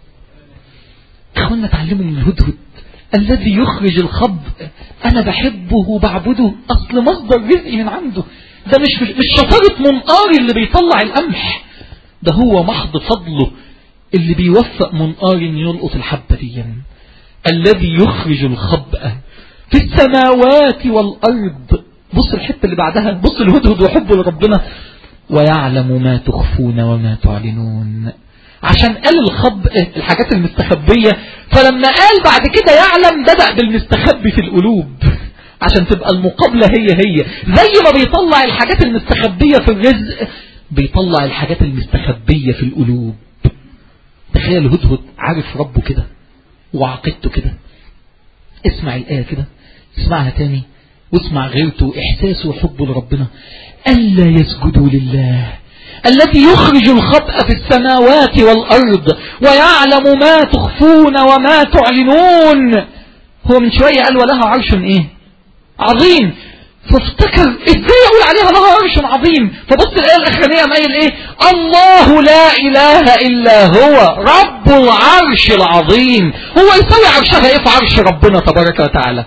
يا اخوانا اتعلموا من الهدهد الذي يخرج الخبء. انا بحبه وبعبده اصل مصدر رزقي من عنده. ده مش مش شطارة منقاري اللي بيطلع القمح، ده هو محض فضله اللي بيوفق منقاري ان يلقط الحبة دي. الذي يخرج الخبء في السماوات والارض. بص الحتة اللي بعدها، بص الهدهد وحبه لربنا. ويعلم ما تخفون وما تعلنون. عشان قال الخبء الحاجات المستخبية، فلما قال بعد كده يعلم بدأ بالمستخبي في القلوب عشان تبقى المقابلة هي هي. زي ما بيطلع الحاجات المستخبية في الرزق بيطلع الحاجات المستخبية في القلوب. تخيل هدهد عارف ربه كده وعقيدته كده. اسمع الآية كده، اسمعها تاني واسمع غيرته وإحساسه وحبه لربنا. ألا يسجدوا لله الذي يخرج الخبأ في السماوات والأرض ويعلم ما تخفون وما تعلنون. هو من شوية قال ولها عرش ايه عظيم، فافتكر ازاي يقول عليها لها عرش عظيم. فبص الآية الأخرانية ما قال ايه؟ الله لا إله إلا هو رب العرش العظيم. هو يسوي عرشها ايه في عرش ربنا تبارك وتعالى؟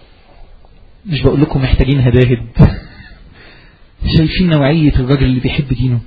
مش بقول لكم محتاجين هداهد؟ شايفين نوعية الراجل اللي بيحب دينه؟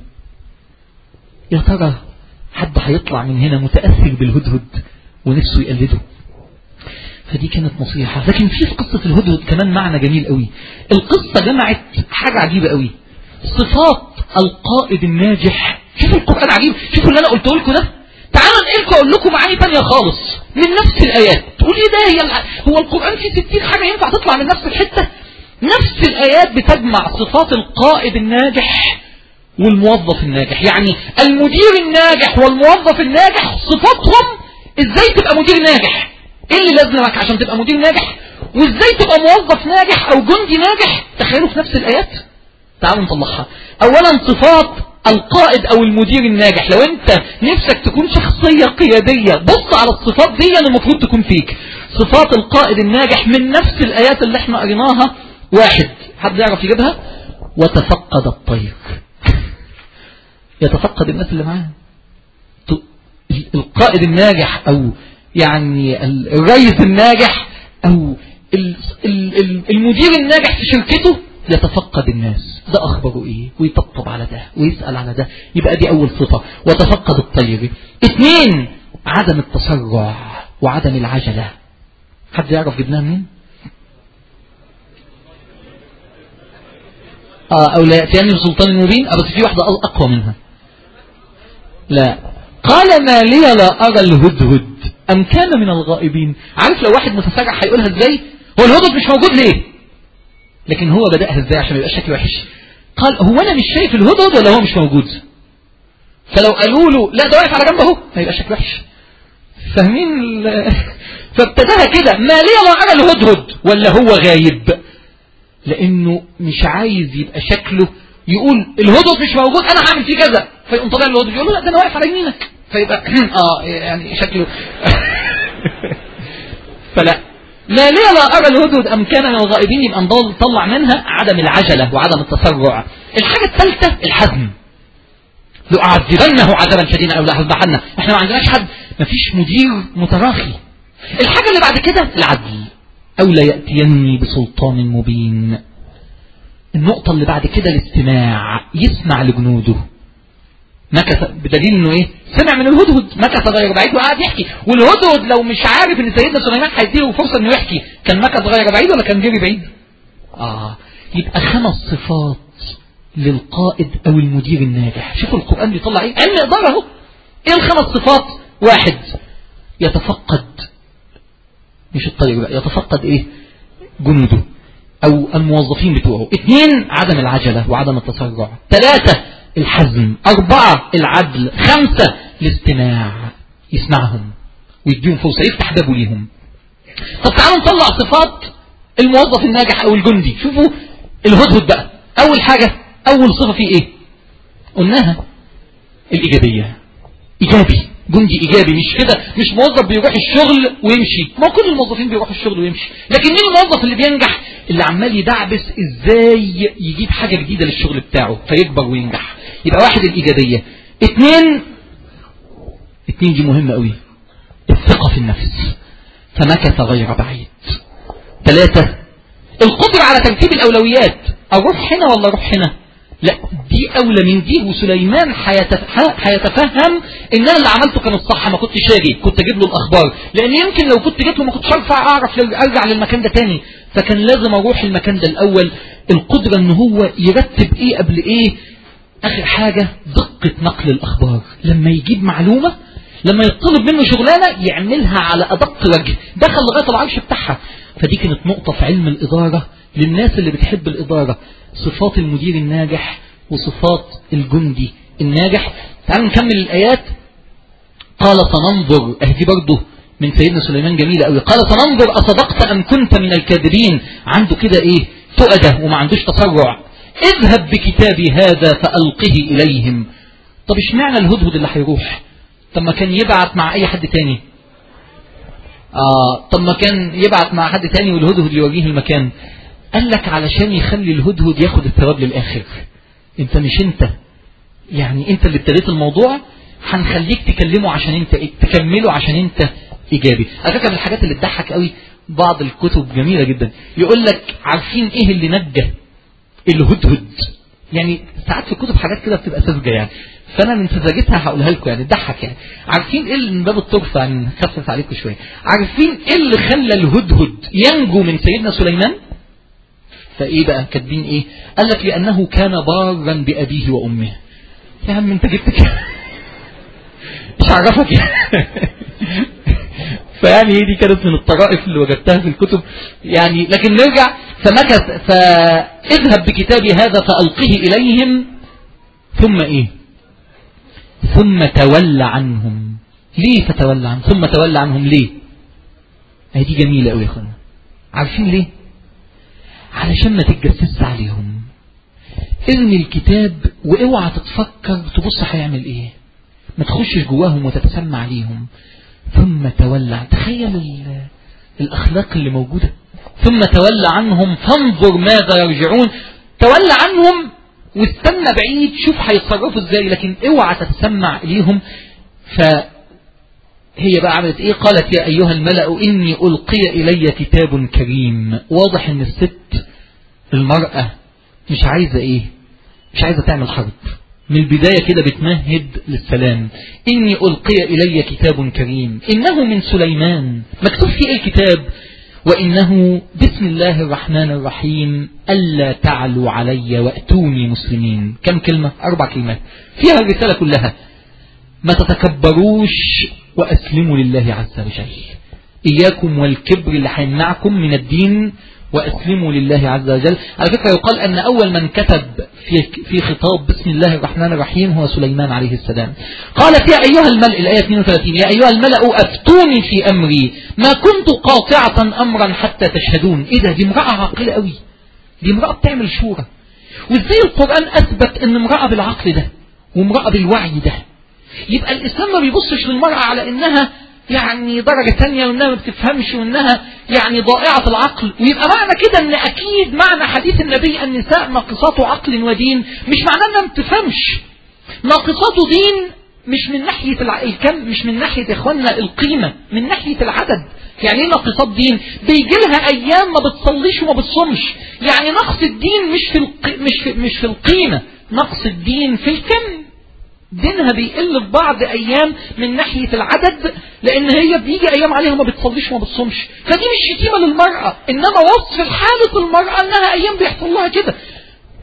يا ترى حد هيطلع من هنا متأثر بالهدهد ونفسه يقلده؟ فدي كانت نصيحة. لكن في في قصة الهدهد كمان معنى جميل قوي. القصة جمعت حاجة عجيبة قوي، صفات القائد الناجح. شوفوا القرآن عجيب، شوفوا اللي أنا قلته لكم ده. تعالوا نقلكم أقول لكم معاني تانية خالص من نفس الآيات. تقول إيه ده؟ هي هو القرآن فيه ستين حاجة ينفع تطلع من نفس الحتة؟ نفس الآيات بتجمع صفات القائد الناجح والموظف الناجح. يعني المدير الناجح والموظف الناجح صفاتهم ازاي تبقى مدير ناجح، ايه اللي لازمك عشان تبقى مدير ناجح، وازاي تبقى موظف ناجح او جندي ناجح. تخيلوا في نفس الآيات. تعالوا نطلعها. اولا صفات القائد او المدير الناجح. لو انت نفسك تكون شخصية قيادية بص على الصفات دي اللي المفروض تكون فيك. صفات القائد الناجح من نفس الآيات اللي احنا قريناها. واحد، حد يعرف يجيبها؟ وتفقد الطير. يتفقد الناس اللي معاه. القائد الناجح او يعني الرئيس الناجح او المدير الناجح في شركته يتفقد الناس، ده اخبره ايه ويطبطب على ده ويسأل على ده. يبقى دي اول صفة، وتفقد الطير. اثنين، عدم التسرع وعدم العجلة. حد يعرف جبناها منين؟ آه او لا يأتيني بسلطان مبين. بس في واحدة اقوى منها. لا، قال ما لي لا أرى الهدهد أم كان من الغائبين. عارف لو واحد متسرع هيقولها ازاي؟ هو الهدهد مش موجود ليه؟ لكن هو بدأها ازاي عشان يبقى شكله وحش؟ قال هو أنا مش شايف الهدهد ولا هو مش موجود؟ فلو قالوا له لا ده واقف على جنبه اهو هيبقى شكله وحش. فاهمين؟ فابتداها كده ما لي لا أرى الهدهد ولا هو غايب، لأنه مش عايز يبقى شكله يقول الهدهد مش موجود انا هعمل فيه كذا، فيقوم طالع الهدهد يقول له لا ده انا واقف على يمينك، فيبقى اه يعني شكله فلا لا ليه لا ارى الهدهد ام كان من الغائبين. يبقى نطلع منها عدم العجله وعدم التسرع. الحاجه الثالثه الحزم. لو اعذبنه عذابا شديدا او لاذبحنه. احنا ما عندناش حد، ما فيش مدير متراخي. الحاجه اللي بعد كده العدل. او لا ياتيني بسلطان مبين. النقطة اللي بعد كده الاستماع، يسمع لجنوده. مكث بدليل انه ايه؟ سمع من الهدهد، مكث غير بعيد وقعد يحكي. والهدهد لو مش عارف ان سيدنا سليمان هيديله فرصة انه يحكي كان مكث غير بعيد ولا كان جري بعيد؟ اه يبقى خمس صفات للقائد أو المدير الناجح. شوفوا القرآن بيطلع إيه؟ علم إدارة اهو. إيه الخمس صفات؟ واحد، يتفقد، مش الطير بقى، يتفقد إيه؟ جنوده أو الموظفين بتوعه. اثنين، عدم العجلة وعدم التسرع. ثلاثة، الحزم. أربعة، العدل. خمسة، الاستماع، يسمعهم ويديهم فرصة، يفتح بابه ليهم. طب تعالوا نطلع صفات الموظف الناجح أو الجندي. شوفوا الهدهد بقى. أول حاجة، أول صفة فيه إيه؟ قلناها، الإيجابية. إيجابي، جندي إيجابي، مش كده، مش موظف بيروح الشغل ويمشي. ما كل الموظفين بيروحوا الشغل ويمشي، لكن مين الموظف اللي بينجح؟ اللي عمال يدعبس إزاي يجيب حاجة جديدة للشغل بتاعه فيكبر وينجح. يبقى واحد، الإيجابية. اتنين، اتنين دي مهمة قوي، الثقة في النفس، فمكث غير بعيد. ثلاثة، القدرة على ترتيب الأولويات. أروح هنا ولا أروح هنا؟ لا، دي أولى من دي. وسليمان حيتفهم إن أنا اللي عملته كان الصح، ما كنتش أجي، كنت أجيب له الأخبار، لأن يمكن لو كنت جيت له ما كنتش أرفع أعرف أرجع للمكان ده تاني، فكان لازم أروح المكان ده الأول. القدرة إن هو يرتب إيه قبل إيه. آخر حاجة، دقة نقل الأخبار. لما يجيب معلومة، لما يطلب منه شغلانة يعملها على أدق وجه، دخل لغاية العرش بتاعها. فدي كانت نقطة في علم الإدارة للناس اللي بتحب الإدارة. صفات المدير الناجح وصفات الجندي الناجح. تعالوا نكمل الآيات. قال سننظر، اهدي برضه من سيدنا سليمان جميلة قوي. قال سننظر أصدقت أم كنت من الكاذبين. عنده كده إيه، تؤدة وما عندوش تسرع. اذهب بكتابي هذا فألقه إليهم. طب اشمعنى الهدهد اللي هيروح؟ طب ما كان يبعت مع أي حد تاني. آه طب ما كان يبعت مع حد تاني والهدهد يوريه المكان. قال لك علشان يخلي الهدهد ياخد الثواب للآخر. انت مش انت، يعني انت اللي ابتديت الموضوع، هنخليك تكلمه عشان انت تكمله عشان انت ايجابي. على فكره من الحاجات اللي تضحك قوي، بعض الكتب جميله جدا يقول لك عارفين ايه اللي نجى الهدهد؟ يعني ساعات في الكتب حاجات كده بتبقى ساذجه يعني، فانا من سذاجتها هقولها لكم يعني تضحك يعني. عارفين ايه اللي من باب الطرف يعني نخفف عليكم شويه؟ عارفين ايه اللي خلى الهدهد ينجو من سيدنا سليمان؟ فايه بقى كاتبين ايه؟ قال لك لانه كان بارا بابيه وامه. يا عم انت جبت كده مش عرفك فيعني دي كانت من الطرائف اللي وجدتها في الكتب يعني. لكن نرجع. فمكث، فاذهب بكتابي هذا فألقه إليهم ثم ايه؟ ثم تولى عنهم. ليه فتولى عنهم؟ ثم تولى عنهم ليه؟ هذه جميلة قوي يا اخوانا. عارفين ليه؟ علشان ما تتجسس عليهم. ارمي الكتاب واوعى تتفكر تبص هيعمل ايه، ما تخشش جواهم وتتسمع عليهم. ثم تولى، تخيل الاخلاق اللي موجودة. ثم تولى عنهم فانظر ماذا يرجعون. تولى عنهم واستنى بعيد شوف هيتصرفوا ازاي، لكن اوعى تتسمع اليهم. فهي بقى عملت ايه؟ قالت يا ايها الملأ اني القي الي كتاب كريم. واضح ان الست المرأة مش عايزة ايه؟ مش عايزة تعمل حرب من البداية كده، بتمهد للسلام. إني ألقي إلي كتاب كريم إنه من سليمان. مكتوب فيه إيه الكتاب؟ وإنه بسم الله الرحمن الرحيم ألا تعلوا علي وأتوني مسلمين. كم كلمة؟ أربع كلمات فيها الرسالة كلها. ما تتكبروش وأسلموا لله عز وجل. إياكم والكبر اللي هيمنعكم من الدين، وأسلموا لله عز وجل. على فكرة يقال أن أول من كتب في في خطاب بسم الله الرحمن الرحيم هو سليمان عليه السلام. قالت يا أيها الملأ، الآية اثنين وثلاثين، يا أيها الملأ أفتوني في أمري ما كنت قاطعة أمرا حتى تشهدون. إيه ده؟ دي امرأة عاقلة قوي، دي امرأة بتعمل شورى. وإزاي القرآن أثبت أن امرأة بالعقل ده وامرأة بالوعي ده؟ يبقى الإسلام ما بيبصش للمرأة على إنها يعني درجة تانية وإنها ما بتفهمش وإنها يعني ضائعة العقل. ويبقى معنى كده أن أكيد معنى حديث النبي النساء ناقصات عقل ودين مش معناه أنها ما بتفهمش. ناقصات دين مش من ناحية الكم، مش من ناحية إخواننا القيمة، من ناحية العدد. يعني ايه ناقصات دين؟ بيجي لها أيام ما بتصليش وما بتصومش. يعني نقص الدين مش في الق... مش في... مش في القيمة، نقص الدين في الكم. دينها بيقل في بعض أيام من ناحية العدد، لأن هي بيجي أيام عليها ما بتصليش وما بتصومش. فدي مش شتيمة للمرأة، إنما وصف حالة المرأة أنها أيام بيحصل لها كده.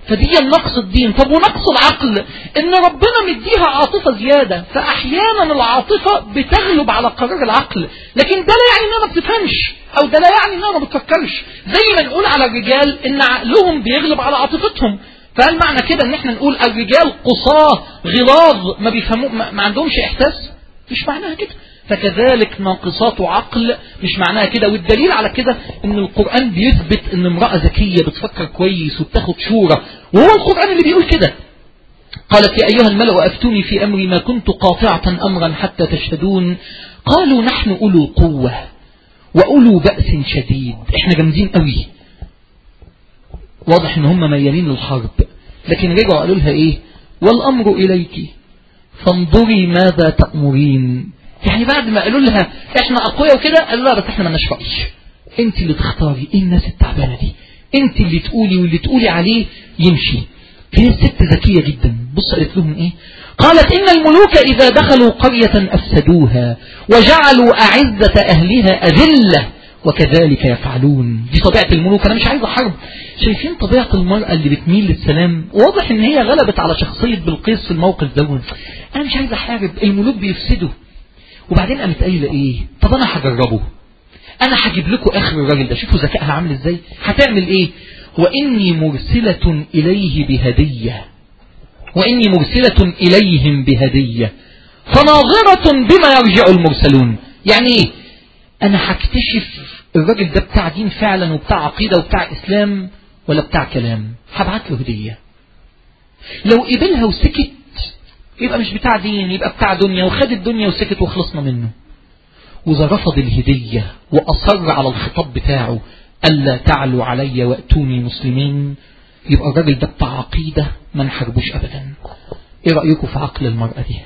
فدي نقص الدين. طب ونقص العقل ان ربنا مديها عاطفة زيادة، فاحيانا العاطفة بتغلب على قرار العقل، لكن ده لا يعني انها ما بتفهمش، او ده لا يعني انها ما بتفكرش. زي ما نقول على الرجال ان عقلهم بيغلب على عاطفتهم، فهل معنى كده ان احنا نقول الرجال قصاه غلاظ ما بيفهموا ما, ما عندهمش احساس؟ مش معناها كده. فكذلك ناقصات عقل مش معناها كده. والدليل على كده ان القرآن بيثبت ان امرأة ذكية بتفكر كويس وبتاخد شورى، وهو القرآن اللي بيقول كده. قالت يا ايها الملأ افتوني في امري ما كنت قاطعة امرا حتى تشهدون قالوا نحن اولو قوة واولو بأس شديد. احنا جامدين قوي، واضح ان هم ميالين للحرب، لكن رجعوا قالوا لها ايه؟ والامر اليك فانظري ماذا تأمرين. يعني بعد ما قالوا لها احنا اقوياء وكده، قالوا لها بس احنا ما لناش رأي، انت اللي تختاري ايه الناس التعبانه دي، انت اللي تقولي واللي تقولي عليه يمشي. هي الست ذكيه جدا. بص قالت لهم ايه؟ قالت ان الملوك اذا دخلوا قرية افسدوها وجعلوا اعزة اهلها اذلة وكذلك يفعلون. دي طبيعة الملوك. انا مش عايز حرب. شايفين طبيعة المرأة اللي بتميل للسلام؟ واضح ان هي غلبت على شخصية بلقيس في الموقف ده. انا مش عايز احارب، الملوك بيفسدوا. وبعدين قامت قايله ايه؟ طب انا هجربه، انا هجيب لكم اخر الراجل ده. شوفوا ذكائها عامل ازاي. هتعمل ايه؟ واني مرسلة اليه بهدية واني مرسلة اليهم بهدية فناظرة بما يرجع المرسلون. يعني ايه؟ انا هكتشف الراجل ده بتاع دين فعلا وبتاع عقيدة وبتاع اسلام ولا بتاع كلام. هبعت له هدية، لو قبلها وسكت يبقى مش بتاع دين، يبقى بتاع دنيا، وخد الدنيا وسكت وخلصنا منه. وإذا رفض الهدية وأصر على الخطاب بتاعه ألا تعلوا علي وأتوني مسلمين، يبقى الراجل ده بتاع عقيدة ما نحاربوش أبدا. إيه رأيكم في عقل المرأة دي؟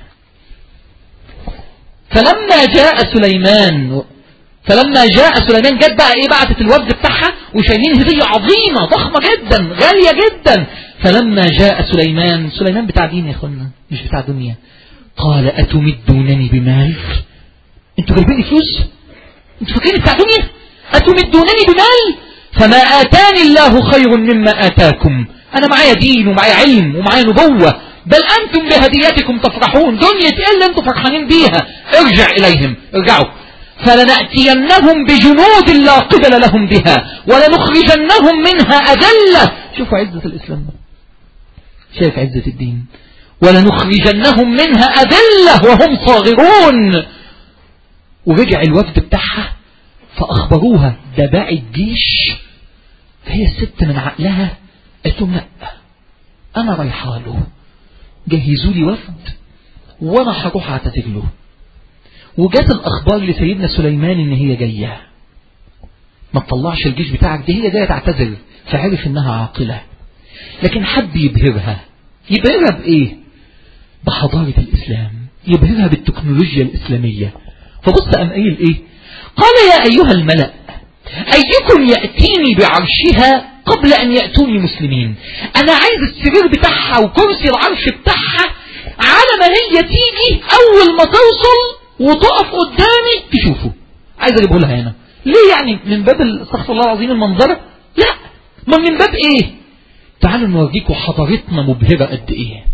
فلما جاء سليمان فلما جاء سليمان جت بقى إيه؟ بعتت الوفد بتاعها وشايلين هدية عظيمة ضخمة جدا غالية جدا. فلما جاء سليمان، سليمان بتاع دين يا اخوانا مش بتاع دنيا، قال أتمدونني بمال؟ انتوا جايبيني فلوس؟ انتوا فاكرين بتاع دنيا؟ أتمدونني بمال؟ فما آتاني الله خير مما آتاكم. أنا معايا دين ومعايا علم ومعايا نبوة، بل أنتم بهديتكم تفرحون. دنيا ايه اللي انتوا فرحانين بيها؟ ارجع إليهم، ارجعوا. فلنأتينهم بجنود لا قبل لهم بها ولنخرجنهم منها أذلة. شوفوا عزة الإسلام، شايف عزة الدين. ولنخرجنهم منها أذلة وهم صاغرون. ورجع الوفد بتاعها فأخبروها ده باعت جيش. فهي الست من عقلها قالت لهم لا، أنا رايحة له، جهزوا لي وفد وأنا هروح أعتذر له. وجات الأخبار لسيدنا سليمان إن هي جاية. ما تطلعش الجيش بتاعك، دي هي جاية تعتذر. فعرف إنها عاقلة، لكن حب يبهرها. يبهرها بإيه؟ بحضارة الإسلام، يبهرها بالتكنولوجيا الإسلامية. فبص قام قايل إيه؟ قال يا أيها الملأ أيكم يأتيني بعرشها قبل أن يأتوني مسلمين. أنا عايز السرير بتاعها وكرسي العرش بتاعها على ما هي تيجي أول ما توصل وتقف قدامي تشوفه. عايز أجيبه لها هنا. ليه يعني؟ من باب استغفر الله العظيم المنظرة؟ لا، ما من باب إيه؟ تعالوا نوريكم حضارتنا مبهرة قد إيه.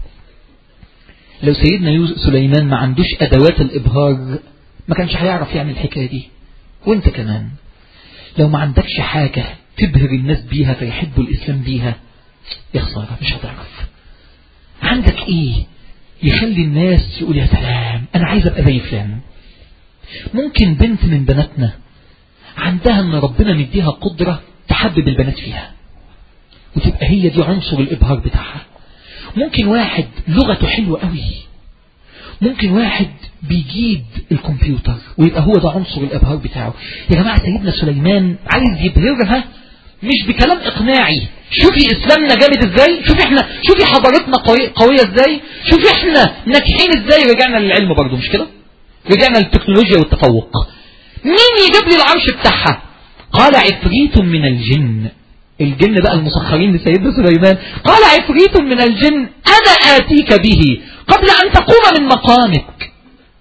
لو سيدنا سليمان ما عندوش أدوات الإبهار ما كانش هيعرف يعمل الحكاية دي. وانت كمان لو ما عندكش حاجة تبهر الناس بيها فيحبوا الإسلام بيها، يا خسارة مش هتعرف. عندك إيه يخلي الناس يقول يا سلام أنا عايز أبقى زي فلان؟ ممكن بنت من بناتنا عندها أن ربنا مديها قدرة تحبب البنات فيها وتبقى هي دي عنصر الإبهار بتاعها. ممكن واحد لغته حلوة قوي، ممكن واحد بيجيد الكمبيوتر ويبقى هو ده عنصر الإبهار بتاعه. يا جماعة سيدنا سليمان عايز يبهرها مش بكلام إقناعي. شوفي إسلامنا جامد إزاي، شوفي إحنا، شوفي حضارتنا قوية, قوية إزاي، شوفي إحنا ناجحين إزاي. رجعنا للعلم برضو مش كده؟ رجعنا للتكنولوجيا والتفوق. مين يجيب لي العرش بتاعها؟ قال عفريت من الجن. الجن بقى المسخرين لسيدنا سليمان. قال عفريت من الجن أنا آتيك به قبل أن تقوم من مقامك.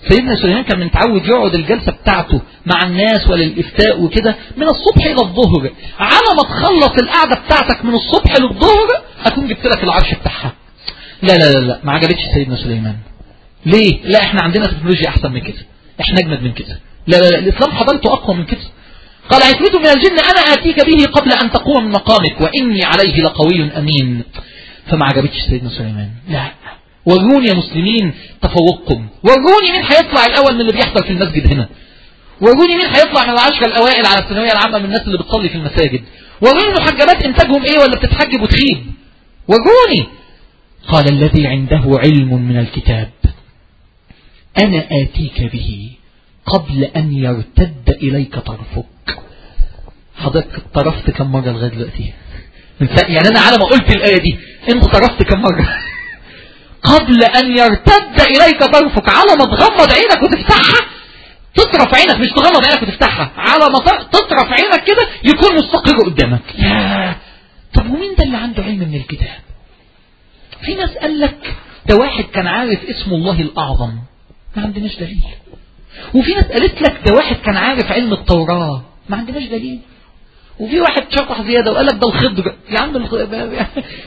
سيدنا سليمان كان متعود يقعد الجلسة بتاعته مع الناس ولا الإفتاء وكده من الصبح إلى الظهر، على ما تخلص القعدة بتاعتك من الصبح للظهر أكون جبت لك العرش بتاعها. لا لا لا لا، ما عجبتش سيدنا سليمان. ليه؟ لا احنا عندنا تكنولوجيا أحسن من كده، احنا أجمد من كده. لا لا لا، الإسلام حضرته أقوى من كده. قال عفريت من الجن أنا آتيك به قبل أن تقوم من مقامك وإني عليه لقوي أمين. فما عجبتش سيدنا سليمان. لا، وروني يا مسلمين تفوقكم، وروني مين هيطلع الأول من اللي بيحضر في المسجد هنا، وروني مين هيطلع من العشرة الأوائل على الثانوية العامة من الناس اللي بتصلي في المساجد، وروني محجبات إنتاجهم إيه ولا بتتحجب وتخيب، وروني. قال الذي عنده علم من الكتاب أنا آتيك به قبل أن يرتد إليك طرفك. حضرتك طرفت كم مرة لغاية دلوقتي؟ يعني أنا على ما قلت الآية دي أنت طرفت كم مرة؟ قبل أن يرتد إليك طرفك، على ما تغمض عينك وتفتحها، تطرف عينك مش تغمض عينك وتفتحها، على ما تطرف عينك كده يكون مستقر قدامك. ياه، طب ومين ده اللي عنده علم من الكتاب؟ في ناس قال لك ده واحد كان عارف اسم الله الأعظم، ما عندناش دليل. وفي ناس قالت لك ده واحد كان عارف علم التوراة، ما عندناش دليل. وفي واحد شطح زيادة وقال لك ده الخضر. يا عم الخضر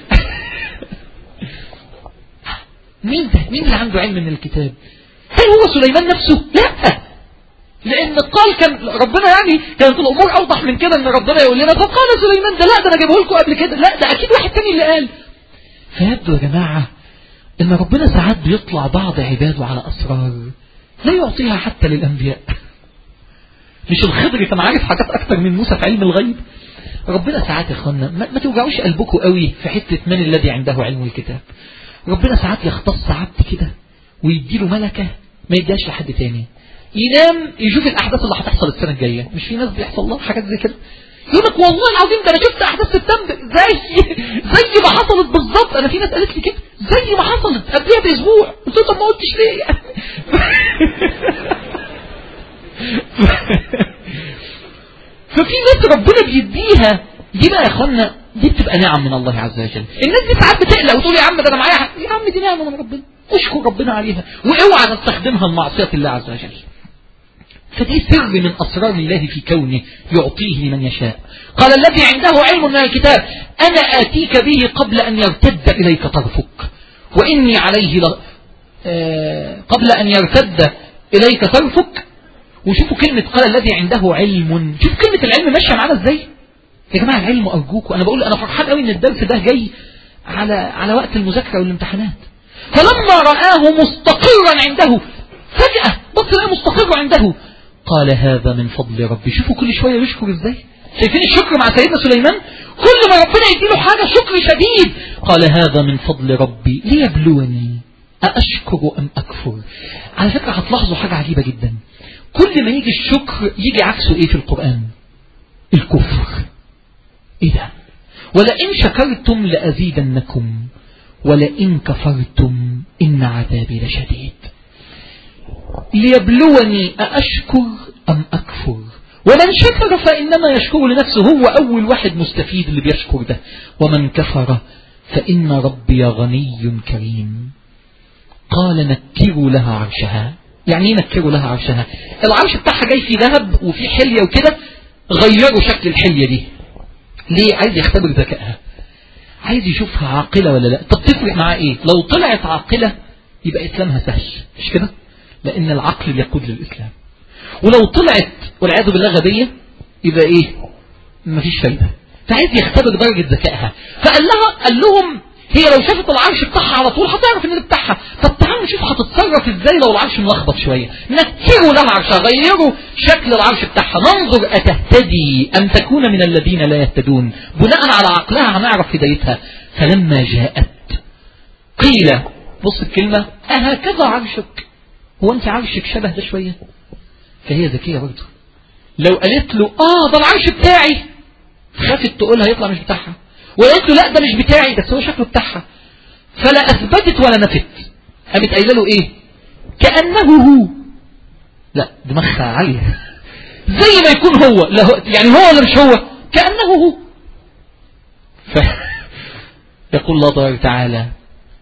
مين ده؟ مين اللي عنده علم من الكتاب؟ هل هو سليمان نفسه؟ لا، لأن قال كان ربنا يعني كانت الأمور أوضح من كده إن ربنا يقول لنا فقال سليمان ده لا ده أنا جايبه لكم قبل كده، لا ده أكيد واحد تاني اللي قال. فيبدو يا جماعة إن ربنا ساعات بيطلع بعض عباده على أسرار لا يعطيها حتى للأنبياء. مش الخضر كان عارف حاجات أكتر من موسى في علم الغيب؟ ربنا ساعات يا اخوانا ما, ما توجعوش قلبكم قوي في حتة من الذي عنده علم الكتاب. ربنا ساعات يختص عبد كده ويديله ملكة ما يديهاش لحد تاني، ينام يشوف الأحداث اللي هتحصل السنة الجاية. مش في ناس بيحصل لها حاجات زي كده يقول لك والله العظيم ده أنا شفت أحداث سبتمبر زي زي ما حصلت بالظبط. أنا في ناس قالت لي كده زي ما حصلت قبلها بأسبوع، قلت له طب ما قلتش ليه يعني؟ ففي ناس ربنا بيديها دي بقى يا اخوانا، دي بتبقى نعم من الله عز وجل. الناس دي ساعات بتقلق وتقول يا عم ده انا معايا، يا عم دي نعمه من ربنا، اشكر ربنا عليها واوعى تستخدمها لمعصيه الله عز وجل. فدي سر من اسرار الله في كونه يعطيه لمن يشاء. قال الذي عنده علم من الكتاب انا اتيك به قبل ان يرتد اليك طرفك واني عليه ل... آه... قبل ان يرتد اليك طرفك. وشوفوا كلمة قال الذي عنده علم، شوف كلمة العلم ماشية معانا ازاي يا جماعة. العلم أرجوكم، أنا بقول أنا فرحان قوي إن الدرس ده جاي على على وقت المذاكرة والامتحانات. فلما رآه مستقرا عنده فجأة بص لقى مستقر عنده قال هذا من فضل ربي. شوفوا كل شوية يشكر ازاي. شايفين الشكر مع سيدنا سليمان؟ كل ما ربنا يديله حاجة شكر شديد. قال هذا من فضل ربي ليبلوني أأشكر أم أكفر. على فكرة هتلاحظوا حاجة عجيبة جدا، كل ما يجي الشكر يجي عكسه ايه في القرآن؟ الكفر. ايه ده؟ ولئن شكرتم لأزيدنكم ولئن كفرتم إن عذابي لشديد. ليبلوني أأشكر أم أكفر. ومن شكر فإنما يشكر لنفسه، هو أول واحد مستفيد اللي بيشكر ده. ومن كفر فإن ربي غني كريم. قال نكروا لها عرشها. يعني ايه نكروا لها عرشها؟ العرش بتاعها جاي فيه ذهب وفيه حلية وكده، غيروا شكل الحلية دي. ليه؟ عايز يختبر ذكائها، عايز يشوفها عاقلة ولا لا. طب تفرق معاه ايه؟ لو طلعت عاقلة يبقى اسلامها سهل، مش كده؟ لان العقل بيقود للاسلام. ولو طلعت والعياذ بالله غبية يبقى ايه؟ مفيش فايدة. فعايز يختبر درجة ذكائها، فقال لها قال لهم هي لو شافت العرش بتاعها على طول هتعرف ان ده بتاعها. طب تعالوا نشوف هتتصرف ازاي لو العرش ملخبط شويه. نكروا لها عرشها، غيروا شكل العرش بتاعها، ننظر اتهتدي ام تكون من الذين لا يهتدون. بناء على عقلها هنعرف هدايتها. فلما جاءت قيل، بص الكلمه اهكذا عرشك، هو انت عرشك شبه ده شويه؟ فهي ذكيه برضه. لو قالت له اه ده العرش بتاعي خافت تقولها يطلع مش بتاعها، وقالت له لا ده مش بتاعي بس هو شكله بتاعها، فلا أثبتت ولا نفت. قامت قايله له إيه؟ كأنه هو. لا دماغها عالية، زي ما يكون هو. لا هو يعني هو ولا مش هو؟ كأنه هو. ف... يقول الله تعالى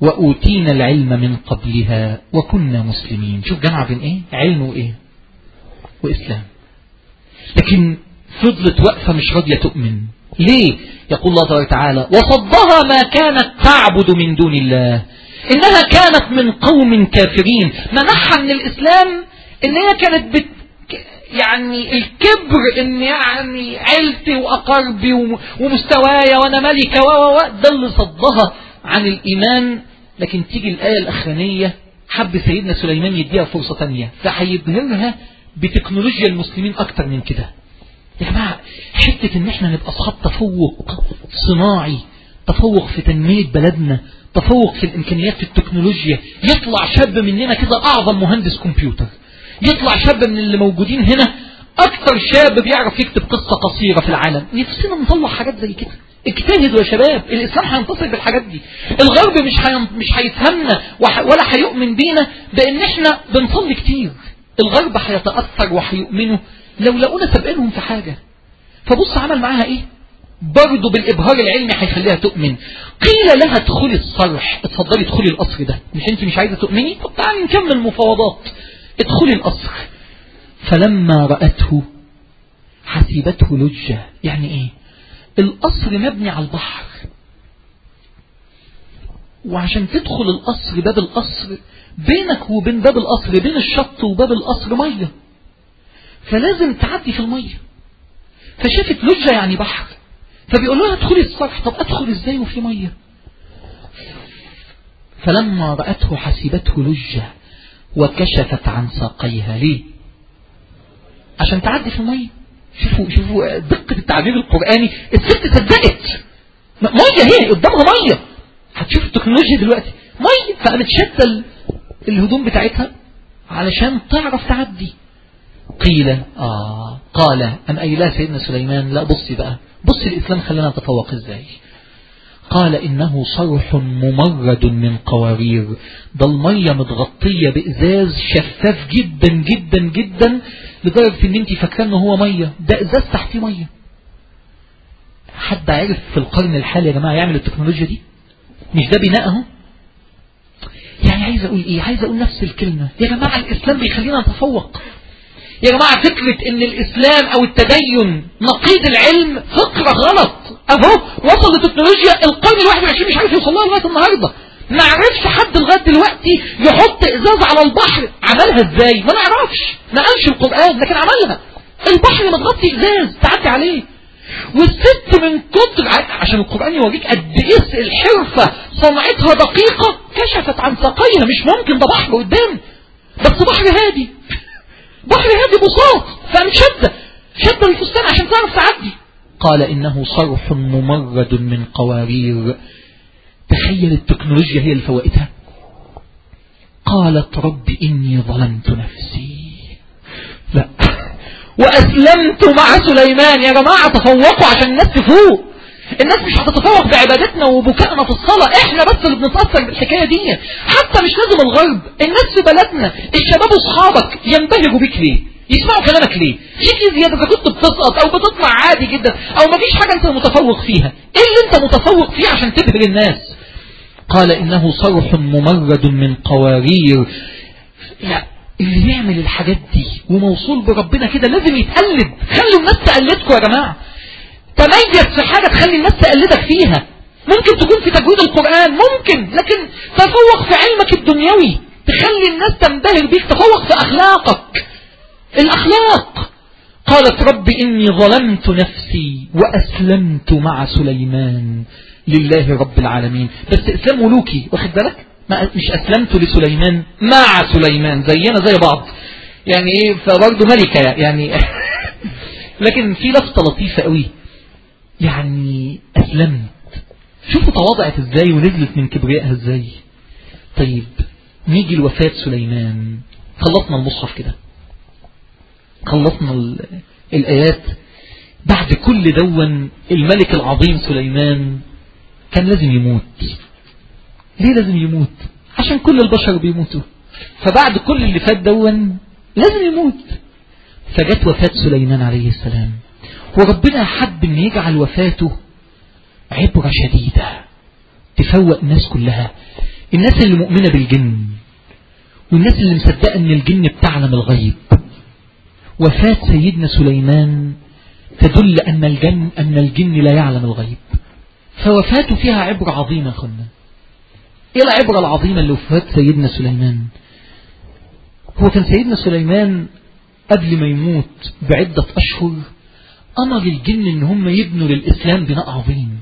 وأوتينا العلم من قبلها وكنا مسلمين. شوف جمع بين ايه؟ علم وايه؟ وإسلام. لكن فضلت واقفة مش راضية تؤمن. ليه؟ يقول الله تبارك وتعالى وصدها ما كانت تعبد من دون الله إنها كانت من قوم كافرين. منحها من الإسلام إن هي كانت بت يعني الكبر إن يعني عيلتي وأقربي ومستوايا وأنا ملكة و ده اللي صدها عن الإيمان. لكن تيجي الآية الأخرانية حب سيدنا سليمان يديها فرصة تانية فهيبهرها بتكنولوجيا المسلمين أكتر من كده. يا جماعة حتة إن إحنا نبقى أصحاب تفوق صناعي، تفوق في تنمية بلدنا، تفوق في الإمكانيات في التكنولوجيا. يطلع شاب مننا كده أعظم مهندس كمبيوتر، يطلع شاب من اللي موجودين هنا أكتر شاب بيعرف يكتب قصة قصيرة في العالم. نفسنا نطلع حاجات زي كده. اجتهدوا يا شباب، الإسلام هينتصر بالحاجات دي. الغرب مش هين... مش هيفهمنا وح... ولا هيؤمن بينا بأن احنا بنصلي كتير. الغرب هيتأثر وهيؤمنوا لو لقونا سابقينهم في حاجة. فبص عمل معاها ايه؟ برضه بالإبهار العلمي هيخليها تؤمن. قيل لها ادخلي الصرح، اتفضلي ادخلي القصر ده. مش انت مش عايزة تؤمني؟ طب تعالي نكمل مفاوضات. ادخلي القصر. فلما رأته حسبته لجة. يعني ايه؟ القصر مبني على البحر، وعشان تدخل القصر باب القصر بينك وبين باب القصر بين الشط وباب القصر مية، فلازم تعدي في المية. فشافت لجة يعني بحر، فبيقول لها ادخلي الصرح. طب ادخل ازاي وفي مية؟ فلما رأته حسبته لجة وكشفت عن ساقيها. ليه؟ عشان تعدي في المية. شوفوا شوفوا دقة التعبير القرآني. الست صدقت مية، هي قدامها مية. هتشوف التكنولوجيا دلوقتي مية، فقامت شادة الهدوم بتاعتها علشان تعرف تعدي. قيل آه قال أم أيلا سيدنا سليمان لا بصي بقى، بصي الإسلام خلينا نتفوق إزاي. قال إنه صرح ممرد من قوارير. ده المية متغطية بإزاز شفاف جدا جدا جدا لدرجة إن انتي فاكرة إنه هو مية، ده إزاز تحتيه مية. حد عارف في القرن الحالي يا جماعة يعمل التكنولوجيا دي؟ مش ده بناءه؟ يعني عايز أقول إيه؟ عايز أقول نفس الكلمة يا جماعة. الإسلام بيخلينا نتفوق يا جماعة. فكرة إن الإسلام أو التدين نقيض العلم فكرة غلط. أهو وصل لتكنولوجيا القرن الواحد والعشرين مش عارف يوصل لها لغاية النهاردة. ما عرفش حد لغاية دلوقتي يحط إزاز على البحر. عملها إزاي؟ ما نعرفش، ما قالش القرآن لكن عملها. البحر متغطي إزاز تعدي عليه. والست من كتر عشان القرآن يوريك قد إيه الحرفة صنعتها دقيقة كشفت عن ساقيها. مش ممكن ده بحر قدام، بس بحر هادي، بحر هادي بساط. فقامت شدة شدة الفستان عشان تعرف تعدي. قال إنه صرح ممرد من قوارير. تخيل التكنولوجيا هي اللي فوقتها. قالت رب إني ظلمت نفسي لا وأسلمت مع سليمان. يا جماعة تفوقوا عشان الناس تفوق. الناس مش هتتفوق بعبادتنا وبكائنا في الصلاة، احنا بس اللي بنتأثر بالحكاية دي. حتى مش لازم الغرب، الناس في بلدنا الشباب واصحابك ينبهجوا بيك ليه؟ يسمعوا كلامك ليه؟ يجي زيادة اذا كنت بتسقط او بتطلع عادي جدا او مفيش حاجة انت متفوق فيها. ايه اللي انت متفوق فيه عشان تبهر الناس؟ قال انه صرح ممرد من قوارير. لا اللي يعمل الحاجات دي وموصول بربنا كده لازم يتقلد. خلوا الناس تقلدكم يا جماعة. تميز في حاجة تخلي الناس تقلدك فيها. ممكن تكون في تجويد القرآن ممكن، لكن تفوق في علمك الدنيوي تخلي الناس تنبهر بيك. تفوق في أخلاقك، الأخلاق. قالت رب إني ظلمت نفسي وأسلمت مع سليمان لله رب العالمين. بس إسلام ملوكي، واخد بالك؟ مش أسلمت لسليمان مع سليمان زينا زي بعض يعني إيه، فبرضه ملكة يعني لكن في لفتة لطيفة قوي يعني أسلمت. شوفوا تواضعت إزاي ونزلت من كبريائها إزاي. طيب نيجي لوفاة سليمان. خلصنا المصحف كده، خلصنا الآيات. بعد كل دون الملك العظيم سليمان كان لازم يموت. ليه لازم يموت؟ عشان كل البشر بيموتوا، فبعد كل اللي فات دون لازم يموت. فجت وفاة سليمان عليه السلام، وربنا حب ان يجعل وفاته عبرة شديدة تفوق الناس كلها. الناس اللي مؤمنة بالجن والناس اللي مصدقة ان الجن بتعلم الغيب. وفاة سيدنا سليمان تدل أن الجن, أن الجن لا يعلم الغيب، فوفاته فيها عبرة عظيمة. خلنا إيه العبرة العظيمة اللي وفاة سيدنا سليمان؟ هو كان سيدنا سليمان قبل ما يموت بعدة أشهر أمر الجن إن هم يبنوا للإسلام بناء عظيم،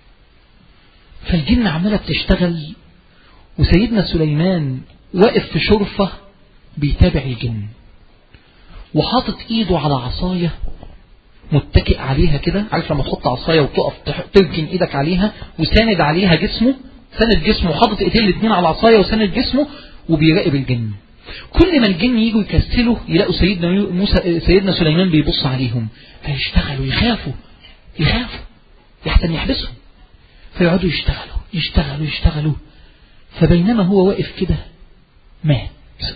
فالجن عمالة بتشتغل وسيدنا سليمان واقف في شرفة بيتابع الجن وحاطط ايده على عصاية متكئ عليها كده. عارف لما تحط عصاية وتقف تركن ايدك عليها وساند عليها جسمه، ساند جسمه وحاطط ايديه الاثنين على العصاية وساند جسمه وبيراقب الجن. كل ما الجن يجوا يكسلوا يلاقوا سيدنا موسى سيدنا سليمان بيبص عليهم فيشتغلوا يخافوا يخافوا يحتم يحبسهم، فيقعدوا يشتغلوا يشتغلوا يشتغلوا. فبينما هو واقف كده مات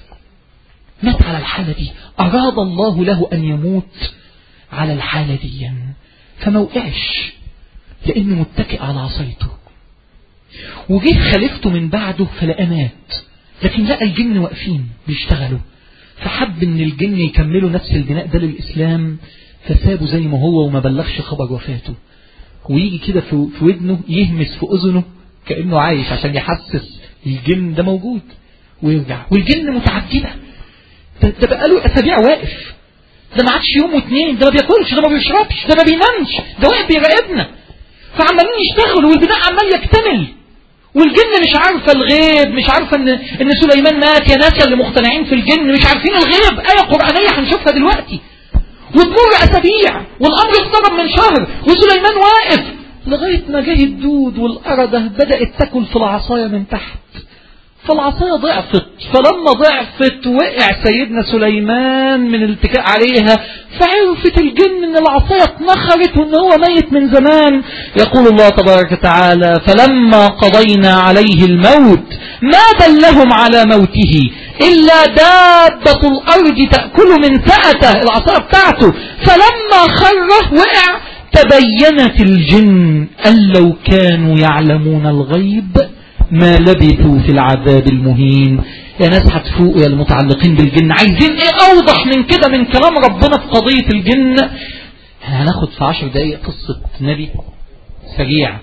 مات على الحالة دي. أراد الله له أن يموت على الحالة دي، فما وقعش لأنه متكئ على عصايته. وجه خليفته من بعده فلقى مات، لكن لقى الجن واقفين بيشتغلوا، فحب ان الجن يكملوا نفس البناء ده للإسلام، فسابه زي ما هو وما بلغش خبر وفاته. ويجي كده في ودنه يهمس في أذنه كأنه عايش عشان يحسس الجن ده موجود ويرجع. والجن متعجبة، ده بقى له أسابيع واقف، ده ما عادش يوم واثنين، ده ما بياكلش، ده ما بيشربش، ده ما بينامش، ده واقف بيراقبنا. فعمالين يشتغلوا والبناء عمال يكتمل، والجن مش عارفة الغيب، مش عارفة ان, إن سليمان مات. يا ناس اللي مقتنعين في الجن مش عارفين الغيب، آية قرآنية هنشوفها دلوقتي. وتمر أسابيع والأمر اقترب من شهر وسليمان واقف، لغاية ما جه الدود والأردة بدأت تاكل في العصاية من تحت، فالعصاية ضعفت. فلما ضعفت وقع سيدنا سليمان من الاتكاء عليها، فعرفت الجن ان العصاية اتنخرت وان هو ميت من زمان. يقول الله تبارك وتعالى: فلما قضينا عليه الموت ما دلهم على موته إلا دابة الأرض تأكل من سأته، العصاية بتاعته. فلما خره وقع تبينت الجن أن لو كانوا يعلمون الغيب ما لبثوا في العذاب المهين. يا ناس هتفوقوا يا المتعلقين بالجن، عايزين ايه اوضح من كده من كلام ربنا في قضية الجن؟ هناخد في عشر دقايق قصة نبي سريع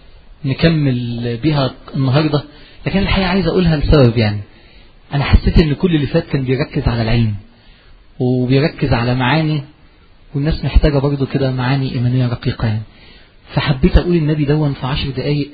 نكمل بها النهاردة، لكن الحقيقة عايز اقولها لسبب. يعني انا حسيت ان كل اللي فات كان بيركز على العلم وبيركز على معاني، والناس محتاجة برضو كده معاني ايمانية رقيقة يعني. فحبيت اقول النبي دون في عشر دقايق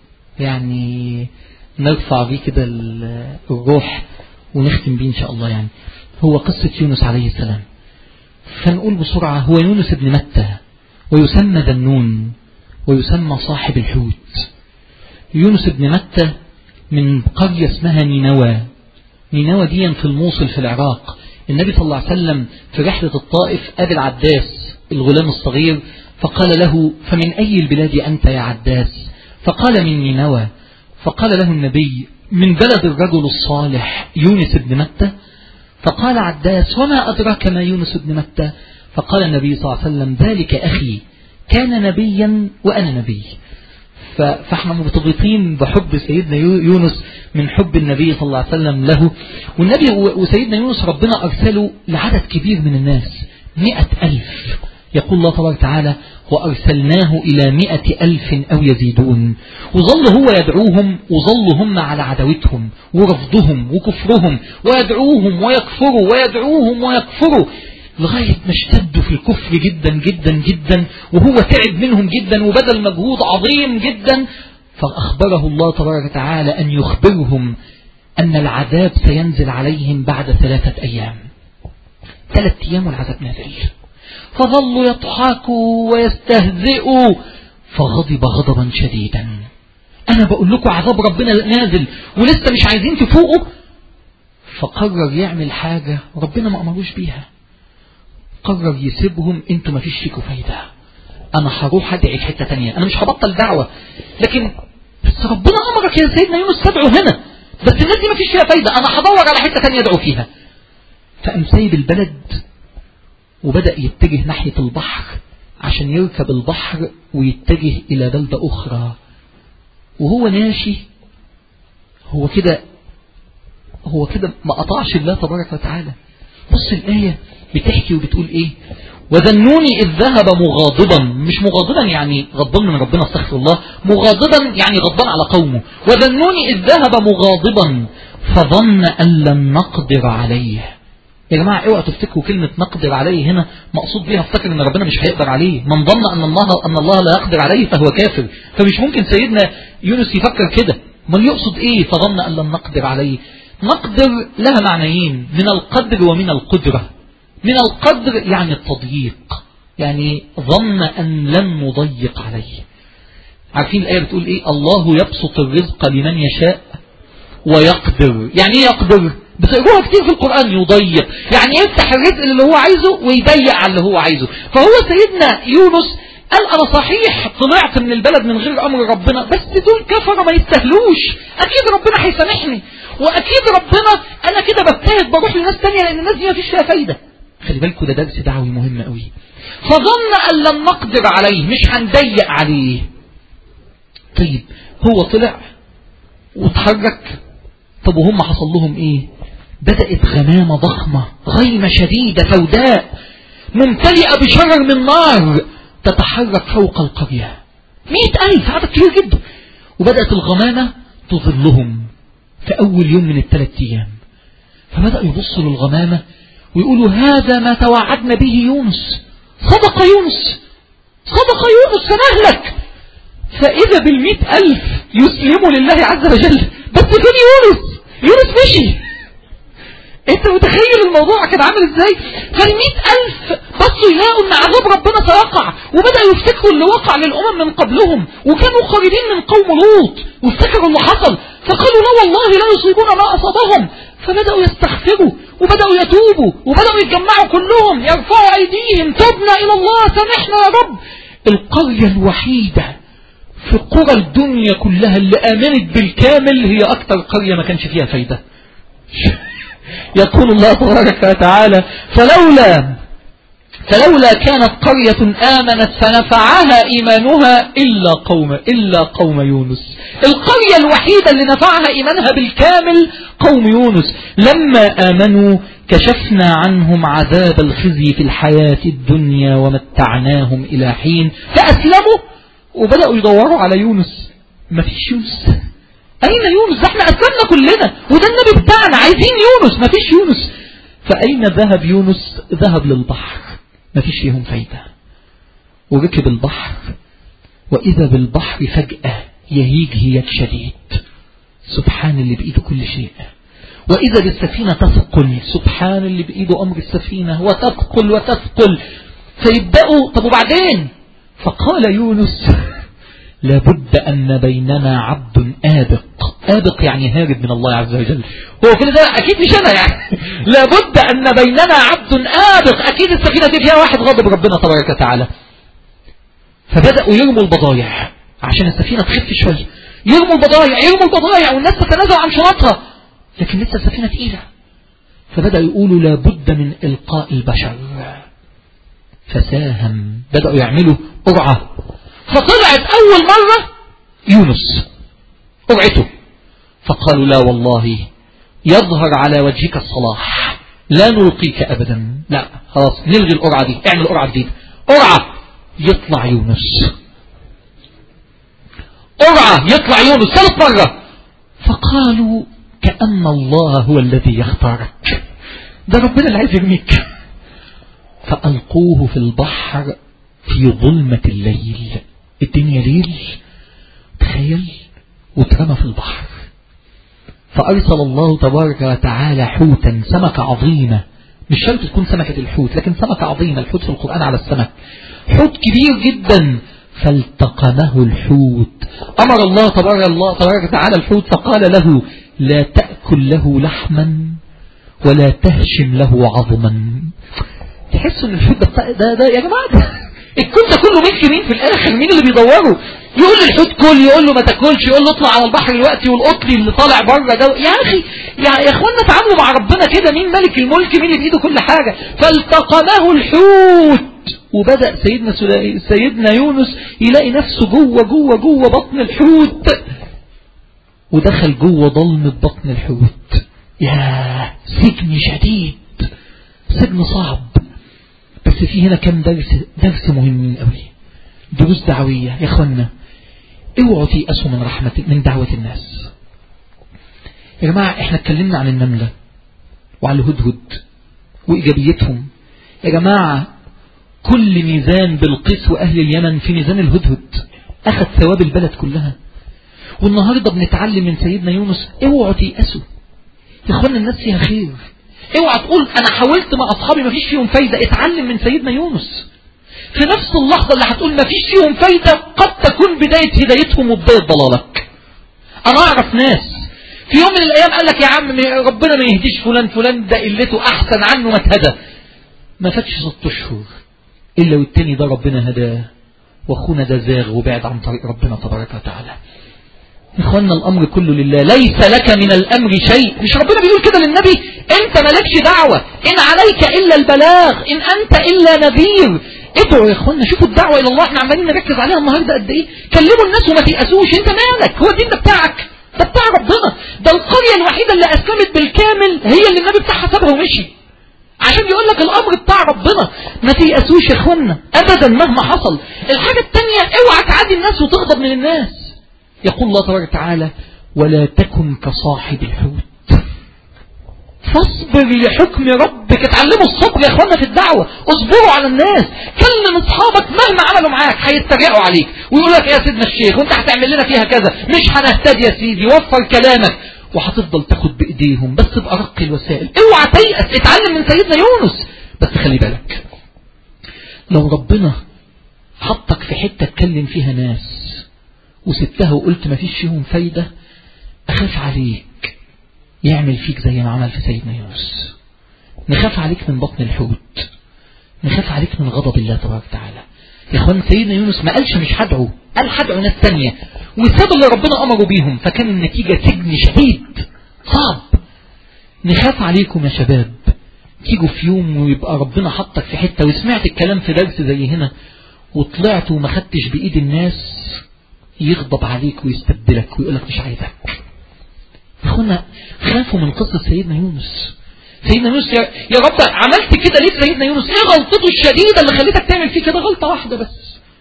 يعني نرفع بيه كده الروح ونختم بيه إن شاء الله. يعني هو قصة يونس عليه السلام. فنقول بسرعة: هو يونس ابن متى، ويسمى ذنون، ويسمى صاحب الحوت. يونس ابن متى من قرية اسمها نينوى. نينوى دي في الموصل في العراق. النبي صلى الله عليه وسلم في رحلة الطائف قابل عداس الغلام الصغير، فقال له: فمن أي البلاد أنت يا عداس؟ فقال: من نينوى. فقال له النبي: من بلد الرجل الصالح يونس بن متى؟ فقال عداس: وما أدراك ما يونس بن متى؟ فقال النبي صلى الله عليه وسلم: ذلك أخي كان نبيا وأنا نبي. فاحنا مرتبطين بحب سيدنا يونس من حب النبي صلى الله عليه وسلم له. والنبي وسيدنا يونس ربنا أرسله لعدد كبير من الناس، مئة ألف. يقول الله تبارك وتعالى: وأرسلناه إلى مئة ألف أو يزيدون. وظل هو يدعوهم، وظلوا هم على عداوتهم ورفضهم وكفرهم، ويدعوهم ويكفروا ويدعوهم ويكفروا لغاية ما اشتدوا في الكفر جدا جدا جدا، وهو تعب منهم جدا وبذل مجهود عظيم جدا. فأخبره الله تبارك وتعالى أن يخبرهم أن العذاب سينزل عليهم بعد ثلاثة أيام. ثلاثة أيام والعذاب نازل. فظلوا يضحكوا ويستهزئوا، فغضب غضبا شديدا. أنا بقول لكم عذاب ربنا نازل ولسه مش عايزين تفوقوا. فقرر يعمل حاجة ربنا ما أمروش بيها. قرر يسيبهم، انتوا ما فيش فيكم فايدة، أنا هروح أدعي في حتة تانية، أنا مش هبطل دعوة، لكن بس ربنا أمرك يا سيدنا يونس تدعو هنا، بس الناس دي ما فيش فيها فايدة، أنا هدور على حتة تانية أدعو فيها. فقام سايب البلد وبدأ يتجه ناحية البحر عشان يركب البحر ويتجه إلى بلدة أخرى. وهو ماشي هو كده هو كده ما قطعش الله تبارك وتعالى. بص الآية بتحكي وبتقول ايه؟ وذنوني إذ ذهب مغاضبا، مش مغاضبا يعني غضبان من ربنا استغفر الله، مغاضبا يعني غضبان على قومه. وذنوني إذ ذهب مغاضبا فظن أن لن نقدر عليه. يا جماعة اوعوا تفتكروا كلمة نقدر عليه هنا مقصود بيها افتكر ان ربنا مش هيقدر عليه. من ظن ان الله ان الله لا يقدر عليه فهو كافر. فمش ممكن سيدنا يونس يفكر كده. من يقصد ايه فظن ان لن نقدر عليه؟ نقدر لها معنيين، من القدر ومن القدرة. من القدر يعني التضييق، يعني ظن أن لن نضيق عليه. عارفين الآية بتقول إيه؟ الله يبسط الرزق لمن يشاء ويقدر. يعني إيه يقدر؟ بتقروها كتير في القرآن. يضيق يعني يفتح الرزق اللي هو عايزه ويضيق على اللي هو عايزه. فهو سيدنا يونس قال أنا صحيح طلعت من البلد من غير أمر ربنا، بس دول كفر ما يستهلوش، أكيد ربنا هيسامحني، وأكيد ربنا أنا كده ببتهد بروح لناس تانية لأن الناس دي ما فيش فيها فايدة. خلي بالكوا ده درس دعوي مهم قوي. فظن أن لن نقدر عليه، مش هنضيق عليه. طيب هو طلع وتحرك، طب وهم حصل لهم ايه؟ بدأت غمامة ضخمة، غيمة شديدة سوداء ممتلئة بشرر من نار تتحرك فوق القرية. مئة ألف، عدد كبير جدا. وبدأت الغمامة تظلهم في أول يوم من الثلاث أيام. فبدأوا يبصوا للغمامة ويقولوا هذا ما توعدنا به يونس، صدق يونس، صدق يونس سنهلك. فإذا بالمئة ألف يسلموا لله عز وجل. بس فين يونس؟ يونس مشي. انت متخيل الموضوع كان عامل ازاي؟ فالمئة ألف بصوا يلاقوا ان عذاب ربنا سيقع، وبدأوا يفتكروا اللي وقع للأمم من قبلهم، وكانوا قريبين من قوم لوط وافتكروا اللي حصل، فقالوا لا والله لا يصيبون ما أصابهم. فبدأوا يستغفروا وبدأوا يتوبوا وبدأوا يتجمعوا كلهم يرفعوا أيديهم تبنا إلى الله سامحنا يا رب. القرية الوحيدة في قرى الدنيا كلها اللي آمنت بالكامل هي أكتر قرية ما كانش فيها فايدة. يقول الله تبارك وتعالى فلولا فلولا كانت قرية آمنت فنفعها إيمانها إلا قوم إلا قوم يونس. القرية الوحيدة اللي نفعها إيمانها بالكامل قوم يونس. لما آمنوا كشفنا عنهم عذاب الخزي في الحياة الدنيا ومتعناهم إلى حين. فأسلموا وبدأوا يدوروا على يونس. ما فيش يونس. أين يونس؟ احنا أسلمنا كلنا وده النبي بتاعنا، عايزين يونس. ما فيش يونس. فأين ذهب يونس؟ ذهب للبحر، ما فيش فيهم فايدة. وركب البحر وإذا بالبحر فجأة يهيج هياج شديد. سبحان اللي بإيده كل شيء. وإذا بالسفينة تثقل. سبحان اللي بإيده أمر السفينة وتثقل وتثقل. فيبدأوا طب وبعدين؟ فقال يونس لابد أن بيننا عبد آبق. آبق يعني هارب من الله عز وجل. هو كده ده أكيد مش أنا يعني. لابد أن بيننا عبد آبق، أكيد السفينة دي فيها واحد غضب ربنا تبارك وتعالى. فبدأوا يرموا البضايع عشان السفينة تخف شوية. يرموا البضايع يرموا البضايع والناس تتنازل عن شنطها، لكن لسه السفينة تقيلة. فبدأوا يقولوا لابد من إلقاء البشر. فساهم، بدأوا يعملوا قرعة. فطلعت أول مرة يونس قرعته. فقالوا لا والله يظهر على وجهك الصلاح لا نلقيك أبدا. لا خلاص نلغي القرعة دي، اعمل قرعة جديدة. قرعة يطلع يونس، قرعة يطلع يونس ثالث مرة. فقالوا كأن الله هو الذي يختارك، ده ربنا اللي عايز يرميك. فألقوه في البحر في ظلمة الليل. الدنيا ليل تخيل، واترمى في البحر. فأرسل الله تبارك وتعالى حوتا، سمكة عظيمة، مش شرط تكون سمكة الحوت لكن سمكة عظيمة. الحوت في القرآن على السمك، حوت كبير جدا. فالتقمه الحوت. أمر الله تبارك الله تبارك وتعالى الحوت فقال له لا تأكل له لحما ولا تهشم له عظما. تحسوا ان الحوت ده, ده, ده يا جماعة ده الكل ده كله ملك مين في الاخر؟ مين اللي بيدوره؟ يقول للحوت كل، يقول له ما تاكلش، يقول له اطلع على البحر دلوقتي، والقطري اللي طالع بره ده. يا اخي يا, يا اخوانا تعاملوا مع ربنا كده. مين ملك الملك؟ مين اللي بايده كل حاجة؟ فالتقمه الحوت. وبدأ سيدنا سيدنا يونس يلاقي نفسه جوه جوه جوه بطن الحوت. ودخل جوه ضلمة بطن الحوت. يا سجن شديد، سجن صعب. بس في هنا كم درس درس مهمين قوي، دروس دعوية يا اخوانا. اوعوا تيأسوا من رحمة من دعوة الناس. يا جماعة احنا اتكلمنا عن النملة وعلى الهدهد وإيجابيتهم. يا جماعة كل ميزان بلقيس وأهل اليمن في ميزان الهدهد، أخذ ثواب البلد كلها. والنهاردة بنتعلم من سيدنا يونس. اوعوا تيأسوا يا اخوانا، الناس فيها خير. اوعى تقول انا حاولت مع اصحابي مفيش فيهم فايدة. اتعلم من سيدنا يونس. في نفس اللحظة اللي هتقول مفيش فيهم فايدة قد تكون بداية هدايتهم وبداية ضلالك. انا اعرف ناس في يوم من الايام قال لك يا عم ربنا ما يهديش فلان، فلان ده قلته احسن عنه ما اتهدى. ما فاتش ست اشهر الا والتاني ده ربنا هداه، واخونا ده زاغ وبعد عن طريق ربنا تبارك وتعالى. إخواننا الأمر كله لله، ليس لك من الأمر شيء. مش ربنا بيقول كده للنبي؟ أنت مالكش دعوة، إن عليك إلا البلاغ، إن أنت إلا نذير. ادعوا يا إخواننا، شوفوا الدعوة إلى الله احنا عمالين نركز عليها النهاردة قد إيه. كلموا الناس وما تيأسوش. أنت مالك؟ هو الدين ده بتاعك؟ ده بتاع ربنا. ده القرية الوحيدة اللي أسلمت بالكامل هي اللي النبي بتاعها سابها ومشي، عشان يقول لك الأمر بتاع ربنا. ما تيأسوش يا إخواننا أبدا مهما حصل. الحاجة التانية، اوعى تعادي الناس وتغضب من الناس. يقول الله تبارك وتعالى ولا تكن كصاحب الحوت فاصبر لحكم ربك. اتعلموا الصبر يا اخوانا في الدعوة. اصبروا على الناس. كلم اصحابك مهما عملوا معاك هيتريقوا عليك ويقول لك يا سيدنا الشيخ وانت هتعمل لنا فيها كذا، مش هنهتدي يا سيدي، وفر كلامك. وهتفضل تاخد بايديهم بس بأرق الوسائل. اوعى تيأس. اتعلم من سيدنا يونس. بس خلي بالك، لو ربنا حطك في حتة تكلم فيها ناس وسبتها وقلت ما فيش فيهم فايدة، أخاف عليك يعمل فيك زي ما عمل في سيدنا يونس. نخاف عليك من بطن الحوت، نخاف عليك من غضب الله تبارك وتعالى. يا اخوان سيدنا يونس ما قالش مش هدعو، قال هدعو ناس تانية وساب اللي ربنا أمره بيهم، فكان النتيجة سجن شديد صعب. نخاف عليكم يا شباب، تيجوا في يوم ويبقى ربنا حطك في حتة وسمعت الكلام في درس زي هنا وطلعت وما خدتش بإيد الناس، يغضب عليك ويستبدلك ويقولك مش عايزك. اخونا خافوا من قصة سيدنا يونس. سيدنا يونس يا, يا رب عملت كده ليه سيدنا يونس؟ ايه غلطته الشديدة اللي خليتك تعمل فيه كده؟ غلطة واحدة بس،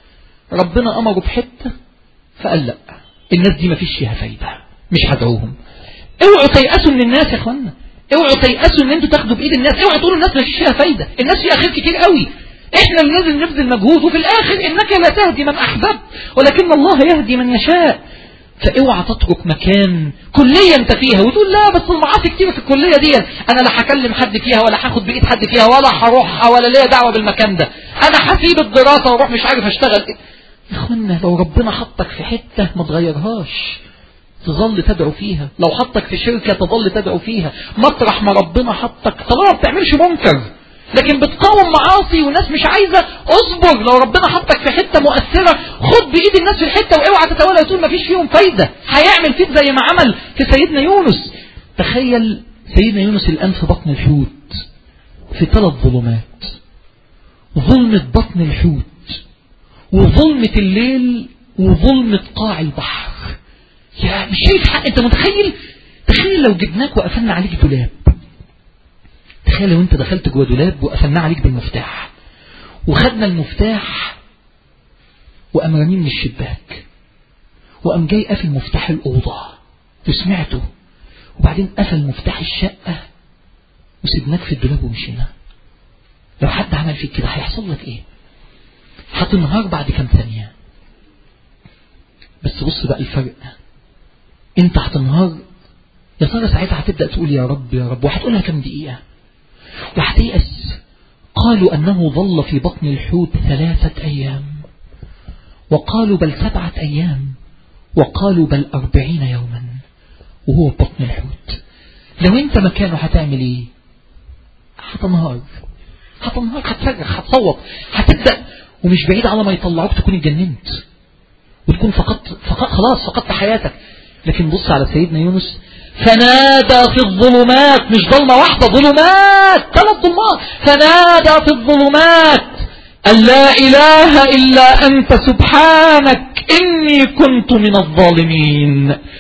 ربنا امره بحتة فقال لا الناس دي ما فيش فيها فايدة، مش هدعوهم. اوعوا تيأسوا من الناس يا اخوانا، اوعوا تيأسوا ان انتوا تاخدوا بايد الناس. اوعوا تقولوا الناس ما فيش فيها فايدة، الناس فيها خير كتير قوي، احنا اللي لازم نبذل مجهود، وفي الاخر انك لا تهدي من احببت ولكن الله يهدي من يشاء. فاوعى تترك مكان كلية انت فيها وتقول لا بس المعاصي كتير في الكلية دي، انا لا هكلم حد فيها ولا هاخد بايد حد فيها ولا هروحها ولا ليا دعوة بالمكان ده، انا هسيب الدراسة واروح مش عارف اشتغل. يا اخوانا لو ربنا حطك في حتة ما تغيرهاش، تظل تدعو فيها. لو حطك في شركة تظل تدعو فيها. مطرح ما ربنا حطك طالما ما بتعملش منكر لكن بتقاوم معاصي والناس مش عايزة، اصبر. لو ربنا حطك في حتة مؤثرة خد بإيد الناس في الحتة واوعى تتولى وتقول ما فيش فيهم فايدة، هيعمل فيك زي ما عمل في سيدنا يونس. تخيل سيدنا يونس الآن في بطن الحوت في ثلاث ظلمات، ظلمة بطن الحوت وظلمة الليل وظلمة قاع البحر. يا مش شايف حق؟ انت متخيل؟ تخيل لو جبناك وقفلنا عليك دولاب، تخيل لو انت دخلت جوه دولاب وقفلنا عليك بالمفتاح وخدنا المفتاح وقام راميه من الشباك وقام جاي قافل مفتاح الأوضة وسمعته وبعدين قفل مفتاح الشقة وسيبناك في الدولاب ومشينا. لو حد عمل فيك كده هيحصل لك ايه؟ هتنهار بعد كام ثانية. بس بص بقى الفرق، انت هتنهار يا ترى ساعتها هتبدأ تقول يا رب يا رب، وهتقولها كم دقيقة وهتيأس. قالوا أنه ظل في بطن الحوت ثلاثة أيام وقالوا بل سبعة أيام وقالوا بل أربعين يوما وهو بطن الحوت. لو انت مكانه هتعمل ايه؟ هتنهار هتنهار هتصرخ هتصوت هتبدأ، ومش بعيد على ما يطلعوك تكون اتجننت وتكون فقط فقط خلاص فقدت حياتك. لكن بص على سيدنا يونس، فنادى في الظلمات، مش ظلمة واحدة، ظلمات، ثلاث ظلمات. فنادى في الظلمات أن لا إله إلا أنت سبحانك إني كنت من الظالمين.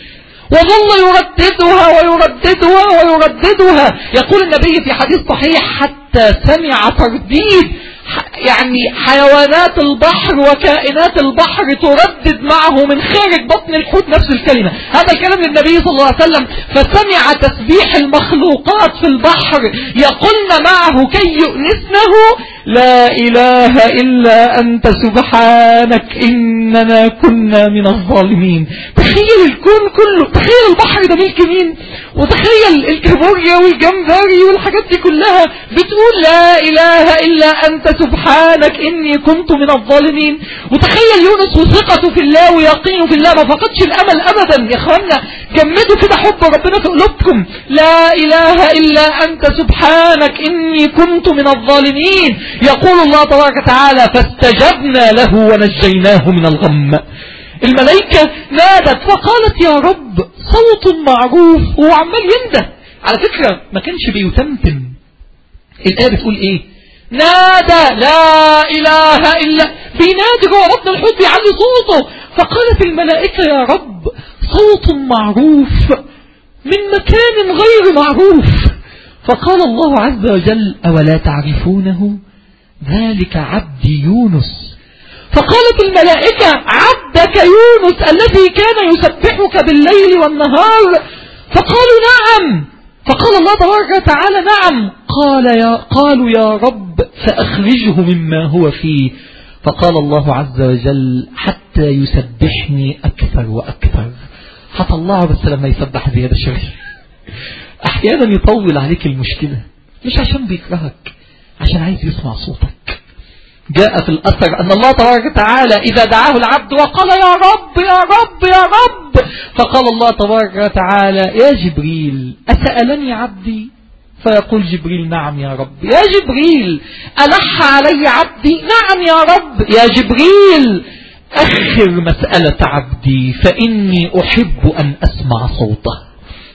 وظل يرددها ويرددها ويرددها. يقول النبي في حديث صحيح حتى سمع ترديد يعني حيوانات البحر وكائنات البحر تردد معه من خارج بطن الحوت نفس الكلمة. هذا الكلام للنبي صلى الله عليه وسلم. فسمع تسبيح المخلوقات في البحر يقولن معه كي يؤنسنه لا إله إلا أنت سبحانك إننا كنا من الظالمين. تخيل الكون كله، تخيل البحر ده ملك مين، وتخيل الكابوريا والجمبري والحاجات دي كلها بتقول لا إله إلا أنت سبحانك إني كنت من الظالمين. وتخيل يونس وثقته في الله ويقينه في الله، ما فقدش الأمل أبدا. يا أخوانا جمدوا كده حب ربنا في قلوبكم. لا إله إلا أنت سبحانك إني كنت من الظالمين. يقول الله تبارك وتعالى فاستجبنا له ونجيناه من الغم. الملائكة نادت فقالت يا رب، صوت معروف وهو عمال ينده. على فكرة ما كانش بيتمتم. الآية بتقول ايه؟ نادى لا إله إلا، بينادي جوه بطن الحوت بيعلي صوته. فقالت الملائكة يا رب صوت معروف من مكان غير معروف. فقال الله عز وجل أولا تعرفونه ذلك عبدي يونس. فقالت الملائكة عبدك يونس الذي كان يسبحك بالليل والنهار. فقالوا نعم. فقال الله تبارك وتعالى نعم. قال يا قالوا يا رب فأخرجه مما هو فيه. فقال الله عز وجل حتى يسبحني أكثر وأكثر. هطلعه بس لما يسبح زيادة شوية. أحيانا يطول عليك المشكلة مش عشان بيكرهك، عشان عايز يسمع صوتك. جاء في الأثر أن الله تبارك وتعالى إذا دعاه العبد وقال يا رب يا رب يا رب، فقال الله تبارك وتعالى يا جبريل أسألني عبدي؟ فيقول جبريل نعم يا رب. يا جبريل ألح علي عبدي؟ نعم يا رب. يا جبريل أخر مسألة عبدي فإني أحب أن أسمع صوته.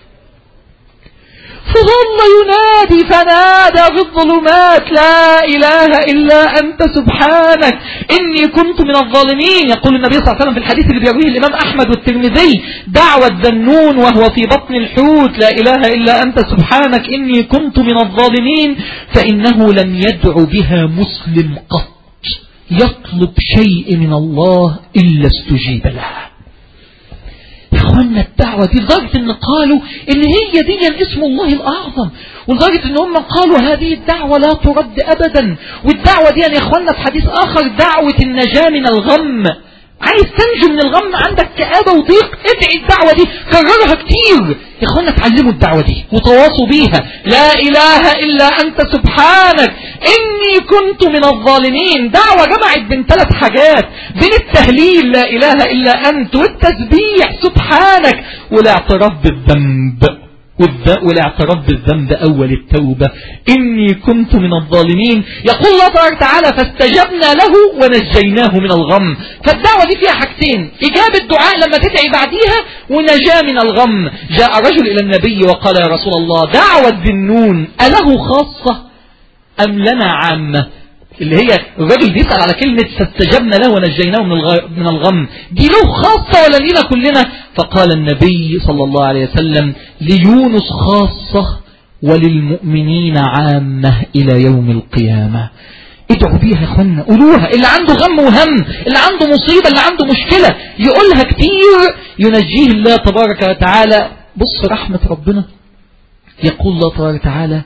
فظل ينادي فنادى في الظلمات لا إله إلا أنت سبحانك إني كنت من الظالمين. يقول النبي صلى الله عليه وسلم في الحديث اللي بيرويه الإمام أحمد والترمذي دعوة ذنون وهو في بطن الحوت لا إله إلا أنت سبحانك إني كنت من الظالمين، فإنه لم يدع بها مسلم قط يطلب شيء من الله إلا استجيب له. إخوانا الدعوة دي لدرجة ان قالوا ان هي دي اسم الله الاعظم، ولدرجة ان هم قالوا هذه الدعوة لا ترد ابدا. والدعوة دي يا اخوانا في حديث اخر دعوة النجاة من الغم. عايز تنجو من الغم، عندك كآبة وضيق، ادعي الدعوة دي، كررها كتير. يا اخوانا اتعلموا الدعوة دي وتواصوا بيها. لا اله الا انت سبحانك اني كنت من الظالمين. دعوة جمعت بين ثلاث حاجات، بين التهليل لا اله الا انت، والتسبيح سبحانك، والاعتراف بالذنب. والاعتراف بالذنب أول التوبة إني كنت من الظالمين. يقول الله تبارك وتعالى فاستجبنا له ونجيناه من الغم. فالدعوة دي فيها حاجتين، إجابة الدعاء لما تدعي بعديها، ونجاة من الغم. جاء رجل إلى النبي وقال يا رسول الله دعوة ذنون أله خاصة أم لنا عامة؟ اللي هي الراجل بيسأل على كلمة فاستجبنا له ونجيناه من الغم، دي له خاصة ولا لينا كلنا؟ فقال النبي صلى الله عليه وسلم ليونس خاصة وللمؤمنين عامة إلى يوم القيامة. ادعوا بيها يا اخوانا، قولوها. اللي عنده غم وهم، اللي عنده مصيبة، اللي عنده مشكلة يقولها كتير ينجيه الله تبارك وتعالى. بص رحمة ربنا، يقول الله تبارك وتعالى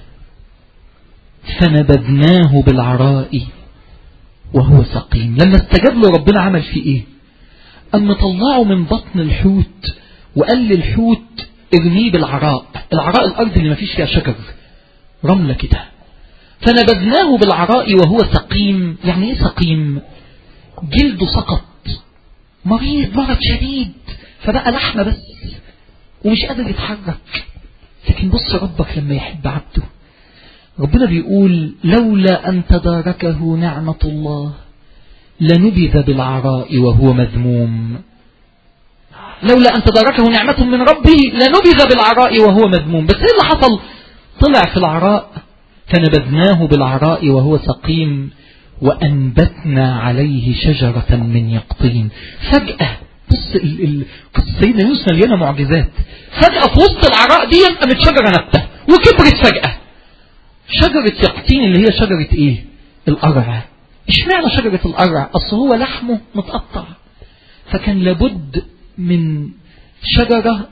فنبذناه بالعراء وهو سقيم. لما استجاب له ربنا عمل فيه ايه؟ أما طلعه من بطن الحوت وقال للحوت ارميه بالعراء. العراء الأرض اللي ما فيش فيها شجر، رملة كده. فنبذناه بالعراء وهو سقيم. يعني ايه سقيم؟ جلده سقط، مريض مرض شديد، فبقى لحمة بس ومش قادر يتحرك. لكن بص ربك لما يحب عبده، ربنا بيقول لولا أن تداركه نعمة الله لنبذ بالعراء وهو مذموم. لولا أن تداركه نعمة من ربه لنبذ بالعراء وهو مذموم. بس ايه اللي حصل؟ طلع في العراء فنبذناه بالعراء وهو سقيم وأنبتنا عليه شجرة من يقطين. فجأة بص قصة سيدنا يوسف مليانة معجزات. فجأة في وسط العراء دي قامت شجرة نبتة وكبرت فجأة، شجرة يقطين اللي هي شجرة ايه؟ القرع. اشمعنى شجرة القرع؟ اصل هو لحمه متقطع، فكان لابد من شجرة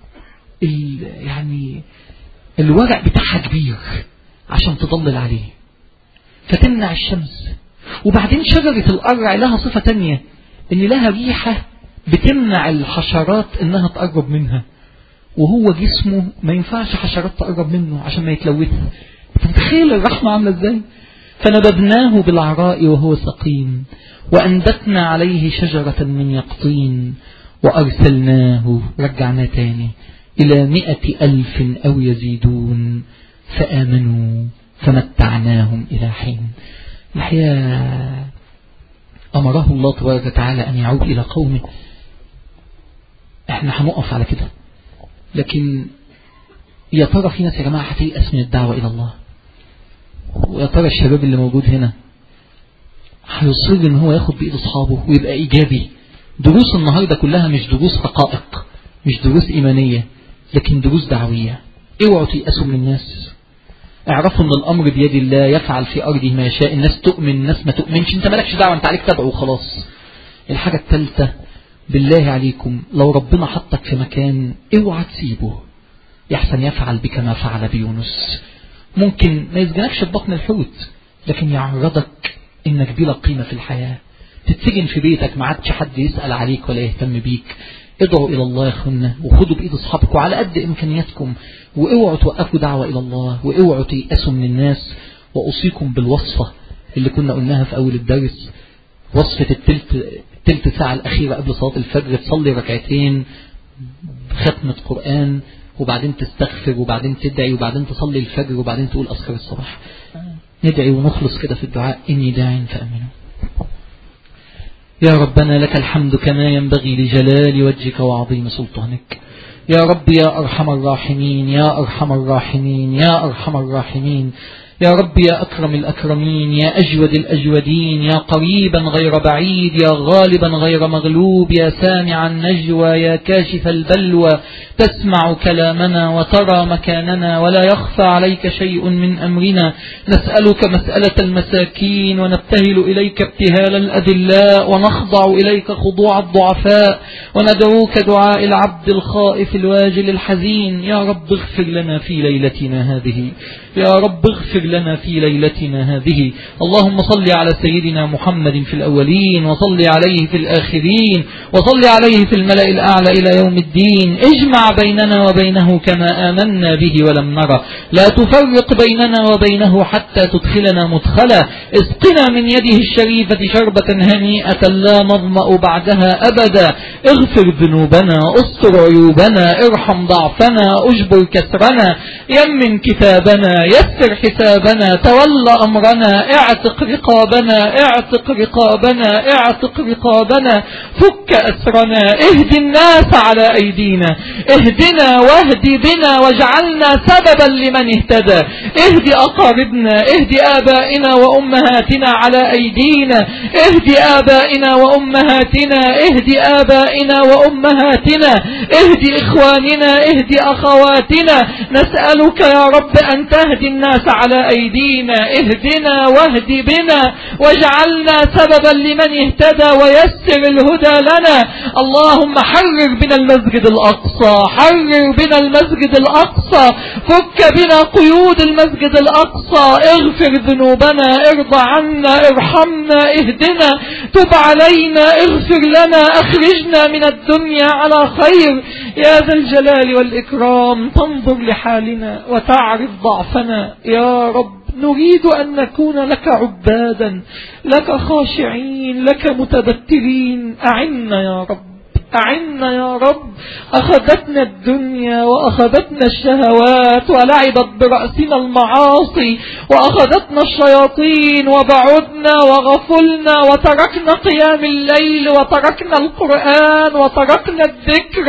يعني الورق بتاعها كبير عشان تضلل عليه فتمنع الشمس. وبعدين شجرة القرع لها صفة تانية، ان لها ريحة بتمنع الحشرات انها تقرب منها، وهو جسمه ما ينفعش حشرات تقرب منه عشان ما يتلوث. انت متخيل الرحمة عاملة ازاي؟ فنبذناه بالعراء وهو سقيم وأنبتنا عليه شجرة من يقطين وأرسلناه، رجعنا تاني، إلى مئة ألف أو يزيدون فآمنوا فمتعناهم إلى حين. الحقيقة أمره الله تبارك وتعالى أن يعود إلى قومه. احنا هنقف على كده، لكن يا ترى في ناس يا جماعة هتيأس من الدعوة إلى الله؟ ويا ترى الشباب اللي موجود هنا هيصر ان هو ياخد بإيد أصحابه ويبقى إيجابي؟ دروس النهاردة كلها مش دروس حقائق، مش دروس إيمانية، لكن دروس دعوية. اوعوا تيأسوا من الناس، اعرفوا ان الأمر بيد الله يفعل في أرضه ما يشاء. الناس تؤمن الناس ما تؤمنش، انت مالكش دعوة، انت عليك تبعه وخلاص. الحاجة الثالثة، بالله عليكم لو ربنا حطك في مكان اوعى تسيبه، يحسن يفعل بك ما فعل بيونس. ممكن ما يسجنكش في بطن الحوت، لكن يعرضك انك بلا قيمة في الحياة، تتسجن في بيتك ما عادش حد يسأل عليك ولا يهتم بيك. ادعوا الى الله يا اخوانا، وخدوا بايد اصحابكم على قد امكانياتكم، واوعوا توقفوا دعوة الى الله، واوعوا تيأسوا من الناس. واوصيكم بالوصفة اللي كنا قلناها في اول الدرس، وصفة التلت, التلت ساعة الاخيرة قبل صلاة الفجر، تصلي ركعتين ختمة قرآن، وبعدين تستغفر، وبعدين تدعي، وبعدين تصلي الفجر، وبعدين تقول أذكار الصباح. ندعي ونخلص كده في الدعاء. إني داع فأمنوا. يا ربنا لك الحمد كما ينبغي لجلال وجهك وعظيم سلطانك. يا رب يا أرحم الراحمين، يا أرحم الراحمين، يا أرحم الراحمين. يا رب يا أكرم الأكرمين، يا أجود الأجودين، يا قريبا غير بعيد، يا غالبا غير مغلوب، يا سامع النجوى، يا كاشف البلوى، تسمع كلامنا وترى مكاننا ولا يخفى عليك شيء من أمرنا. نسألك مسألة المساكين، ونبتهل إليك ابتهال الأذلاء، ونخضع إليك خضوع الضعفاء، وندعوك دعاء العبد الخائف الواجل الحزين. يا رب اغفر لنا في ليلتنا هذه، يا رب اغفر لنا في ليلتنا هذه. اللهم صل على سيدنا محمد في الأولين، وصل عليه في الآخرين، وصل عليه في الملأ الأعلى إلى يوم الدين. اجمع بيننا وبينه كما آمنا به ولم نرى، لا تفرق بيننا وبينه حتى تدخلنا مدخلا. اسقنا من يده الشريفة شربة هنيئة لا نظمأ بعدها أبدا. اغفر ذنوبنا، استر عيوبنا، ارحم ضعفنا، اجبر كسرنا، يمن كتابنا، يسر حسابنا، تولى أمرنا، اعتق رقابنا، اعتق رقابنا، اعتق رقابنا، فك أسرنا، اهدي الناس على أيدينا، اهدنا واهدي بنا واجعلنا سببا لمن اهتدى. اهدي أقاربنا، اهدي آبائنا وأمهاتنا على أيدينا، اهدي آبائنا وأمهاتنا، اهدي آبائنا وأمهاتنا، اهدي إخواننا، اهدي أخواتنا. نسألك يا رب أن تهدي الناس على أيدينا، اهدنا واهدي بنا واجعلنا سببا لمن اهتدى ويسر الهدى لنا. اللهم حرر بنا المسجد الأقصى، حرر بنا المسجد الأقصى، فك بنا قيود المسجد الأقصى، اغفر ذنوبنا، ارضى عنا، ارحمنا، اهدنا، تب علينا، اغفر لنا، اخرجنا من الدنيا على خير. يا ذا الجلال والإكرام تنظر لحالنا وتعرف ضعفنا. يا رب نريد أن نكون لك عبادا، لك خاشعين، لك متبتلين. أعنا يا رب، أعنا يا رب. أخذتنا الدنيا وأخذتنا الشهوات ولعبت برأسنا المعاصي، وأخذتنا الشياطين وبعدنا وغفلنا وتركنا قيام الليل وتركنا القرآن وتركنا الذكر.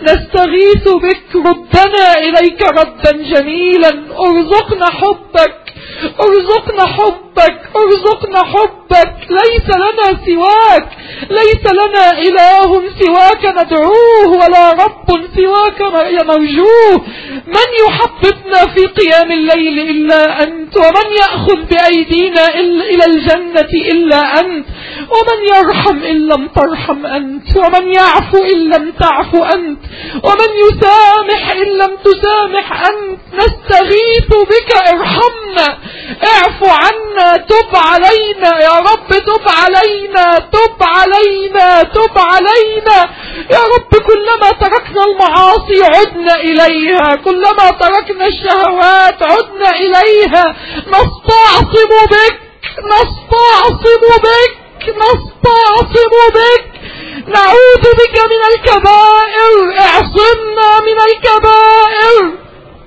نستغيث بك، ردنا إليك ردا جميلا. ارزقنا حبك، ارزقنا حبك، ارزقنا حبك. ليس لنا سواك، ليس لنا إله سواك ندعوه ولا رب سواك نرجوه. من يحببنا في قيام الليل إلا أنت، ومن يأخذ بأيدينا إلى الجنة إلا أنت، ومن يرحم إن لم ترحم أنت، ومن يعفو إن لم تعفو أنت، ومن يسامح إن لم تسامح أنت. نستغيث بك ارحمنا، اعفو عنا، تب علينا يا رب، تب علينا، تب علينا، تب علينا يا رب. كلما تركنا المعاصي عدنا إليها، كلما تركنا الشهوات عدنا إليها. نستعصم بك، نستعصم بك، نستعصم بك، نعوذ بك من الكبائر، اعصمنا من الكبائر.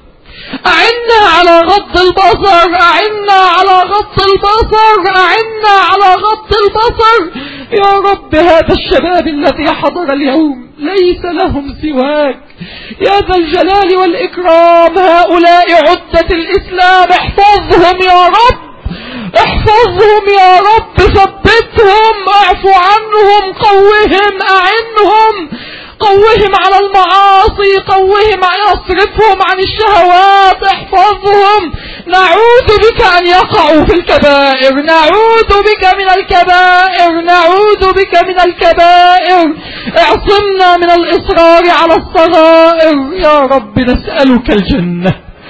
أعنا على غض البصر، أعنا على غض البصر، أعنا على غض البصر يا رب. هذا الشباب الذي حضر اليوم ليس لهم سواك يا ذا الجلال والإكرام. هؤلاء عدة الإسلام، احفظهم يا رب، احفظهم يا رب، ثبتهم، اعفو عنهم، قوهم، أعنهم، قوهم على المعاصي، قوهم، اصرفهم عن الشهوات، احفظهم. نعوذ بك أن يقعوا في الكبائر، نعوذ بك من الكبائر، نعوذ بك من الكبائر. اعصمنا من الإصرار على الصغائر يا رب. نسألك الجنة،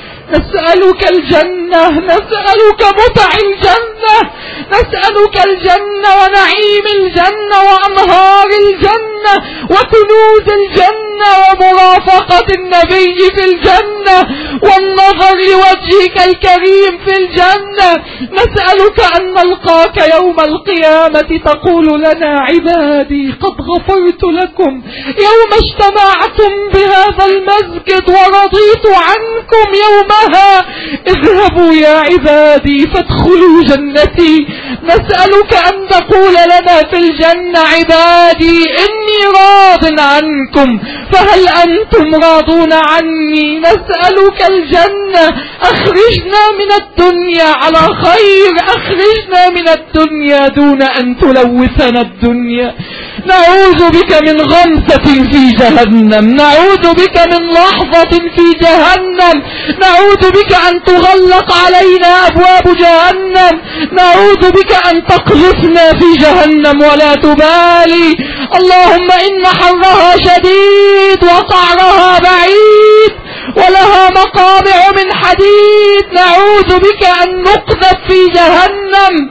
نسألك الجنة، نسألك متع الجنة، نسألك الجنة ونعيم الجنة وأنهار الجنة وكنوز الجنة ومرافقة النبي في الجنة والنظر لوجهك الكريم في الجنة. نسألك أن نلقاك يوم القيامة تقول لنا عبادي قد غفرت لكم يوم اجتمعتم بهذا المسجد ورضيت عنكم يومها. اذهبوا يا عبادي فادخلوا جنتي. نسألك أن تقول لنا في الجنة عبادي إني راض عنكم فهل أنتم راضون عني. نسألك الجنة. أخرجنا من الدنيا على خير، أخرجنا من الدنيا دون أن تلوثنا الدنيا. نعوذ بك من غمسة في جهنم، نعوذ بك من لحظة في جهنم، نعوذ بك أن تغلق علينا أبواب جهنم، نعوذ بك أن تقذفنا في جهنم ولا تبالي. اللهم إن حرها شديد وقعرها بعيد ولها مقامع من حديد. نعوذ بك أن نقذف في جهنم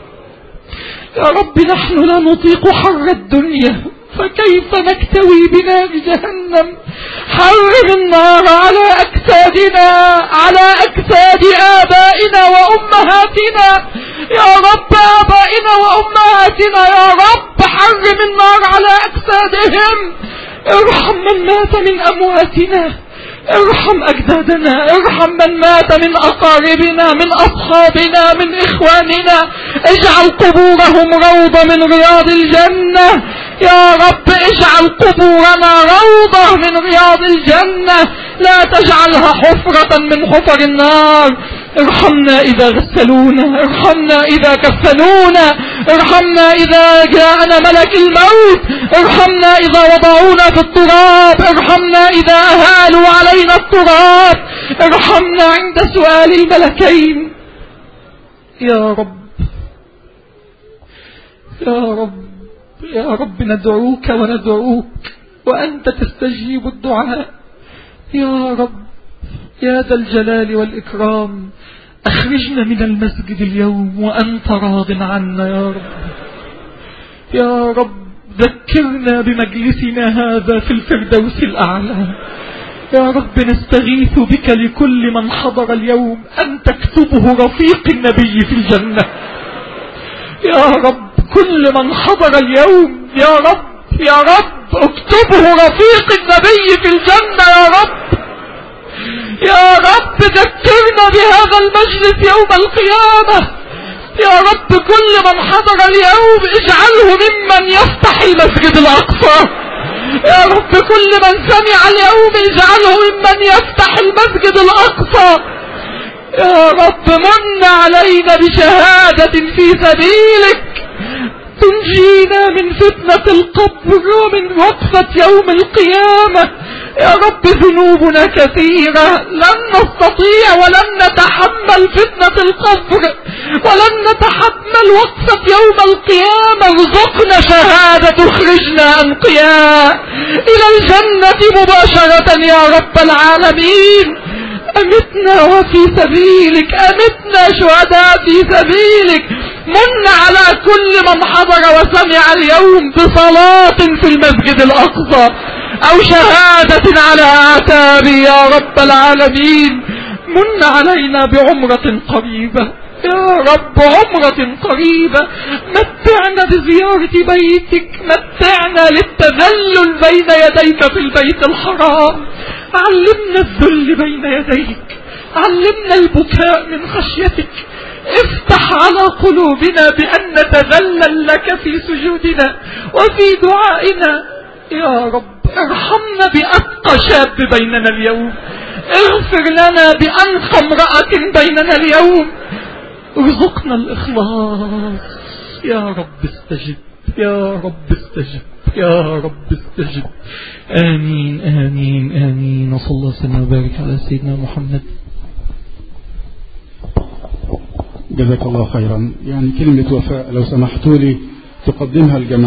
يا رب. نحن لا نطيق حر الدنيا فكيف نكتوي بنار جهنم. حرم النار على أجسادنا، على أجساد آبائنا وأمهاتنا يا رب، آبائنا وأمهاتنا يا رب. حرم النار على أجسادهم. ارحم من مات من أمواتنا، ارحم أجدادنا، ارحم من مات من أقاربنا، من أصحابنا، من إخواننا. اجعل قبورهم روضة من رياض الجنة يا رب، اجعل قبورنا روضة من رياض الجنة، لا تجعلها حفرة من حفر النار. ارحمنا إذا غسلونا، ارحمنا إذا كفنونا، ارحمنا إذا جاءنا ملك الموت، ارحمنا إذا وضعونا في التراب، ارحمنا إذا أهالوا علينا التراب، ارحمنا عند سؤال الملكين يا رب. يا رب يا رب ندعوك وندعوك وأنت تستجيب الدعاء يا رب. يا ذا الجلال والإكرام أخرجنا من المسجد اليوم وأنت راض عنا يا رب. يا رب ذكرنا بمجلسنا هذا في الفردوس الأعلى يا رب. نستغيث بك لكل من حضر اليوم أن تكتبه رفيق النبي في الجنة يا رب. كل من حضر اليوم يا رب يا رب اكتبه رفيق النبي في الجنة يا رب. يا رب ذكرنا بهذا المجلس يوم القيامة يا رب. كل من حضر اليوم اجعله ممن يفتح المسجد الأقصى يا رب. كل من سمع اليوم اجعله ممن يفتح المسجد الأقصى يا رب. من علينا بشهادة في سبيلك تنجينا من فتنة القبر ومن وقفة يوم القيامة. يا رب ذنوبنا كثيرة، لن نستطيع ولن نتحمل فتنة القبر ولن نتحمل وقفة يوم القيامة. ارزقنا شهادة تخرجنا أنقياء إلى الجنة مباشرة يا رب العالمين. أمتنا وفي سبيلك، أمتنا شهداء في سبيلك. من على كل من حضر وسمع اليوم بصلاة في المسجد الأقصى أو شهادة على آتابي يا رب العالمين. من علينا بعمرة قريبة يا رب، عمرة قريبة. متعنا بزيارة بيتك، متعنا للتذلل بين يديك في البيت الحرام. علمنا الذل بين يديك، علمنا البكاء من خشيتك. افتح على قلوبنا بأن نتذلل لك في سجودنا وفي دعائنا يا رب. ارحمنا بأتقى شاب بيننا اليوم، اغفر لنا بأنقى امرأة بيننا اليوم. ارزقنا الإخلاص يا رب. استجب يا رب، استجب يا رب، استجب. آمين آمين آمين. وصلى الله وسلم وبارك على سيدنا محمد. جزاك الله خيرا. يعني كلمة وفاء لو سمحتوا لي تقدمها الجماعة.